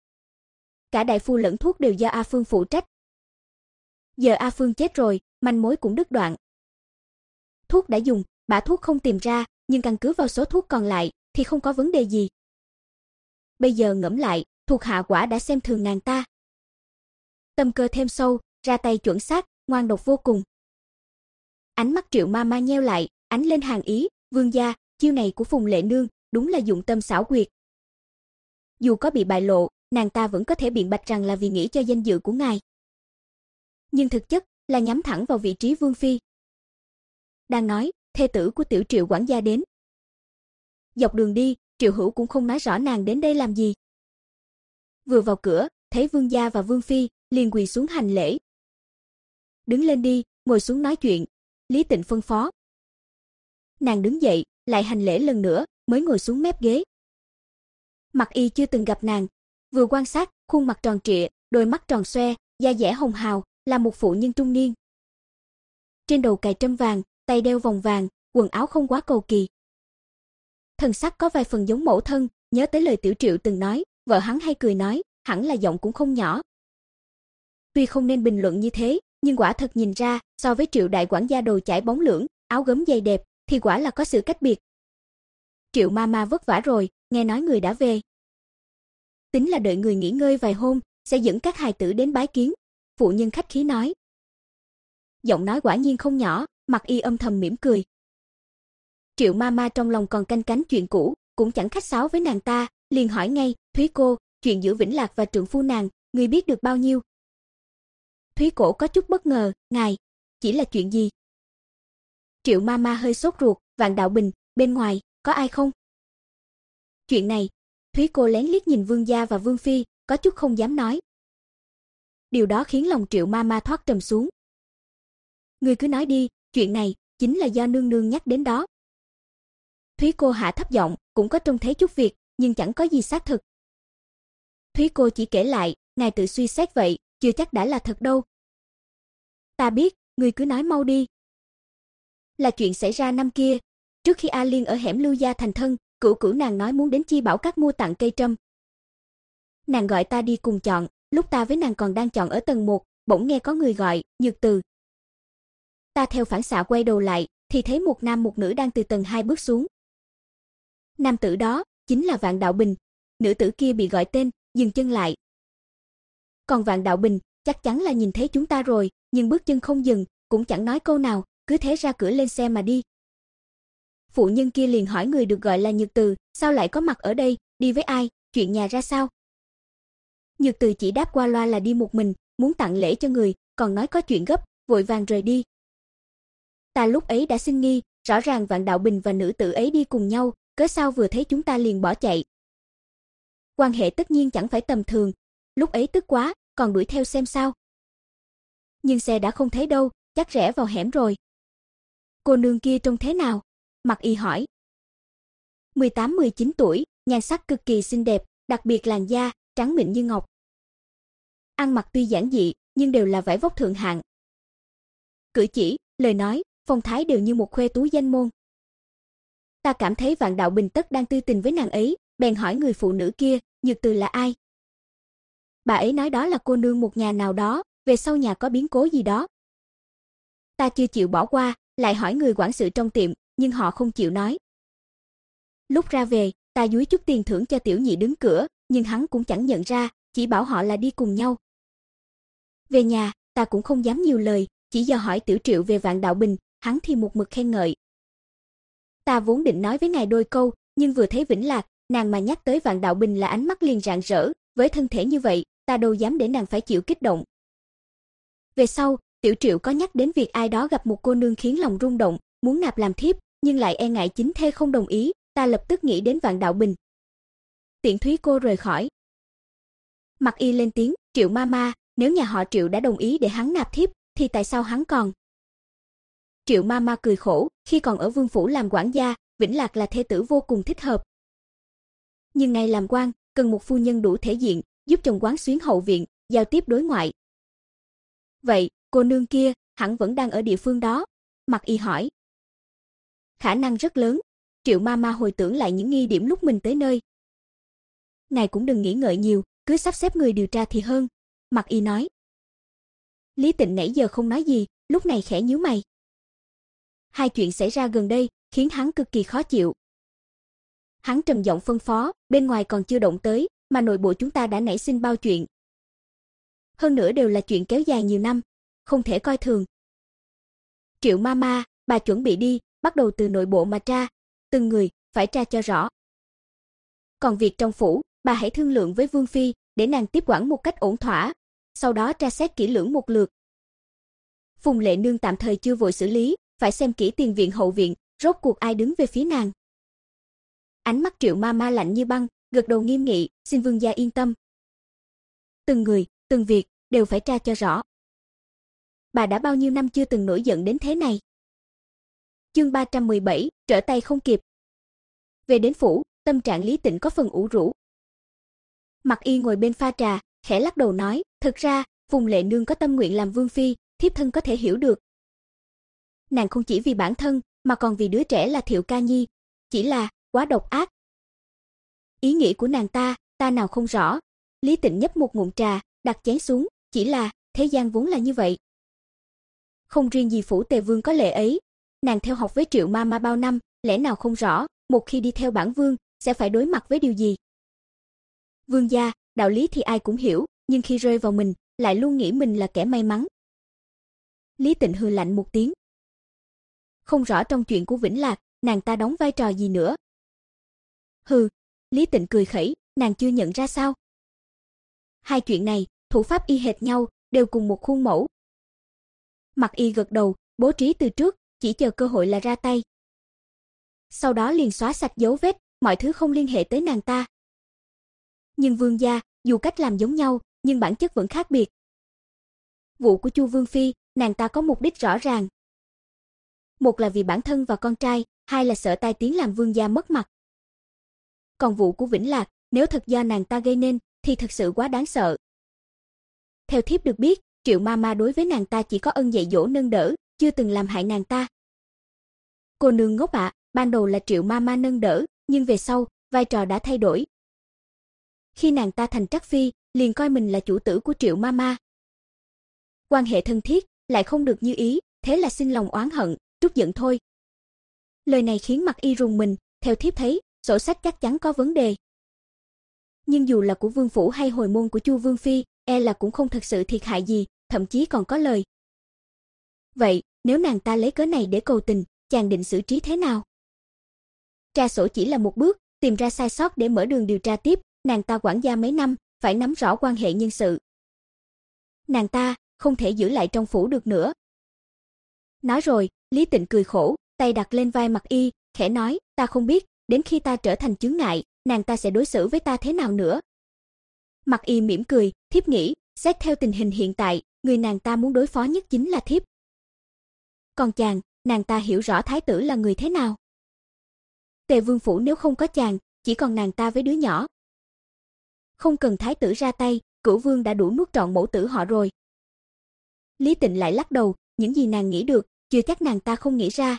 A: Cả đại phu lẫn thuốc đều do A Phương phụ trách. Giờ A Phương chết rồi, manh mối cũng đứt đoạn. Thuốc đã dùng, bả thuốc không tìm ra, nhưng căn cứ vào số thuốc còn lại thì không có vấn đề gì. Bây giờ ngẫm lại, thuộc hạ quả đã xem thường nàng ta. Tâm cơ thêm sâu, ra tay chuẩn xác, ngoan độc vô cùng. Ánh mắt Triệu Mama nheo lại, ánh lên hàn ý, vương gia, chiêu này của Phùng Lệ Nương đúng là dụng tâm xảo quyệt. Dù có bị bại lộ, nàng ta vẫn có thể biện bạch rằng là vì nghĩ cho danh dự của ngài. Nhưng thực chất là nhắm thẳng vào vị trí vương phi. Đang nói, thê tử của tiểu Triệu quản gia đến. Dọc đường đi, Triệu Hữu cũng không nói rõ nàng đến đây làm gì. Vừa vào cửa, thấy vương gia và vương phi, liền quỳ xuống hành lễ. Đứng lên đi, ngồi xuống nói chuyện, Lý Tịnh phân phó. Nàng đứng dậy, lại hành lễ lần nữa, mới ngồi xuống mép ghế. Mặc Y chưa từng gặp nàng, vừa quan sát, khuôn mặt tròn trịa, đôi mắt tròn xoe, da dẻ hồng hào, là một phụ nhân trung niên. Trên đầu cài trâm vàng, tay đeo vòng vàng, quần áo không quá cầu kỳ. Thần sắc có vài phần giống mẫu thân, nhớ tới lời Tiểu Triệu từng nói, vợ hắn hay cười nói, hẳn là giọng cũng không nhỏ. Tuy không nên bình luận như thế, nhưng quả thật nhìn ra, so với Triệu đại quản gia đầu chải bóng lưỡng, áo gấm dày đẹp, thì quả là có sự cách biệt. Triệu Mama vất vả rồi, nghe nói người đã về. Tính là đợi người nghỉ ngơi vài hôm, sẽ dẫn các hài tử đến bái kiến. Phụ nhân khách khí nói. Giọng nói quả nhiên không nhỏ, Mặc Y âm thầm mỉm cười. Triệu Mama trong lòng còn canh cánh chuyện cũ, cũng chẳng khách sáo với nàng ta, liền hỏi ngay, Thúy cô, chuyện giữa Vĩnh Lạc và trượng phu nàng, người biết được bao nhiêu? Thúy Cổ có chút bất ngờ, ngài, chỉ là chuyện gì? Triệu Mama hơi sốt ruột, Vạn Đạo Bình, bên ngoài, có ai không? Chuyện này, Thúy cô lén liếc nhìn Vương gia và Vương phi, có chút không dám nói. Điều đó khiến lòng Triệu Mama thoát trầm xuống. Ngươi cứ nói đi, chuyện này chính là do nương nương nhắc đến đó. Thúy cô hạ thấp giọng, cũng có trông thấy chút việc, nhưng chẳng có gì xác thực. Thúy cô chỉ kể lại, ngài tự suy xét vậy, chưa chắc đã là thật đâu. Ta biết, ngươi cứ nói mau đi. Là chuyện xảy ra năm kia, trước khi A Liên ở hẻm Lưu gia thành thân, cửu cửu nàng nói muốn đến Chi Bảo Các mua tặng cây trâm. Nàng gọi ta đi cùng chọn, lúc ta với nàng còn đang chọn ở tầng một, bỗng nghe có người gọi, Nhược Từ. Ta theo phản xạ quay đầu lại, thì thấy một nam một nữ đang từ tầng hai bước xuống. Nam tử đó chính là Vạn Đạo Bình, nữ tử kia bị gọi tên, dừng chân lại. Còn Vạn Đạo Bình chắc chắn là nhìn thấy chúng ta rồi, nhưng bước chân không dừng, cũng chẳng nói câu nào, cứ thế ra cửa lên xe mà đi. Phụ nhân kia liền hỏi người được gọi là Nhược Từ, sao lại có mặt ở đây, đi với ai, chuyện nhà ra sao? Nhược Từ chỉ đáp qua loa là đi một mình, muốn tặng lễ cho người, còn nói có chuyện gấp, vội vàng rời đi. Ta lúc ấy đã sinh nghi, rõ ràng Vạn Đạo Bình và nữ tử ấy đi cùng nhau, cớ sao vừa thấy chúng ta liền bỏ chạy. Quan hệ tất nhiên chẳng phải tầm thường, lúc ấy tức quá, còn đuổi theo xem sao. Nhưng xe đã không thấy đâu, chắc rẽ vào hẻm rồi. Cô nương kia trông thế nào? Mặc Y hỏi. mười tám mười chín tuổi, nhan sắc cực kỳ xinh đẹp, đặc biệt làn da trắng mịn như ngọc. Ăn mặc tuy giản dị, nhưng đều là vải vóc thượng hạng. Cử chỉ, lời nói, phong thái đều như một khuê tú danh môn. Ta cảm thấy Vạn Đạo Bình tất đang tư tình với nàng ấy, bèn hỏi người phụ nữ kia, Nhược Từ là ai? Bà ấy nói đó là cô nương một nhà nào đó, về sau nhà có biến cố gì đó. Ta chưa chịu bỏ qua, lại hỏi người quản sự trong tiệm, nhưng họ không chịu nói. Lúc ra về, ta dúi chút tiền thưởng cho tiểu nhị đứng cửa, nhưng hắn cũng chẳng nhận ra, chỉ bảo họ là đi cùng nhau. Về nhà, ta cũng không dám nhiều lời, chỉ do hỏi Tiểu Triệu về Vạn Đạo Bình, hắn thì một mực khen ngợi. Ta vốn định nói với ngài đôi câu, nhưng vừa thấy Vĩnh Lạc, nàng mà nhắc tới Vạn Đạo Bình là ánh mắt liền rạng rỡ, với thân thể như vậy, ta đâu dám để nàng phải chịu kích động. Về sau, Tiểu Triệu có nhắc đến việc ai đó gặp một cô nương khiến lòng rung động, muốn nạp làm thiếp, nhưng lại e ngại chính thê không đồng ý, ta lập tức nghĩ đến Vạn Đạo Bình. Tiện Thúy cô rời khỏi. Mặc Y lên tiếng, Triệu Mama, nếu nhà họ Triệu đã đồng ý để hắn nạp thiếp, thì tại sao hắn còn? Triệu Mama cười khổ, khi còn ở Vương phủ làm quản gia, Vĩnh Lạc là thê tử vô cùng thích hợp. Nhưng ngày làm quan, cần một phu nhân đủ thể diện, giúp chồng quán xuyến hậu viện, giao tiếp đối ngoại. Vậy, cô nương kia, hẳn vẫn đang ở địa phương đó? Mặc Y hỏi. Khả năng rất lớn. Triệu Mama hồi tưởng lại những nghi điểm lúc mình tới nơi. Ngài cũng đừng nghĩ ngợi nhiều, cứ sắp xếp người điều tra thì hơn. Mặc Y nói. Lý Tịnh nãy giờ không nói gì, lúc này khẽ nhíu mày. Hai chuyện xảy ra gần đây, khiến hắn cực kỳ khó chịu. Hắn trầm giọng phân phó, bên ngoài còn chưa động tới, mà nội bộ chúng ta đã nảy sinh bao chuyện. Hơn nữa đều là chuyện kéo dài nhiều năm, không thể coi thường. Triệu Mama, bà chuẩn bị đi, bắt đầu từ nội bộ mà tra, từng người, phải tra cho rõ. Còn việc trong phủ, bà hãy thương lượng với Vương phi, để nàng tiếp quản một cách ổn thỏa, sau đó tra xét kỹ lưỡng một lượt. Phùng Lệ Nương tạm thời chưa vội xử lý, phải xem kỹ tiền viện hậu viện, rốt cuộc ai đứng về phía nàng. Ánh mắt Triệu Mama lạnh như băng, gật đầu nghiêm nghị, xin Vương gia yên tâm. Từng người, từng việc, đều phải tra cho rõ. Bà đã bao nhiêu năm chưa từng nổi giận đến thế này. Chương ba trăm mười bảy, trở tay không kịp. Về đến phủ, tâm trạng Lý Tịnh có phần ủ rũ. Mặc Y ngồi bên pha trà, khẽ lắc đầu nói, thực ra, Phùng Lệ Nương có tâm nguyện làm vương phi, thiếp thân có thể hiểu được. Nàng không chỉ vì bản thân, mà còn vì đứa trẻ là Thiệu Ca Nhi, chỉ là quá độc ác. Ý nghĩ của nàng ta, ta nào không rõ. Lý Tịnh nhấp một ngụm trà, đặt chén xuống, chỉ là, thế gian vốn là như vậy. Không riêng gì phủ Tề Vương có lệ ấy, nàng theo học với Triệu Mama bao năm, lẽ nào không rõ, một khi đi theo bản vương, sẽ phải đối mặt với điều gì. Vương gia, đạo lý thì ai cũng hiểu, nhưng khi rơi vào mình, lại luôn nghĩ mình là kẻ may mắn. Lý Tịnh hừ lạnh một tiếng. Không rõ trong chuyện của Vĩnh Lạc, nàng ta đóng vai trò gì nữa. Hừ, Lý Tịnh cười khẩy, nàng chưa nhận ra sao? Hai chuyện này, thủ pháp y hệt nhau, đều cùng một khuôn mẫu. Mặc Y gật đầu, bố trí từ trước, chỉ chờ cơ hội là ra tay. Sau đó liền xóa sạch dấu vết, mọi thứ không liên hệ tới nàng ta. Nhưng Vương gia, dù cách làm giống nhau, nhưng bản chất vẫn khác biệt. Vụ của Chu Vương phi, nàng ta có mục đích rõ ràng. Một là vì bản thân và con trai, hai là sợ tai tiếng làm Vương gia mất mặt. Còn vụ của Vĩnh Lạc, nếu thật do nàng ta gây nên, thì thật sự quá đáng sợ. Theo thiếp được biết, Triệu Mama đối với nàng ta chỉ có ân dạy dỗ nâng đỡ, chưa từng làm hại nàng ta. Cô nương ngốc ạ, ban đầu là Triệu Mama nâng đỡ, nhưng về sau, vai trò đã thay đổi. Khi nàng ta thành trắc phi, liền coi mình là chủ tử của Triệu Mama. Quan hệ thân thiết, lại không được như ý, thế là sinh lòng oán hận, trút giận thôi. Lời này khiến Mặc Y rùng mình, theo thiếp thấy, sổ sách chắc chắn có vấn đề. Nhưng dù là của Vương phủ hay hồi môn của Chu Vương phi, e là cũng không thật sự thiệt hại gì, thậm chí còn có lời. Vậy, nếu nàng ta lấy cớ này để cầu tình, chàng định xử trí thế nào? Tra sổ chỉ là một bước, tìm ra sai sót để mở đường điều tra tiếp, nàng ta quản gia mấy năm, phải nắm rõ quan hệ nhân sự. Nàng ta không thể giữ lại trong phủ được nữa. Nói rồi, Lý Tịnh cười khổ, tay đặt lên vai Mặc Y, khẽ nói, ta không biết, đến khi ta trở thành chướng ngại, nàng ta sẽ đối xử với ta thế nào nữa. Mặc Y mỉm cười, thiếp nghĩ, xét theo tình hình hiện tại, người nàng ta muốn đối phó nhất chính là thiếp. Còn chàng, nàng ta hiểu rõ thái tử là người thế nào. Tề Vương phủ nếu không có chàng, chỉ còn nàng ta với đứa nhỏ. Không cần thái tử ra tay, Cửu Vương đã đủ nuốt trọn mẫu tử họ rồi. Lý Tịnh lại lắc đầu, những gì nàng nghĩ được, chưa chắc nàng ta không nghĩ ra.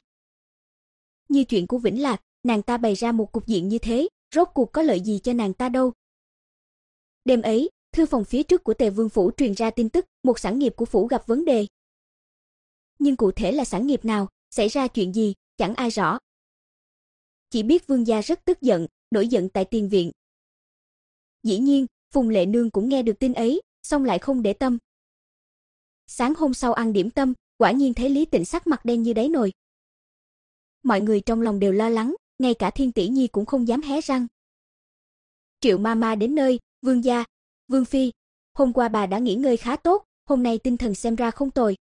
A: Như chuyện của Vĩnh Lạc, nàng ta bày ra một cục diện như thế, rốt cuộc có lợi gì cho nàng ta đâu. Đêm ấy, thư phòng phía trước của Tề Vương phủ truyền ra tin tức, một sản nghiệp của phủ gặp vấn đề. Nhưng cụ thể là sản nghiệp nào, xảy ra chuyện gì, chẳng ai rõ. Chỉ biết Vương gia rất tức giận, nổi giận tại tiền viện. Dĩ nhiên, Phùng Lệ Nương cũng nghe được tin ấy, song lại không để tâm. Sáng hôm sau ăn điểm tâm, quả nhiên thấy Lý Tịnh sắc mặt đen như đáy nồi. Mọi người trong lòng đều lo lắng, ngay cả Thiên Tỷ Nhi cũng không dám hé răng. Triệu Mama đến nơi, Vương gia, Vương phi, hôm qua bà đã nghỉ ngơi khá tốt, hôm nay tinh thần xem ra không tồi.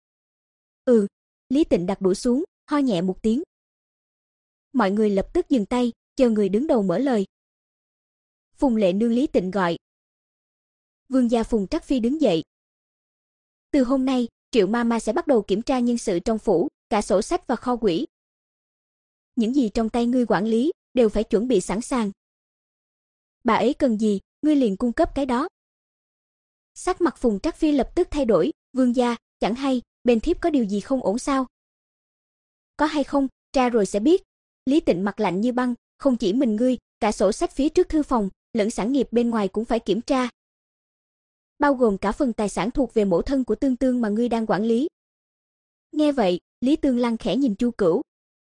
A: Ừ, Lý Tịnh đặt đũa xuống, ho nhẹ một tiếng. Mọi người lập tức dừng tay, chờ người đứng đầu mở lời. Phùng Lệ Nương Lý Tịnh gọi. Vương gia Phùng Trắc Phi đứng dậy. Từ hôm nay, Triệu Mama sẽ bắt đầu kiểm tra nhân sự trong phủ, cả sổ sách và kho quỹ. Những gì trong tay ngươi quản lý, đều phải chuẩn bị sẵn sàng. Bà ấy cần gì, ngươi liền cung cấp cái đó. Sắc mặt Phùng Trắc Phi lập tức thay đổi, Vương gia, chẳng hay, bên thiếp có điều gì không ổn sao? Có hay không, tra rồi sẽ biết. Lý Tịnh mặt lạnh như băng, không chỉ mình ngươi, cả sổ sách phía trước thư phòng, lẫn sản nghiệp bên ngoài cũng phải kiểm tra. Bao gồm cả phần tài sản thuộc về mẫu thân của Tương Tương mà ngươi đang quản lý. Nghe vậy, Lý Tương Lăng khẽ nhìn Chu Cửu.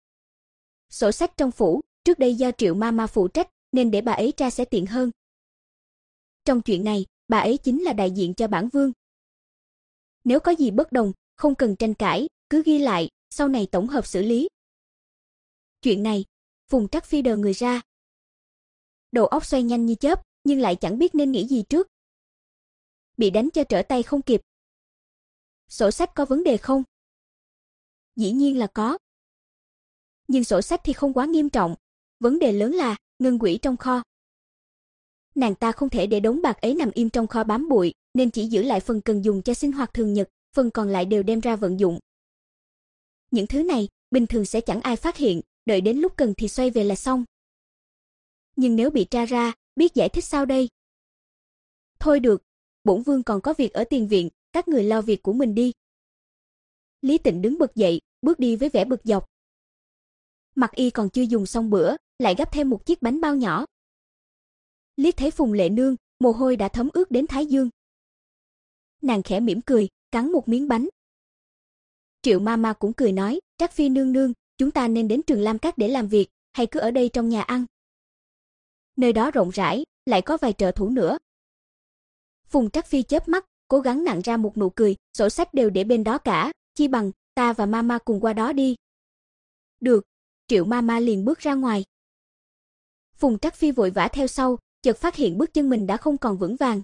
A: Sổ sách trong phủ, trước đây do Triệu Mama phụ trách, nên để bà ấy tra sẽ tiện hơn. Trong chuyện này, bà ấy chính là đại diện cho bản vương. Nếu có gì bất đồng, không cần tranh cãi, cứ ghi lại, sau này tổng hợp xử lý. Chuyện này, Phùng Trắc Phi đờ người ra. Đầu óc xoay nhanh như chớp, nhưng lại chẳng biết nên nghĩ gì trước. Bị đánh cho trở tay không kịp. Sổ sách có vấn đề không? Dĩ nhiên là có. Nhưng sổ sách thì không quá nghiêm trọng, vấn đề lớn là ngân quỹ trong kho. Nàng ta không thể để đống bạc ấy nằm im trong kho bám bụi, nên chỉ giữ lại phần cần dùng cho sinh hoạt thường nhật, phần còn lại đều đem ra vận dụng. Những thứ này, bình thường sẽ chẳng ai phát hiện, đợi đến lúc cần thì xoay về là xong. Nhưng nếu bị tra ra, biết giải thích sao đây? Thôi được, bổn vương còn có việc ở tiền viện, các người lo việc của mình đi. Lý Tịnh đứng bật dậy, bước đi với vẻ bực dọc. Mặc Y còn chưa dùng xong bữa, lại gắp thêm một chiếc bánh bao nhỏ. Liếc thấy Phùng Lệ Nương, mồ hôi đã thấm ướt đến thái dương. Nàng khẽ mỉm cười, cắn một miếng bánh. Triệu Mama cũng cười nói, Trắc Phi nương nương, chúng ta nên đến Trường Lam Các để làm việc, hay cứ ở đây trong nhà ăn? Nơi đó rộng rãi, lại có vài trợ thủ nữa. Phùng Trắc Phi chớp mắt, cố gắng nặn ra một nụ cười, sổ sách đều để bên đó cả, chi bằng ta và Mama cùng qua đó đi. Được, Triệu Mama liền bước ra ngoài. Phùng Trắc Phi vội vã theo sau, chợt phát hiện bước chân mình đã không còn vững vàng.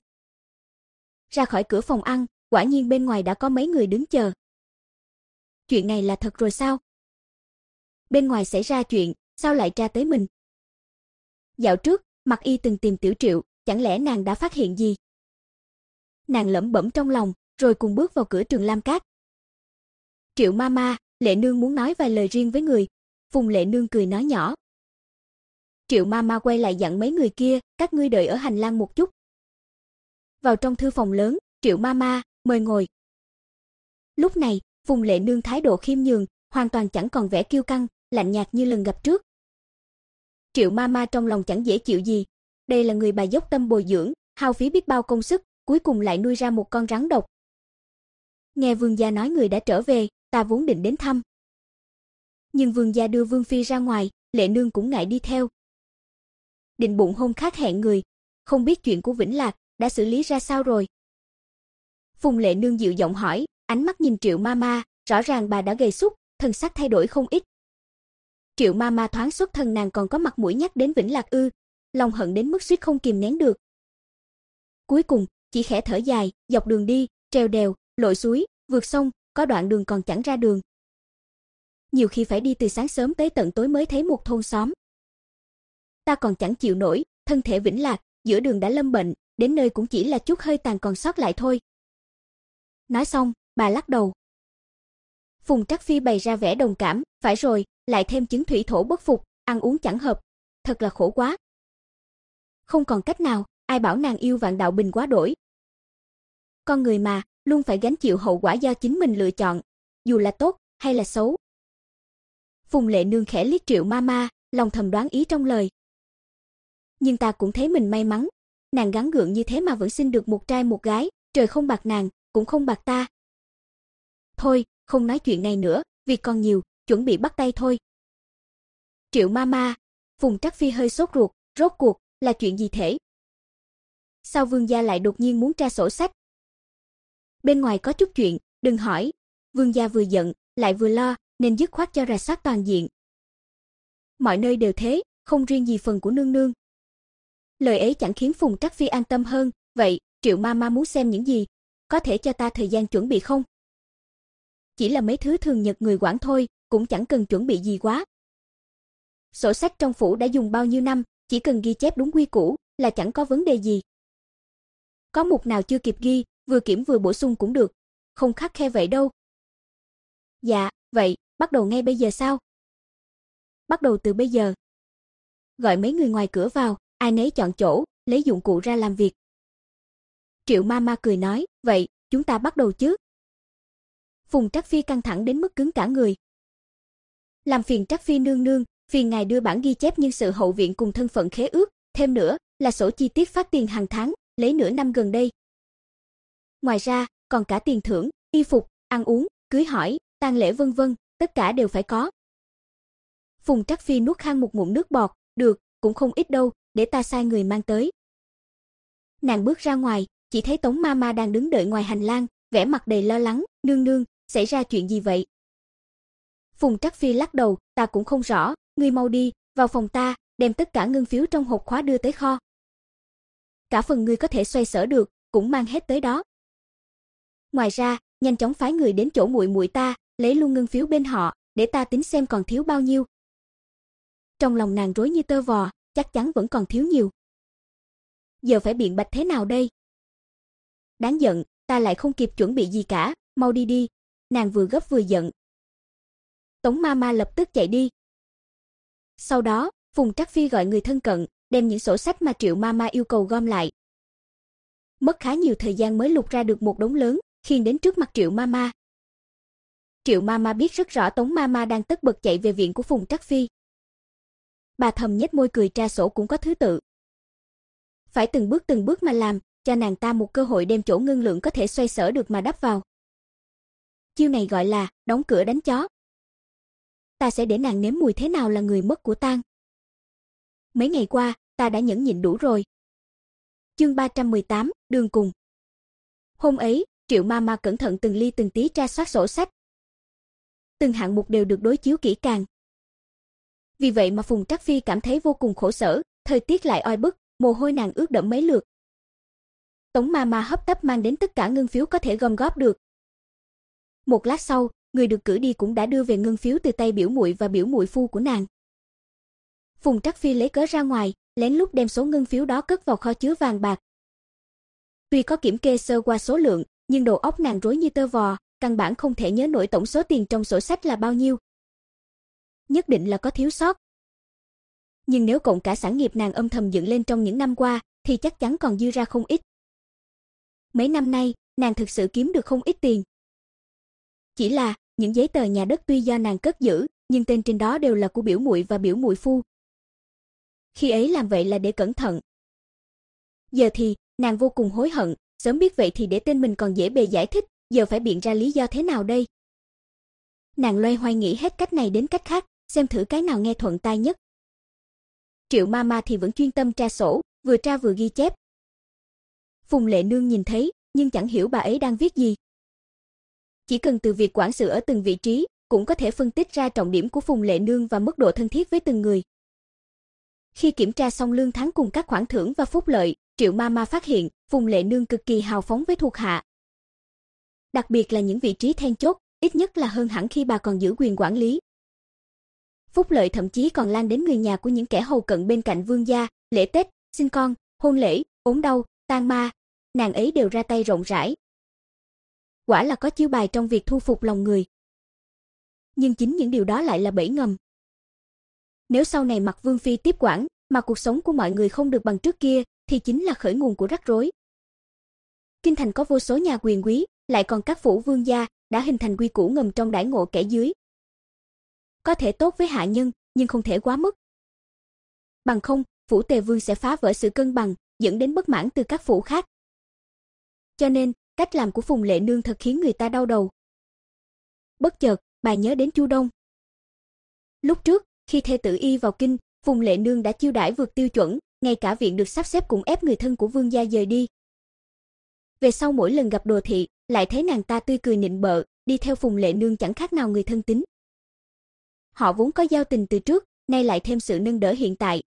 A: Ra khỏi cửa phòng ăn, quả nhiên bên ngoài đã có mấy người đứng chờ. Chuyện này là thật rồi sao? bên ngoài xảy ra chuyện, sao lại tra tới mình? Dạo trước, Mặc Y từng tìm Tiểu Triệu, chẳng lẽ nàng đã phát hiện gì? Nàng lẩm bẩm trong lòng, rồi cùng bước vào cửa Trường Lam Các. Triệu Mama, Lệ Nương muốn nói vài lời riêng với người. Phùng Lệ Nương cười nói nhỏ. Triệu Mama quay lại dặn mấy người kia, các ngươi đợi ở hành lang một chút. Vào trong thư phòng lớn, Triệu Mama, mời ngồi. Lúc này, Phùng Lệ Nương thái độ khiêm nhường, hoàn toàn chẳng còn vẻ kiêu căng, lạnh nhạt như lần gặp trước. Triệu Mama trong lòng chẳng dễ chịu gì, đây là người bà dốc tâm bồi dưỡng, hao phí biết bao công sức, cuối cùng lại nuôi ra một con rắn độc. Nghe vương gia nói người đã trở về, ta vốn định đến thăm. Nhưng vương gia đưa vương phi ra ngoài, Lệ Nương cũng ngại đi theo. Định bụng hôm khác hẹn người, không biết chuyện của Vĩnh Lạc đã xử lý ra sao rồi. Phùng Lệ Nương dịu giọng hỏi, ánh mắt nhìn Triệu Mama, rõ ràng bà đã gầy sút, thân sắc thay đổi không ít. Triệu Mama thoáng xuất thân nàng còn có mặt mũi nhắc đến Vĩnh Lạc ư, lòng hận đến mức suýt không kìm nén được. Cuối cùng, chỉ khẽ thở dài, dọc đường đi, trèo đèo, lội suối, vượt sông, có đoạn đường còn chẳng ra đường. Nhiều khi phải đi từ sáng sớm tới tận tối mới thấy một thôn xóm. Ta còn chẳng chịu nổi, thân thể Vĩnh Lạc, giữa đường đã lâm bệnh, đến nơi cũng chỉ là chút hơi tàn còn sót lại thôi. Nói xong, bà lắc đầu. Phùng Trắc Phi bày ra vẻ đồng cảm, phải rồi, lại thêm chứng thủy thổ bất phục, ăn uống chẳng hợp, thật là khổ quá. Không còn cách nào, ai bảo nàng yêu vạn đạo bình quá đổi. Con người mà, luôn phải gánh chịu hậu quả do chính mình lựa chọn, dù là tốt hay là xấu. Phùng Lệ Nương khẽ liếc Triệu Mama, lòng thầm đoán ý trong lời. Nhưng ta cũng thấy mình may mắn, nàng gắng gượng như thế mà vẫn sinh được một trai một gái, trời không bạc nàng, cũng không bạc ta. Thôi, không nói chuyện này nữa, việc còn nhiều, chuẩn bị bắt tay thôi. Triệu Mama, Phùng Trắc Phi hơi sốt ruột, rốt cuộc là chuyện gì thế? Sao vương gia lại đột nhiên muốn tra sổ sách? Bên ngoài có chút chuyện, đừng hỏi. Vương gia vừa giận, lại vừa lo, nên dứt khoát cho rà soát toàn diện. Mọi nơi đều thế, không riêng gì phần của nương nương. Lời ấy chẳng khiến Phùng Trắc Phi an tâm hơn, vậy, Triệu Mama muốn xem những gì? Có thể cho ta thời gian chuẩn bị không? Chỉ là mấy thứ thường nhật người quản thôi, cũng chẳng cần chuẩn bị gì quá. Sổ sách trong phủ đã dùng bao nhiêu năm, chỉ cần ghi chép đúng quy củ là chẳng có vấn đề gì. Có mục nào chưa kịp ghi, vừa kiểm vừa bổ sung cũng được, không khắt khe vậy đâu. Dạ, vậy, bắt đầu ngay bây giờ sao? Bắt đầu từ bây giờ. Gọi mấy người ngoài cửa vào, ai nấy chọn chỗ, lấy dụng cụ ra làm việc. Triệu Mama cười nói, vậy, chúng ta bắt đầu chứ. Phùng Trắc Phi căng thẳng đến mức cứng cả người. Làm phiền Trắc Phi nương nương, phiền ngài đưa bản ghi chép nhân sự hậu viện cùng thân phận khế ước, thêm nữa là sổ chi tiết phát tiền hàng tháng, lấy nửa năm gần đây. Ngoài ra, còn cả tiền thưởng, y phục, ăn uống, cưới hỏi, tang lễ vân vân, tất cả đều phải có. Phùng Trắc Phi nuốt khan một ngụm nước bọt, được, cũng không ít đâu, để ta sai người mang tới. Nàng bước ra ngoài, chỉ thấy Tống Mama đang đứng đợi ngoài hành lang, vẻ mặt đầy lo lắng, nương nương, xảy ra chuyện gì vậy? Phùng Trắc Phi lắc đầu, ta cũng không rõ, ngươi mau đi, vào phòng ta, đem tất cả ngân phiếu trong hộp khóa đưa tới kho. Cả phần ngươi có thể xoay sở được, cũng mang hết tới đó. Ngoài ra, nhanh chóng phái người đến chỗ muội muội ta, lấy luôn ngân phiếu bên họ, để ta tính xem còn thiếu bao nhiêu. Trong lòng nàng rối như tơ vò, chắc chắn vẫn còn thiếu nhiều. Giờ phải biện bạch thế nào đây? Đáng giận, ta lại không kịp chuẩn bị gì cả, mau đi đi. Nàng vừa gấp vừa giận. Tống Mama lập tức chạy đi. Sau đó, Phùng Trắc Phi gọi người thân cận, đem những sổ sách mà Triệu Mama yêu cầu gom lại. Mất khá nhiều thời gian mới lục ra được một đống lớn, khiêng đến trước mặt Triệu Mama. Triệu Mama biết rất rõ Tống Mama đang tất bật chạy về viện của Phùng Trắc Phi. Bà thầm nhếch môi cười, tra sổ cũng có thứ tự. Phải từng bước từng bước mà làm, cho nàng ta một cơ hội đem chỗ ngân lượng có thể xoay sở được mà đắp vào. Chiêu này gọi là đóng cửa đánh chó. Ta sẽ để nàng nếm mùi thế nào là người mất của tang. Mấy ngày qua, ta đã nhẫn nhịn đủ rồi. Chương ba trăm mười tám, đường cùng. Hôm ấy, Triệu Mama cẩn thận từng ly từng tí tra soát sổ sách. Từng hạng mục đều được đối chiếu kỹ càng. Vì vậy mà Phùng Trắc Phi cảm thấy vô cùng khổ sở, thời tiết lại oi bức, mồ hôi nàng ướt đẫm mấy lượt. Tống Mama hấp tấp mang đến tất cả ngân phiếu có thể gom góp được. Một lát sau, người được cử đi cũng đã đưa về ngân phiếu từ tay biểu muội và biểu muội phu của nàng. Phùng Trắc Phi lấy cớ ra ngoài, lén lút đem số ngân phiếu đó cất vào kho chứa vàng bạc. Tuy có kiểm kê sơ qua số lượng, nhưng đầu óc nàng rối như tơ vò, căn bản không thể nhớ nổi tổng số tiền trong sổ sách là bao nhiêu. Nhất định là có thiếu sót. Nhưng nếu cộng cả sản nghiệp nàng âm thầm dựng lên trong những năm qua, thì chắc chắn còn dư ra không ít. Mấy năm nay, nàng thực sự kiếm được không ít tiền. Chỉ là, những giấy tờ nhà đất tuy do nàng cất giữ, nhưng tên trên đó đều là của biểu muội và biểu muội phu. Khi ấy làm vậy là để cẩn thận. Giờ thì, nàng vô cùng hối hận, sớm biết vậy thì để tên mình còn dễ bề giải thích, giờ phải biện ra lý do thế nào đây? Nàng loay hoay nghĩ hết cách này đến cách khác, xem thử cái nào nghe thuận tai nhất. Triệu Mama thì vẫn chuyên tâm tra sổ, vừa tra vừa ghi chép. Phùng Lệ Nương nhìn thấy, nhưng chẳng hiểu bà ấy đang viết gì. Chỉ cần từ việc quản sự ở từng vị trí, cũng có thể phân tích ra trọng điểm của Phùng Lệ Nương và mức độ thân thiết với từng người. Khi kiểm tra xong lương tháng cùng các khoản thưởng và phúc lợi, Triệu Mama phát hiện Phùng Lệ Nương cực kỳ hào phóng với thuộc hạ. Đặc biệt là những vị trí then chốt, ít nhất là hơn hẳn khi bà còn giữ quyền quản lý. Phúc lợi thậm chí còn lan đến người nhà của những kẻ hầu cận bên cạnh vương gia, lễ Tết, sinh con, hôn lễ, ốm đau, tang ma, nàng ấy đều ra tay rộng rãi. Quả là có chiêu bài trong việc thu phục lòng người. Nhưng chính những điều đó lại là bẫy ngầm. Nếu sau này Mặc Vương phi tiếp quản, mà cuộc sống của mọi người không được bằng trước kia, thì chính là khởi nguồn của rắc rối. Kinh thành có vô số nhà quyền quý, lại còn các phủ vương gia, đã hình thành quy củ ngầm trong đãi ngộ kẻ dưới. Có thể tốt với hạ nhân, nhưng không thể quá mức. Bằng không, phủ Tề Vương sẽ phá vỡ sự cân bằng, dẫn đến bất mãn từ các phủ khác. Cho nên, cách làm của Phùng Lệ Nương thật khiến người ta đau đầu. Bất chợt, bà nhớ đến Chu Đông. Lúc trước, khi thê tử y vào kinh, Phùng Lệ Nương đã chiêu đãi vượt tiêu chuẩn, ngay cả viện được sắp xếp cũng ép người thân của vương gia dời đi. Về sau mỗi lần gặp Đồ thị, lại thấy nàng ta tươi cười nịnh bợ, đi theo Phùng Lệ Nương chẳng khác nào người thân tín. Họ vốn có giao tình từ trước, nay lại thêm sự nâng đỡ hiện tại.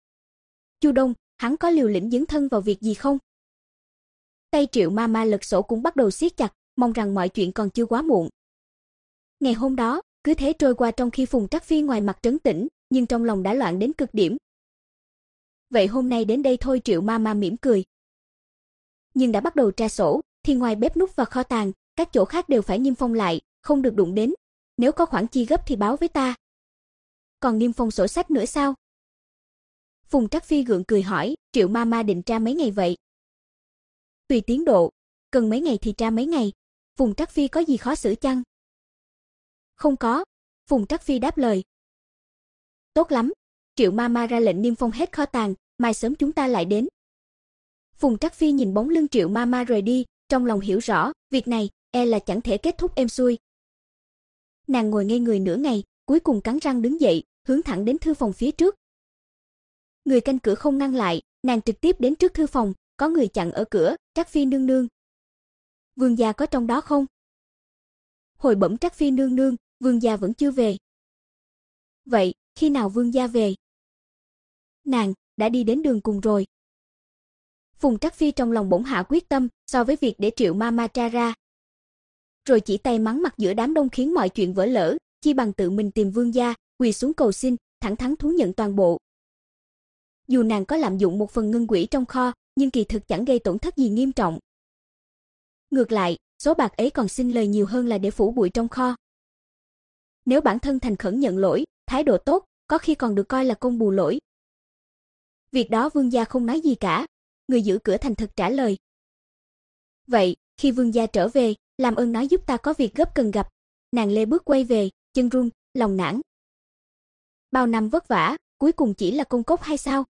A: Chu Đông, hắn có liều lĩnh dấn thân vào việc gì không? Tay Triệu Mama lật sổ cũng bắt đầu siết chặt, mong rằng mọi chuyện còn chưa quá muộn. Ngày hôm đó, cứ thế trôi qua trong khi Phùng Trắc Phi ngoài mặt trấn tĩnh, nhưng trong lòng đã loạn đến cực điểm. Vậy hôm nay đến đây thôi, Triệu Mama mỉm cười. Nhưng đã bắt đầu tra sổ, thì ngoài bếp núc và kho tàng, các chỗ khác đều phải niêm phong lại, không được đụng đến. Nếu có khoản chi gấp thì báo với ta. Còn niêm phong sổ sách nữa sao? Phùng Trắc Phi gượng cười hỏi, Triệu Mama định tra mấy ngày vậy? Tùy tiến độ, cần mấy ngày thì tra mấy ngày. Phùng Trắc Phi có gì khó xử chăng? Không có, Phùng Trắc Phi đáp lời. Tốt lắm, Triệu Mama ra lệnh niêm phong hết kho tàng, mai sớm chúng ta lại đến. Phùng Trắc Phi nhìn bóng lưng Triệu Mama rời đi, trong lòng hiểu rõ, việc này e là chẳng thể kết thúc êm xuôi. Nàng ngồi ngây người nửa ngày, cuối cùng cắn răng đứng dậy, hướng thẳng đến thư phòng phía trước. Người canh cửa không ngăn lại, nàng trực tiếp đến trước thư phòng, có người chặn ở cửa, Trắc Phi nương nương. Vương gia có trong đó không? Hồi bẩm Trắc Phi nương nương, vương gia vẫn chưa về. Vậy, khi nào vương gia về? Nàng đã đi đến đường cùng rồi. Phùng Trắc Phi trong lòng bỗng hạ quyết tâm, so với việc để Triệu Mama tra ra, rồi chỉ tay mắng mặt giữa đám đông khiến mọi chuyện vỡ lỡ, chi bằng tự mình tìm vương gia, quỳ xuống cầu xin, thẳng thắn thú nhận toàn bộ. Dù nàng có lạm dụng một phần ngân quỹ trong kho, nhưng kỳ thực chẳng gây tổn thất gì nghiêm trọng. Ngược lại, số bạc ấy còn xin lời nhiều hơn là để phủ bụi trong kho. Nếu bản thân thành khẩn nhận lỗi, thái độ tốt, có khi còn được coi là công bù lỗi. Việc đó vương gia không nói gì cả, người giữ cửa thành thật trả lời. Vậy, khi vương gia trở về, làm ơn nói giúp ta có việc gấp cần gặp. Nàng lê bước quay về, chân run, lòng nản. Bao năm vất vả, cuối cùng chỉ là công cốc hay sao?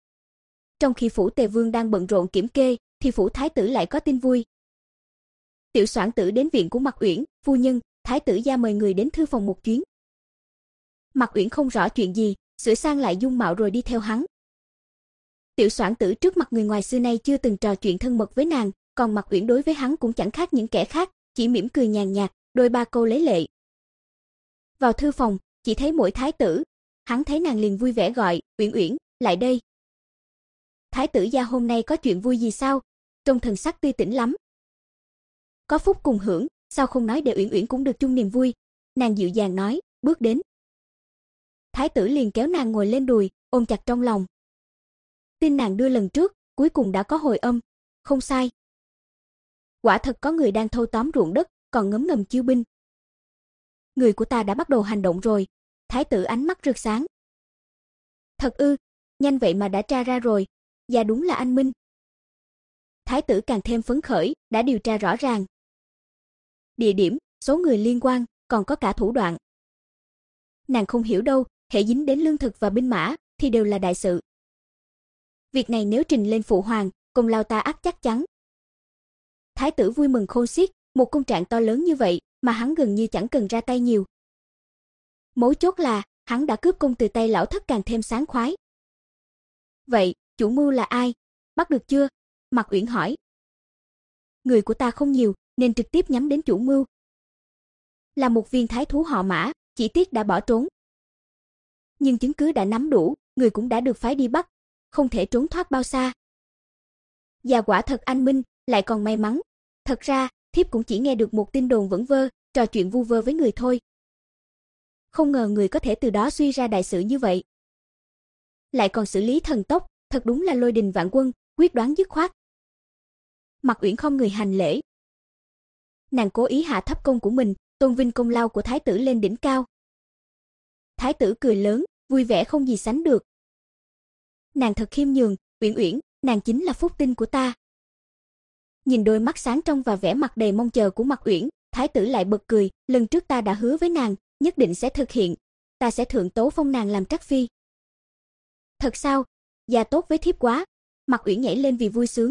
A: Trong khi phủ Tề Vương đang bận rộn kiểm kê, thì phủ thái tử lại có tin vui. Tiểu Soảng tử đến viện của Mạc Uyển, phu nhân, thái tử gia mời người đến thư phòng một chuyến. Mạc Uyển không rõ chuyện gì, sửa sang lại dung mạo rồi đi theo hắn. Tiểu Soảng tử trước mặt người ngoài xưa nay chưa từng trò chuyện thân mật với nàng, còn Mạc Uyển đối với hắn cũng chẳng khác những kẻ khác, chỉ mỉm cười nhàn nhạt, đôi ba câu lấy lệ. Vào thư phòng, chỉ thấy mỗi thái tử, hắn thấy nàng liền vui vẻ gọi, "Uyển Uyển, lại đây." Thái tử gia hôm nay có chuyện vui gì sao? Trông thần sắc tươi tỉnh lắm. Có phúc cùng hưởng, sao không nói để Uyển Uyển cũng được chung niềm vui. Nàng dịu dàng nói, bước đến. Thái tử liền kéo nàng ngồi lên đùi, ôm chặt trong lòng. Tin nàng đưa lần trước, cuối cùng đã có hồi âm, không sai. Quả thật có người đang thâu tóm ruộng đất, còn ngấm ngầm chiêu binh. Người của ta đã bắt đầu hành động rồi. Thái tử ánh mắt rực sáng. Thật ư, nhanh vậy mà đã tra ra rồi, và đúng là anh minh. Thái tử càng thêm phấn khởi, đã điều tra rõ ràng. Địa điểm, số người liên quan, còn có cả thủ đoạn. Nàng không hiểu đâu, hệ dính đến lương thực và binh mã, thì đều là đại sự. Việc này nếu trình lên phụ hoàng, công lao ta ắt chắc chắn. Thái tử vui mừng khôn xiết, một công trạng to lớn như vậy, mà hắn gần như chẳng cần ra tay nhiều. Mấu chốt là, hắn đã cướp công từ tay lão thất càng thêm sáng khoái. Vậy, chủ mưu là ai? Bắt được chưa? Mạc Uyển hỏi. Người của ta không nhiều, nên trực tiếp nhắm đến chủ mưu. Là một viên thái thú họ Mã, chỉ tiếc đã bỏ trốn. Nhưng chứng cứ đã nắm đủ, người cũng đã được phái đi bắt, không thể trốn thoát bao xa. Và quả thật anh minh, lại còn may mắn. Thật ra, thiếp cũng chỉ nghe được một tin đồn vẩn vơ, trò chuyện vu vơ với người thôi. Không ngờ người có thể từ đó suy ra đại sự như vậy. Lại còn xử lý thần tốc, thật đúng là lôi đình vạn quân, quyết đoán dứt khoát. Mạc Uyển không người hành lễ. Nàng cố ý hạ thấp công của mình, tôn vinh công lao của thái tử lên đỉnh cao. Thái tử cười lớn, vui vẻ không gì sánh được. Nàng thật khiêm nhường, Uyển Uyển, nàng chính là phúc tinh của ta. Nhìn đôi mắt sáng trong và vẻ mặt đầy mong chờ của Mạc Uyển, thái tử lại bật cười, lần trước ta đã hứa với nàng, nhất định sẽ thực hiện, ta sẽ thượng tấu phong nàng làm trắc phi. Thật sao? Gia tốt với thiếp quá. Mạc Uyển nhảy lên vì vui sướng.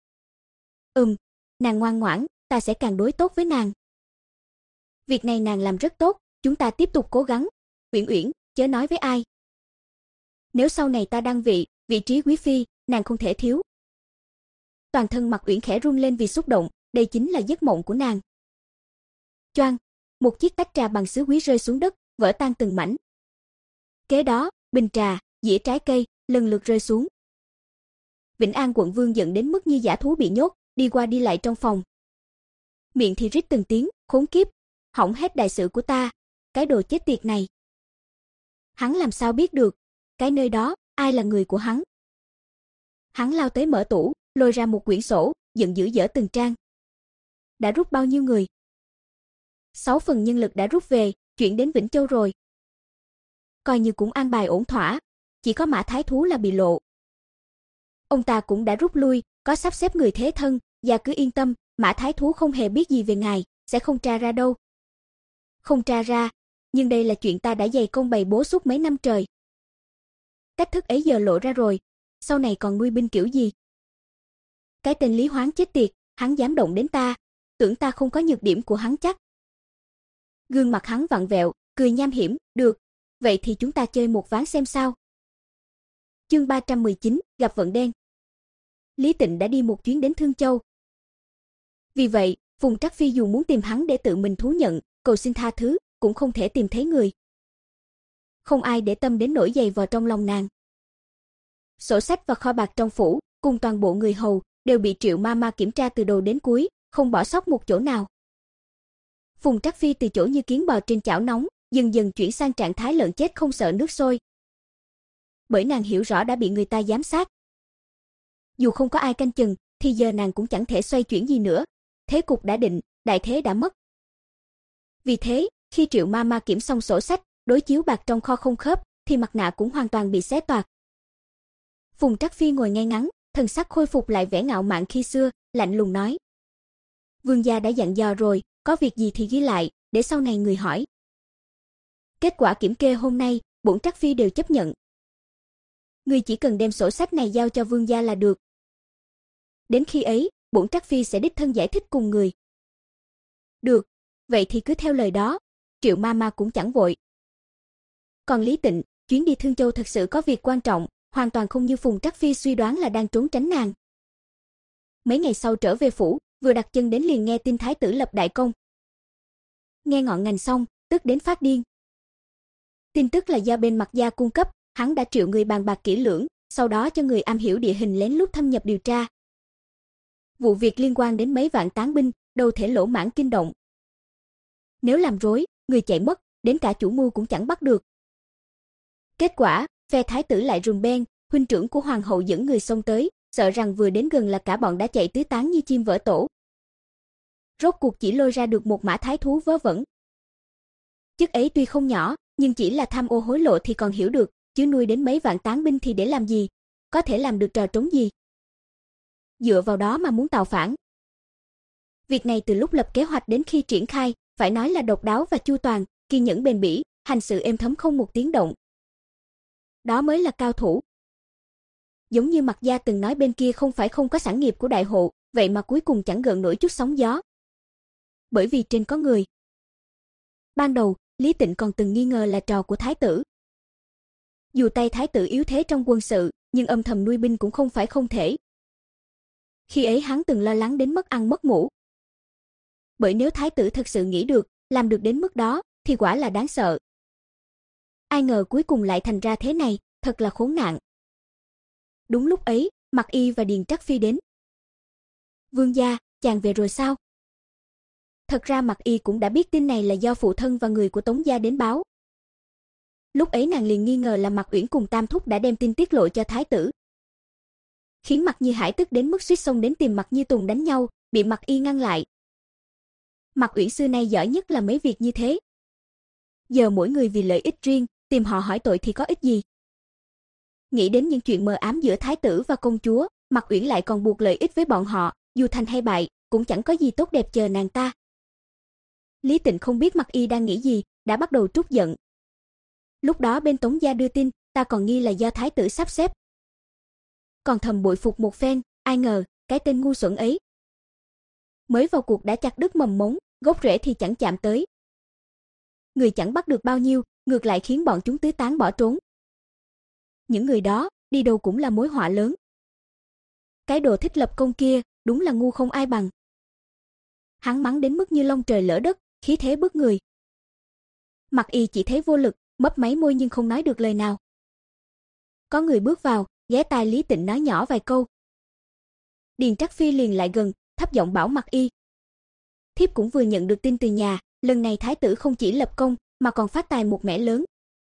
A: Ừm, nàng ngoan ngoãn, ta sẽ càng đối tốt với nàng. Việc này nàng làm rất tốt, chúng ta tiếp tục cố gắng. Uyển Uyển, chớ nói với ai. Nếu sau này ta đăng vị, vị trí quý phi, nàng không thể thiếu. Toàn thân Mạc Uyển khẽ run lên vì xúc động, đây chính là giấc mộng của nàng. Choang, một chiếc tách trà bằng sứ quý rơi xuống đất, vỡ tan từng mảnh. Kế đó, bình trà, dĩa trái cây lần lượt rơi xuống. Vĩnh An quận vương giận đến mức như dã thú bị nhốt, đi qua đi lại trong phòng. Miệng thì rít từng tiếng, khốn kiếp, hỏng hết đại sự của ta, cái đồ chết tiệt này. Hắn làm sao biết được, cái nơi đó, ai là người của hắn. Hắn lao tới mở tủ, lôi ra một quyển sổ, giận dữ dở từng trang. Đã rút bao nhiêu người? Sáu phần nhân lực đã rút về, chuyển đến Vĩnh Châu rồi. Coi như cũng an bài ổn thỏa, chỉ có Mã Thái Thú là bị lộ. Ông ta cũng đã rút lui, có sắp xếp người thế thân, và cứ yên tâm, Mã Thái Thú không hề biết gì về ngài, sẽ không tra ra đâu. Không tra ra, nhưng đây là chuyện ta đã dày công bày bố suốt mấy năm trời. Cách thức ấy giờ lộ ra rồi, sau này còn nuôi binh kiểu gì? Cái tên Lý Hoáng chết tiệt, hắn dám động đến ta, tưởng ta không có nhược điểm của hắn chắc. Gương mặt hắn vặn vẹo, cười nham hiểm, được, vậy thì chúng ta chơi một ván xem sao. Chương ba trăm mười chín, gặp vận đen. Lý Tịnh đã đi một chuyến đến Thương Châu. Vì vậy, Phùng Trắc Phi dù muốn tìm hắn để tự mình thú nhận, cầu xin tha thứ, cũng không thể tìm thấy người. Không ai để tâm đến nỗi dày vò trong lòng nàng. Sổ sách và kho bạc trong phủ, cùng toàn bộ người hầu, đều bị Triệu Ma Ma kiểm tra từ đầu đến cuối, không bỏ sót một chỗ nào. Phùng Trắc Phi từ chỗ như kiến bò trên chảo nóng, dần dần chuyển sang trạng thái lợn chết không sợ nước sôi. Bởi nàng hiểu rõ đã bị người ta giám sát. Dù không có ai canh chừng, thì giờ nàng cũng chẳng thể xoay chuyển gì nữa. Thế cục đã định, đại thế đã mất. Vì thế, khi Triệu Ma Ma kiểm xong sổ sách, đối chiếu bạc trong kho không khớp, thì mặt nạ cũng hoàn toàn bị xé toạc. Phùng Trắc Phi ngồi ngay ngắn, thần sắc khôi phục lại vẻ ngạo mạn khi xưa, lạnh lùng nói: Vương gia đã dặn dò rồi, có việc gì thì ghi lại, để sau này người hỏi. Kết quả kiểm kê hôm nay, bổn Trắc Phi đều chấp nhận. Người chỉ cần đem sổ sách này giao cho vương gia là được. Đến khi ấy, bổn Trắc Phi sẽ đích thân giải thích cùng người. Được, vậy thì cứ theo lời đó. Triệu Ma Ma cũng chẳng vội. Còn Lý Tịnh, chuyến đi Thương Châu thật sự có việc quan trọng, hoàn toàn không như Phùng Trắc Phi suy đoán là đang trốn tránh nàng. Mấy ngày sau trở về phủ, vừa đặt chân đến liền nghe tin thái tử lập đại công. Nghe ngọn ngành xong, tức đến phát điên. Tin tức là do bên Mạc gia cung cấp, hắn đã triệu người bàn bạc kỹ lưỡng, sau đó cho người am hiểu địa hình lén lút thâm nhập điều tra. Vụ việc liên quan đến mấy vạn tán binh, đâu thể lỗ mãng kinh động. Nếu làm rối, người chạy mất, đến cả chủ mưu cũng chẳng bắt được. Kết quả, phe thái tử lại rùm beng, huynh trưởng của hoàng hậu dẫn người xông tới, sợ rằng vừa đến gần là cả bọn đã chạy tứ tán như chim vỡ tổ. Rốt cuộc chỉ lôi ra được một mã thái thú vớ vẩn. Chức ấy tuy không nhỏ, nhưng chỉ là tham ô hối lộ thì còn hiểu được, chứ nuôi đến mấy vạn tán binh thì để làm gì, có thể làm được trò trống gì. Dựa vào đó mà muốn tạo phản. Việc này từ lúc lập kế hoạch đến khi triển khai, phải nói là độc đáo và chu toàn, kiên nhẫn bền bỉ, hành sự êm thấm không một tiếng động. Đó mới là cao thủ. Giống như Mạc gia từng nói bên kia không phải không có sản nghiệp của đại hộ, vậy mà cuối cùng chẳng gợn nổi chút sóng gió. Bởi vì trên có người. Ban đầu, Lý Tịnh còn từng nghi ngờ là trò của thái tử. Dù tay thái tử yếu thế trong quân sự, nhưng âm thầm nuôi binh cũng không phải không thể. Khi ấy hắn từng lo lắng đến mất ăn mất ngủ. Bởi nếu thái tử thực sự nghĩ được, làm được đến mức đó, thì quả là đáng sợ. Ai ngờ cuối cùng lại thành ra thế này, thật là khốn nạn. Đúng lúc ấy, Mạc Y và Điền Trắc Phi đến. Vương gia, chàng về rồi sao? Thật ra Mạc Y cũng đã biết tin này là do phụ thân và người của Tống gia đến báo. Lúc ấy nàng liền nghi ngờ là Mạc Uyển cùng Tam Thúc đã đem tin tiết lộ cho thái tử. Khiến Mạc Như Hải tức đến mức suýt xông đến tìm Mạc Như Tùng đánh nhau, bị Mạc Y ngăn lại. Mạc Uyển xưa nay giỏi nhất là mấy việc như thế. Giờ mỗi người vì lợi ích riêng, tìm họ hỏi tội thì có ích gì? Nghĩ đến những chuyện mờ ám giữa thái tử và công chúa, Mạc Uyển lại còn buộc lợi ích với bọn họ, dù thành hay bại, cũng chẳng có gì tốt đẹp chờ nàng ta. Lý Tịnh không biết Mạc Y đang nghĩ gì, đã bắt đầu trút giận. Lúc đó bên Tống gia đưa tin, ta còn nghi là do thái tử sắp xếp. Còn thầm bội phục một phen, ai ngờ, cái tên ngu xuẩn ấy. Mới vào cuộc đã chặt đứt mầm mống, gốc rễ thì chẳng chạm tới. Người chẳng bắt được bao nhiêu, ngược lại khiến bọn chúng tứ tán bỏ trốn. Những người đó, đi đâu cũng là mối họa lớn. Cái đồ thích lập công kia, đúng là ngu không ai bằng. Hắn mắng đến mức như long trời lỡ đất, khí thế bức người. Mạc Y chỉ thấy vô lực, mấp máy môi nhưng không nói được lời nào. Có người bước vào, ghé tai Lý Tịnh nói nhỏ vài câu. Điền Trắc Phi liền lại gần, thấp giọng bảo Mạc Y. Thiếp cũng vừa nhận được tin từ nhà, lần này thái tử không chỉ lập công, mà còn phát tài một mẻ lớn.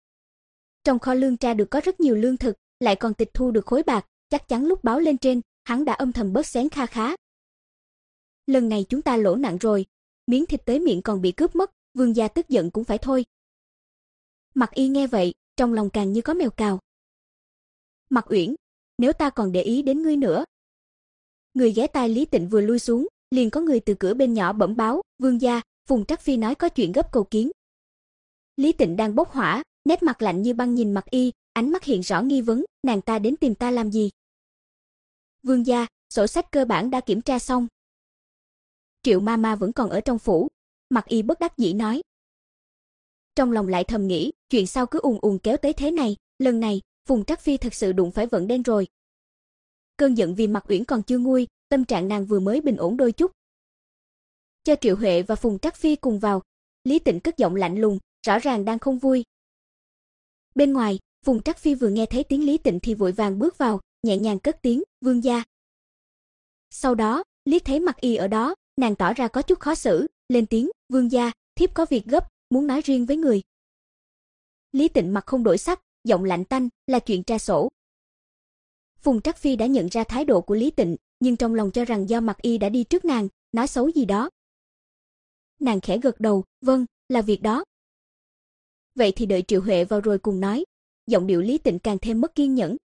A: Trong kho lương tra được có rất nhiều lương thực, lại còn tịch thu được khối bạc, chắc chắn lúc báo lên trên, hắn đã âm thầm bớt xén kha khá. Lần này chúng ta lỗ nặng rồi, miếng thịt tới miệng còn bị cướp mất, vương gia tức giận cũng phải thôi. Mạc Y nghe vậy, trong lòng càng như có mèo cào. Mạc Uyển, nếu ta còn để ý đến ngươi nữa. Người ghé tai Lý Tịnh vừa lui xuống, liền có người từ cửa bên nhỏ bẩm báo, vương gia, Phùng Trắc Phi nói có chuyện gấp cầu kiến. Lý Tịnh đang bốc hỏa, nét mặt lạnh như băng nhìn Mạc Y, ánh mắt hiện rõ nghi vấn, nàng ta đến tìm ta làm gì? Vương gia, sổ sách cơ bản đã kiểm tra xong. Triệu ma ma vẫn còn ở trong phủ, Mạc Y bất đắc dĩ nói. Trong lòng lại thầm nghĩ, chuyện sao cứ ùn ùn kéo tới thế này, lần này, Phùng Trắc Phi thật sự đụng phải vận đen rồi. Cơn giận vì Mạc Uyển còn chưa nguôi, tâm trạng nàng vừa mới bình ổn đôi chút. Cho Triệu Huệ và Phùng Trắc Phi cùng vào, Lý Tịnh cất giọng lạnh lùng, rõ ràng đang không vui. Bên ngoài, Phùng Trắc Phi vừa nghe thấy tiếng Lý Tịnh thì vội vàng bước vào, nhẹ nhàng cất tiếng, vương gia. Sau đó, liếc thấy Mạc Y ở đó, nàng tỏ ra có chút khó xử, lên tiếng, vương gia, thiếp có việc gấp, muốn nói riêng với người. Lý Tịnh mặt không đổi sắc, giọng lạnh tanh, là chuyện tra sổ. Phùng Trắc Phi đã nhận ra thái độ của Lý Tịnh, nhưng trong lòng cho rằng do Mạc Y đã đi trước nàng, nói xấu gì đó. Nàng khẽ gật đầu, vâng, là việc đó. Vậy thì đợi Triệu Huệ vào rồi cùng nói. Giọng điệu Lý Tịnh càng thêm mất kiên nhẫn.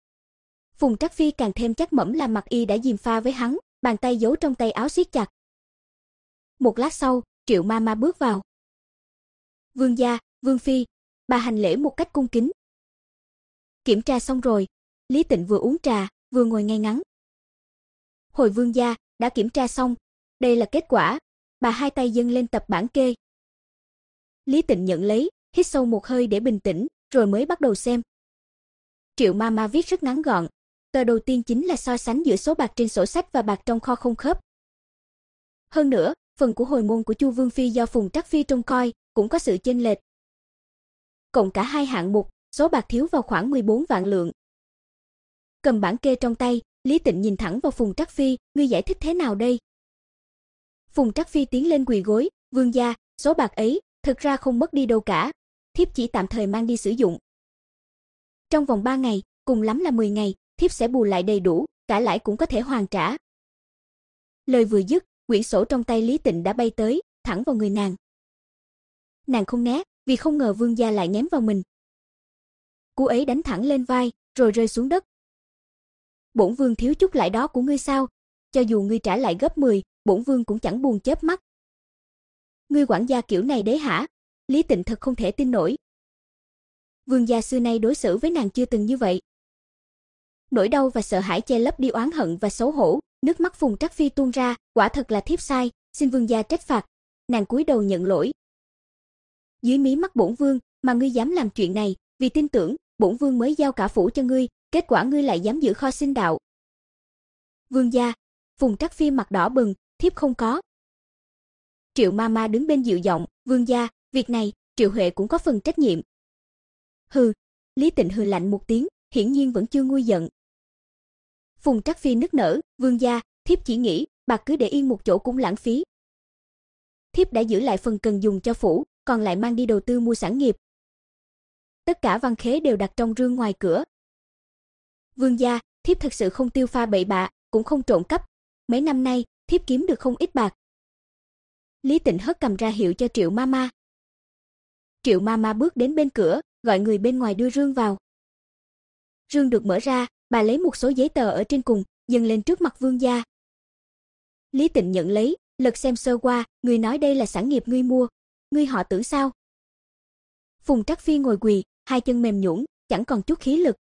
A: Phùng Trắc Phi càng thêm chắc mẩm là Mạc Y đã gièm pha với hắn, bàn tay giấu trong tay áo siết chặt. Một lát sau, Triệu ma ma bước vào. Vương gia, Vương Phi, bà hành lễ một cách cung kính. Kiểm tra xong rồi, Lý Tịnh vừa uống trà, vừa ngồi ngay ngắn. Hồi vương gia, đã kiểm tra xong, đây là kết quả, bà hai tay dâng lên tập bản kê. Lý Tịnh nhận lấy, hít sâu một hơi để bình tĩnh, rồi mới bắt đầu xem. Triệu ma ma viết rất ngắn gọn, tờ đầu tiên chính là so sánh giữa số bạc trên sổ sách và bạc trong kho không khớp. Hơn nữa, phần của hồi môn của Chu Vương Phi do Phùng Trắc Phi trông coi, cũng có sự chênh lệch. Cộng cả hai hạng mục, số bạc thiếu vào khoảng mười bốn vạn lượng. Cầm bản kê trong tay, Lý Tịnh nhìn thẳng vào Phùng Trắc Phi, ngươi giải thích thế nào đây? Phùng Trắc Phi tiến lên quỳ gối, Vương gia, số bạc ấy, thực ra không mất đi đâu cả, thiếp chỉ tạm thời mang đi sử dụng. Trong vòng ba ngày, cùng lắm là mười ngày, thiếp sẽ bù lại đầy đủ, cả lãi cũng có thể hoàn trả. Lời vừa dứt, quyển sổ trong tay Lý Tịnh đã bay tới, thẳng vào người nàng. Nàng không né, vì không ngờ Vương gia lại ném vào mình. Cú ấy đánh thẳng lên vai, rồi rơi xuống đất. Bổn vương thiếu chút lãi đó của ngươi sao? Cho dù ngươi trả lại gấp mười, bổn vương cũng chẳng buồn chớp mắt. Ngươi quản gia kiểu này đấy hả? Lý Tịnh thật không thể tin nổi. Vương gia xưa nay đối xử với nàng chưa từng như vậy. Nỗi đau và sợ hãi che lấp đi oán hận và xấu hổ, nước mắt Phùng Trắc Phi tuôn ra, quả thật là thiếp sai, xin vương gia trách phạt. Nàng cúi đầu nhận lỗi. Dưới mí mắt bổn vương mà ngươi dám làm chuyện này, vì tin tưởng, bổn vương mới giao cả phủ cho ngươi, kết quả ngươi lại dám giữ kho sinh đạo. Vương gia, Phùng Trắc Phi mặt đỏ bừng, thiếp không có. Triệu ma ma đứng bên dịu giọng, vương gia, việc này, Triệu Huệ cũng có phần trách nhiệm. Hừ, Lý Tịnh hừ lạnh một tiếng, hiển nhiên vẫn chưa nguôi giận. Phùng Trắc Phi nức nở, vương gia, thiếp chỉ nghĩ, bạc cứ để yên một chỗ cũng lãng phí. Thiếp đã giữ lại phần cần dùng cho phủ, còn lại mang đi đầu tư mua sản nghiệp. Tất cả văn khế đều đặt trong rương ngoài cửa. Vương gia, thiếp thật sự không tiêu pha bậy bạ, cũng không trộm cắp. Mấy năm nay, thiếp kiếm được không ít bạc. Lý Tịnh hất cầm ra hiệu cho Triệu ma ma. Triệu ma ma bước đến bên cửa, gọi người bên ngoài đưa rương vào. Rương được mở ra, bà lấy một số giấy tờ ở trên cùng, dâng lên trước mặt vương gia. Lý Tịnh nhận lấy, lật xem sơ qua, người nói đây là sản nghiệp ngươi mua, ngươi họ Tưởng sao? Phùng Trắc Phi ngồi quỳ, hai chân mềm nhũn, chẳng còn chút khí lực.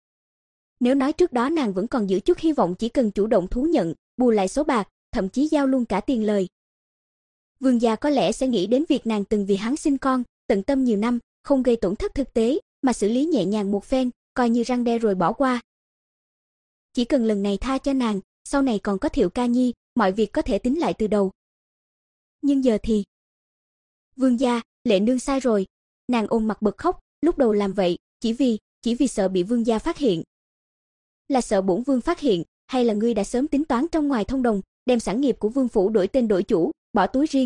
A: Nếu nói trước đó nàng vẫn còn giữ chút hy vọng chỉ cần chủ động thú nhận, bù lại số bạc, thậm chí giao luôn cả tiền lời. Vương gia có lẽ sẽ nghĩ đến việc nàng từng vì hắn sinh con, tận tâm nhiều năm, không gây tổn thất thực tế, mà xử lý nhẹ nhàng một phen, coi như răng đe rồi bỏ qua. Chỉ cần lần này tha cho nàng, sau này còn có Thiệu Ca Nhi, mọi việc có thể tính lại từ đầu. Nhưng giờ thì... Vương gia, Lệ nương sai rồi. Nàng ôm mặt bật khóc, lúc đầu làm vậy, chỉ vì, chỉ vì sợ bị vương gia phát hiện. Là sợ bổn vương phát hiện, hay là ngươi đã sớm tính toán trong ngoài thông đồng, đem sản nghiệp của vương phủ đổi tên đổi chủ, bỏ túi riêng?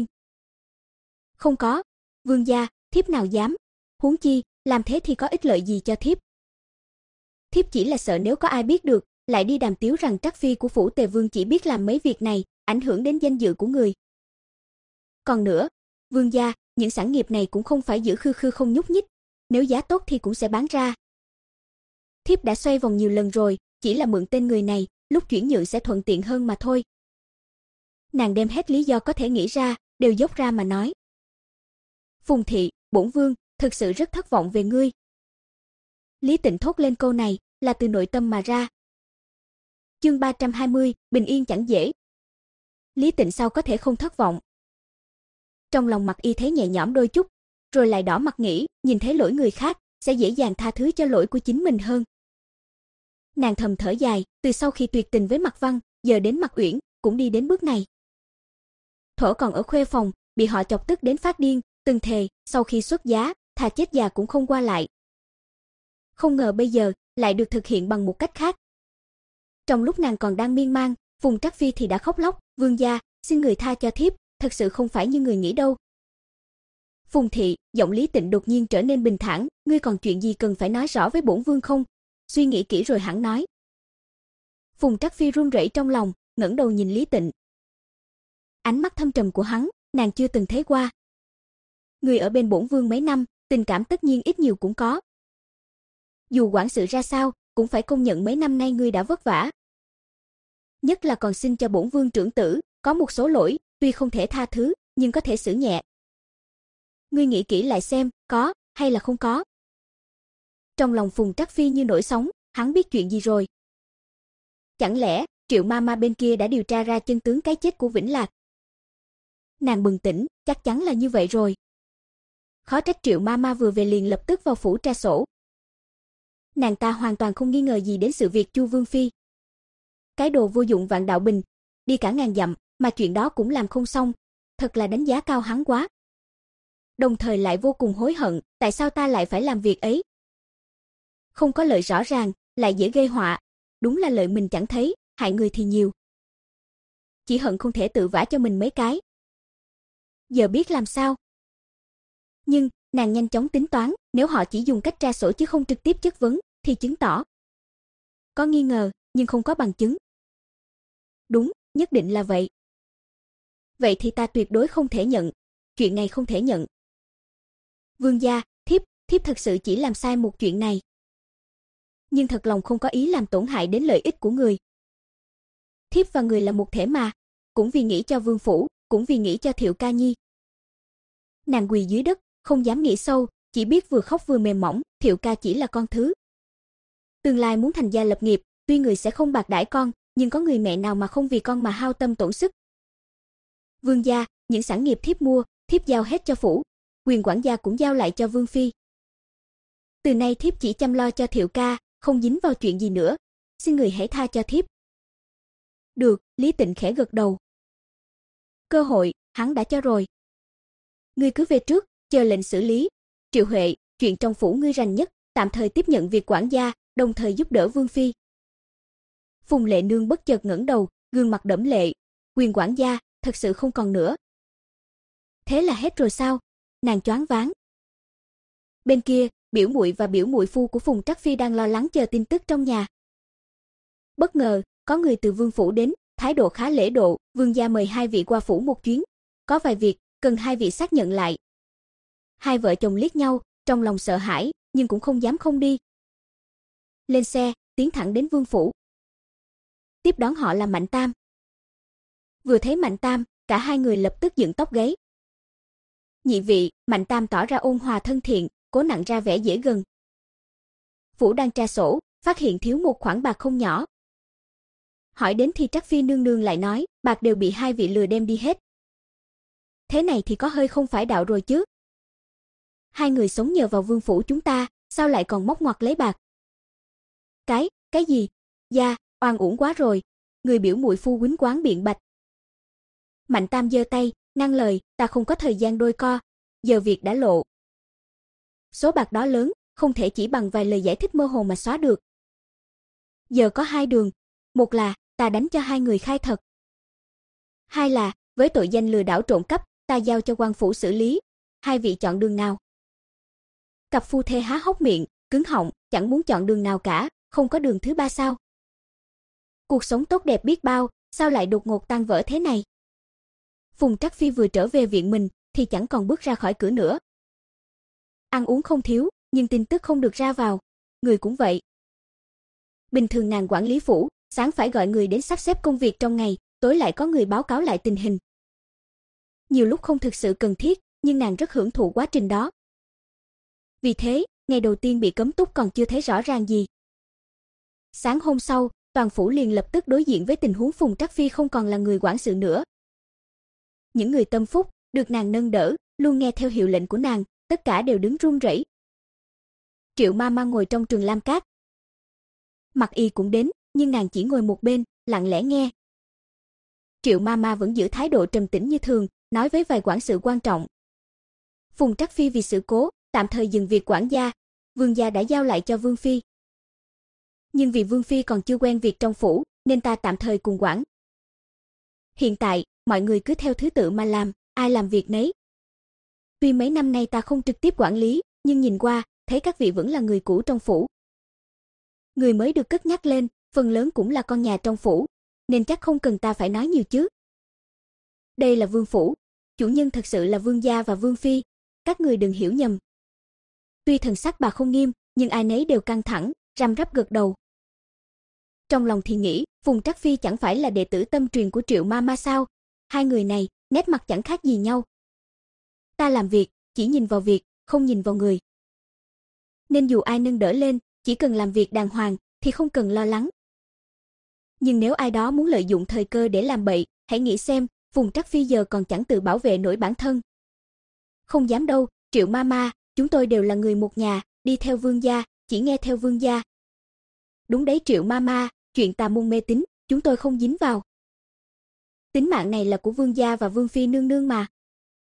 A: Không có, vương gia, thiếp nào dám. Huống chi, làm thế thì có ích lợi gì cho thiếp? Thiếp chỉ là sợ nếu có ai biết được, lại đi đàm tiếu rằng Trắc Phi của phủ Tề Vương chỉ biết làm mấy việc này, ảnh hưởng đến danh dự của người. Còn nữa, vương gia, những sản nghiệp này cũng không phải giữ khư khư không nhúc nhích, nếu giá tốt thì cũng sẽ bán ra. Thiếp đã xoay vòng nhiều lần rồi, chỉ là mượn tên người này, lúc chuyển nhượng sẽ thuận tiện hơn mà thôi. Nàng đem hết lý do có thể nghĩ ra, đều dốc ra mà nói. Phùng thị, bổn vương, thực sự rất thất vọng về ngươi. Lý Tịnh thốt lên câu này, là từ nội tâm mà ra. Chương ba trăm hai mươi, bình yên chẳng dễ. Lý Tịnh sao có thể không thất vọng? Trong lòng Mặc Y thấy nhẹ nhõm đôi chút, rồi lại đỏ mặt nghĩ, nhìn thấy lỗi người khác, sẽ dễ dàng tha thứ cho lỗi của chính mình hơn. Nàng thầm thở dài, từ sau khi tuyệt tình với Mạc Văn, giờ đến Mạc Uyển, cũng đi đến bước này. Thuở còn ở khuê phòng, bị họ chọc tức đến phát điên, từng thề, sau khi xuất giá, thà chết già cũng không qua lại. Không ngờ bây giờ, lại được thực hiện bằng một cách khác. Trong lúc nàng còn đang miên man, Phùng Trắc Phi thì đã khóc lóc, vương gia, xin người tha cho thiếp, thật sự không phải như người nghĩ đâu. Phùng thị, giọng Lý Tịnh đột nhiên trở nên bình thản, ngươi còn chuyện gì cần phải nói rõ với bổn vương không? Suy nghĩ kỹ rồi hẳn nói. Phùng Trắc Phi run rẩy trong lòng, ngẩng đầu nhìn Lý Tịnh. Ánh mắt thâm trầm của hắn, nàng chưa từng thấy qua. Người ở bên bổn vương mấy năm, tình cảm tất nhiên ít nhiều cũng có. Dù quản sự ra sao, cũng phải công nhận mấy năm nay ngươi đã vất vả. Nhất là còn xin cho bổn vương trưởng tử, có một số lỗi, tuy không thể tha thứ, nhưng có thể xử nhẹ. Ngươi nghĩ kỹ lại xem, có hay là không có. Trong lòng Phùng Trắc Phi như nổi sóng, hắn biết chuyện gì rồi. Chẳng lẽ, Triệu ma ma bên kia đã điều tra ra chân tướng cái chết của Vĩnh Lạc? Nàng bừng tỉnh, chắc chắn là như vậy rồi. Khó trách Triệu ma ma vừa về liền lập tức vào phủ tra sổ. Nàng ta hoàn toàn không nghi ngờ gì đến sự việc Chu Vương Phi. Cái đồ vô dụng Vạn Đạo Bình, đi cả ngàn dặm, mà chuyện đó cũng làm không xong, thật là đánh giá cao hắn quá. Đồng thời lại vô cùng hối hận, tại sao ta lại phải làm việc ấy? Không có lợi rõ ràng, lại dễ gây họa, đúng là lợi mình chẳng thấy, hại người thì nhiều. Chỉ hận không thể tự vả cho mình mấy cái. Giờ biết làm sao? Nhưng, nàng nhanh chóng tính toán, nếu họ chỉ dùng cách tra sổ chứ không trực tiếp chất vấn, thì chứng tỏ có nghi ngờ, nhưng không có bằng chứng. Đúng, nhất định là vậy. Vậy thì ta tuyệt đối không thể nhận, chuyện này không thể nhận. Vương gia, thiếp, thiếp thật sự chỉ làm sai một chuyện này. Nhưng thật lòng không có ý làm tổn hại đến lợi ích của người. Thiếp và người là một thể mà, cũng vì nghĩ cho vương phủ, cũng vì nghĩ cho Thiệu Ca Nhi. Nàng quỳ dưới đất, không dám nghĩ sâu, chỉ biết vừa khóc vừa mềm mỏng, Thiệu Ca chỉ là con thứ. Tương lai muốn thành gia lập nghiệp, tuy người sẽ không bạc đãi con, nhưng có người mẹ nào mà không vì con mà hao tâm tổn sức. Vương gia, những sản nghiệp thiếp mua, thiếp giao hết cho phủ, quyền quản gia cũng giao lại cho vương phi. Từ nay thiếp chỉ chăm lo cho Thiệu Ca, không dính vào chuyện gì nữa, xin người hãy tha cho thiếp. Được, Lý Tịnh khẽ gật đầu. Cơ hội, hắn đã cho rồi. Ngươi cứ về trước, chờ lệnh xử lý. Triệu Huệ, chuyện trong phủ ngươi rành nhất, tạm thời tiếp nhận việc quản gia, đồng thời giúp đỡ vương phi. Phùng Lệ Nương bất chợt ngẩng đầu, gương mặt đẫm lệ. Quyền quản gia, thật sự không còn nữa. Thế là hết rồi sao? Nàng choáng váng. Bên kia, biểu muội và biểu muội phu của Phùng Trắc Phi đang lo lắng chờ tin tức trong nhà. Bất ngờ, có người từ vương phủ đến, thái độ khá lễ độ, vương gia mời hai vị qua phủ một chuyến. Có vài việc, cần hai vị xác nhận lại. Hai vợ chồng liếc nhau, trong lòng sợ hãi, nhưng cũng không dám không đi. Lên xe, tiến thẳng đến vương phủ. Tiếp đón họ là Mạnh Tam. Vừa thấy Mạnh Tam, cả hai người lập tức dựng tóc gáy. Nhị vị, Mạnh Tam tỏ ra ôn hòa thân thiện, cố nặng ra vẻ dễ gần. Phủ đang tra sổ, phát hiện thiếu một khoản bạc không nhỏ. Hỏi đến thì Trắc Phi nương nương lại nói, bạc đều bị hai vị lừa đem đi hết. Thế này thì có hơi không phải đạo rồi chứ. Hai người sống nhờ vào vương phủ chúng ta, sao lại còn móc ngoặt lấy bạc? Cái, cái gì? Gia, oan uổng quá rồi. Người biểu muội phu quýnh quáng biện bạch. Mạnh Tam giơ tay, ngăn lời, ta không có thời gian đôi co, giờ việc đã lộ. Số bạc đó lớn, không thể chỉ bằng vài lời giải thích mơ hồ mà xóa được. Giờ có hai đường, một là ta đánh cho hai người khai thật. Hai là, với tội danh lừa đảo trộm cắp, ta giao cho quan phủ xử lý. Hai vị chọn đường nào? Cặp phu thê há hốc miệng, cứng họng, chẳng muốn chọn đường nào cả, không có đường thứ ba sao? Cuộc sống tốt đẹp biết bao, sao lại đột ngột tan vỡ thế này? Phùng Trắc Phi vừa trở về viện mình, thì chẳng còn bước ra khỏi cửa nữa. Ăn uống không thiếu, nhưng tin tức không được ra vào. Người cũng vậy. Bình thường nàng quản lý phủ, sáng phải gọi người đến sắp xếp công việc trong ngày, tối lại có người báo cáo lại tình hình. Nhiều lúc không thực sự cần thiết, nhưng nàng rất hưởng thụ quá trình đó. Vì thế, ngày đầu tiên bị cấm túc còn chưa thấy rõ ràng gì. Sáng hôm sau, toàn phủ liền lập tức đối diện với tình huống Phùng Trắc Phi không còn là người quản sự nữa. Những người tâm phúc, được nàng nâng đỡ, luôn nghe theo hiệu lệnh của nàng, tất cả đều đứng run rẩy. Triệu ma ma ngồi trong trường lam cát. Mặc Y cũng đến, nhưng nàng chỉ ngồi một bên, lặng lẽ nghe. Triệu ma ma vẫn giữ thái độ trầm tĩnh như thường, nói với vài quản sự quan trọng. Phùng Trắc Phi vì sự cố, tạm thời dừng việc quản gia, vương gia đã giao lại cho vương phi. Nhưng vì vương phi còn chưa quen việc trong phủ, nên ta tạm thời cùng quản. Hiện tại, mọi người cứ theo thứ tự mà làm, ai làm việc nấy. Tuy mấy năm nay ta không trực tiếp quản lý, nhưng nhìn qua, thấy các vị vẫn là người cũ trong phủ. Người mới được cất nhắc lên, phần lớn cũng là con nhà trong phủ, nên chắc không cần ta phải nói nhiều chứ. Đây là vương phủ, chủ nhân thật sự là vương gia và vương phi, các người đừng hiểu nhầm. Tuy thần sắc bà không nghiêm, nhưng ai nấy đều căng thẳng, răm rắp gật đầu. Trong lòng thì nghĩ, Phùng Trắc Phi chẳng phải là đệ tử tâm truyền của Triệu ma ma sao? Hai người này, nét mặt chẳng khác gì nhau. Ta làm việc, chỉ nhìn vào việc, không nhìn vào người. Nên dù ai nâng đỡ lên, chỉ cần làm việc đàng hoàng, thì không cần lo lắng. Nhưng nếu ai đó muốn lợi dụng thời cơ để làm bậy, hãy nghĩ xem, Phùng Trắc Phi giờ còn chẳng tự bảo vệ nổi bản thân. Không dám đâu, Triệu ma ma, chúng tôi đều là người một nhà, đi theo vương gia, chỉ nghe theo vương gia. Đúng đấy Triệu ma ma, chuyện tà môn mê tín, chúng tôi không dính vào. Tính mạng này là của vương gia và vương phi nương nương mà.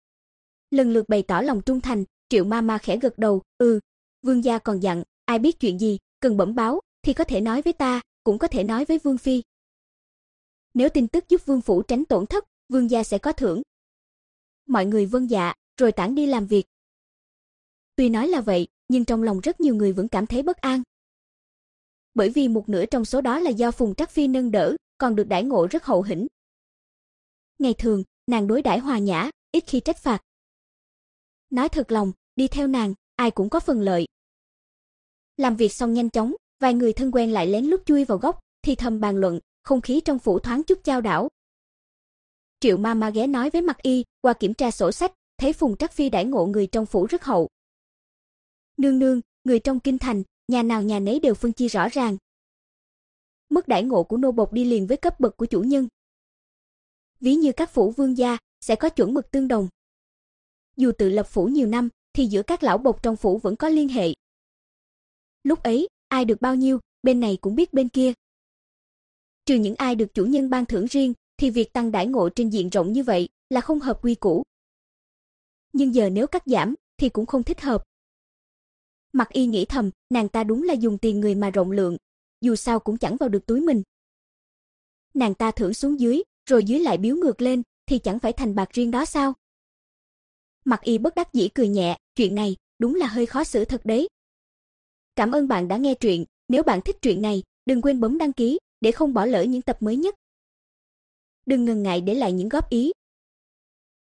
A: Lần lượt bày tỏ lòng trung thành, Triệu ma ma khẽ gật đầu, ừ, vương gia còn dặn, ai biết chuyện gì, cần bẩm báo, thì có thể nói với ta, cũng có thể nói với vương phi. Nếu tin tức giúp vương phủ tránh tổn thất, vương gia sẽ có thưởng. Mọi người vâng dạ, rồi tản đi làm việc. Tuy nói là vậy, nhưng trong lòng rất nhiều người vẫn cảm thấy bất an. Bởi vì một nửa trong số đó là do Phùng Trắc Phi nâng đỡ, còn được đãi ngộ rất hậu hĩnh. Ngày thường, nàng đối đãi hòa nhã, ít khi trách phạt. Nói thật lòng, đi theo nàng, ai cũng có phần lợi. Làm việc xong nhanh chóng, vài người thân quen lại lén lút chui vào góc, thì thầm bàn luận, không khí trong phủ thoáng chút chao đảo. Triệu ma ma ghé nói với Mặc Y, qua kiểm tra sổ sách, thấy Phùng Trắc Phi đãi ngộ người trong phủ rất hậu. Nương nương, người trong kinh thành, nhà nào nhà nấy đều phân chia rõ ràng. Mức đãi ngộ của nô bộc đi liền với cấp bậc của chủ nhân. Ví như các phủ vương gia, sẽ có chuẩn mực tương đồng. Dù tự lập phủ nhiều năm, thì giữa các lão bộc trong phủ vẫn có liên hệ. Lúc ấy, ai được bao nhiêu, bên này cũng biết bên kia. Trừ những ai được chủ nhân ban thưởng riêng, thì việc tăng đãi ngộ trên diện rộng như vậy là không hợp quy củ. Nhưng giờ nếu cắt giảm, thì cũng không thích hợp. Mặc Y nghĩ thầm, nàng ta đúng là dùng tiền người mà rộng lượng, dù sao cũng chẳng vào được túi mình. Nàng ta thưởng xuống dưới, rồi dưới lại biếu ngược lên, thì chẳng phải thành bạc riêng đó sao? Mặc Y bất đắc dĩ cười nhẹ, chuyện này đúng là hơi khó xử thật đấy. Cảm ơn bạn đã nghe truyện, nếu bạn thích truyện này, đừng quên bấm đăng ký để không bỏ lỡ những tập mới nhất. Đừng ngần ngại để lại những góp ý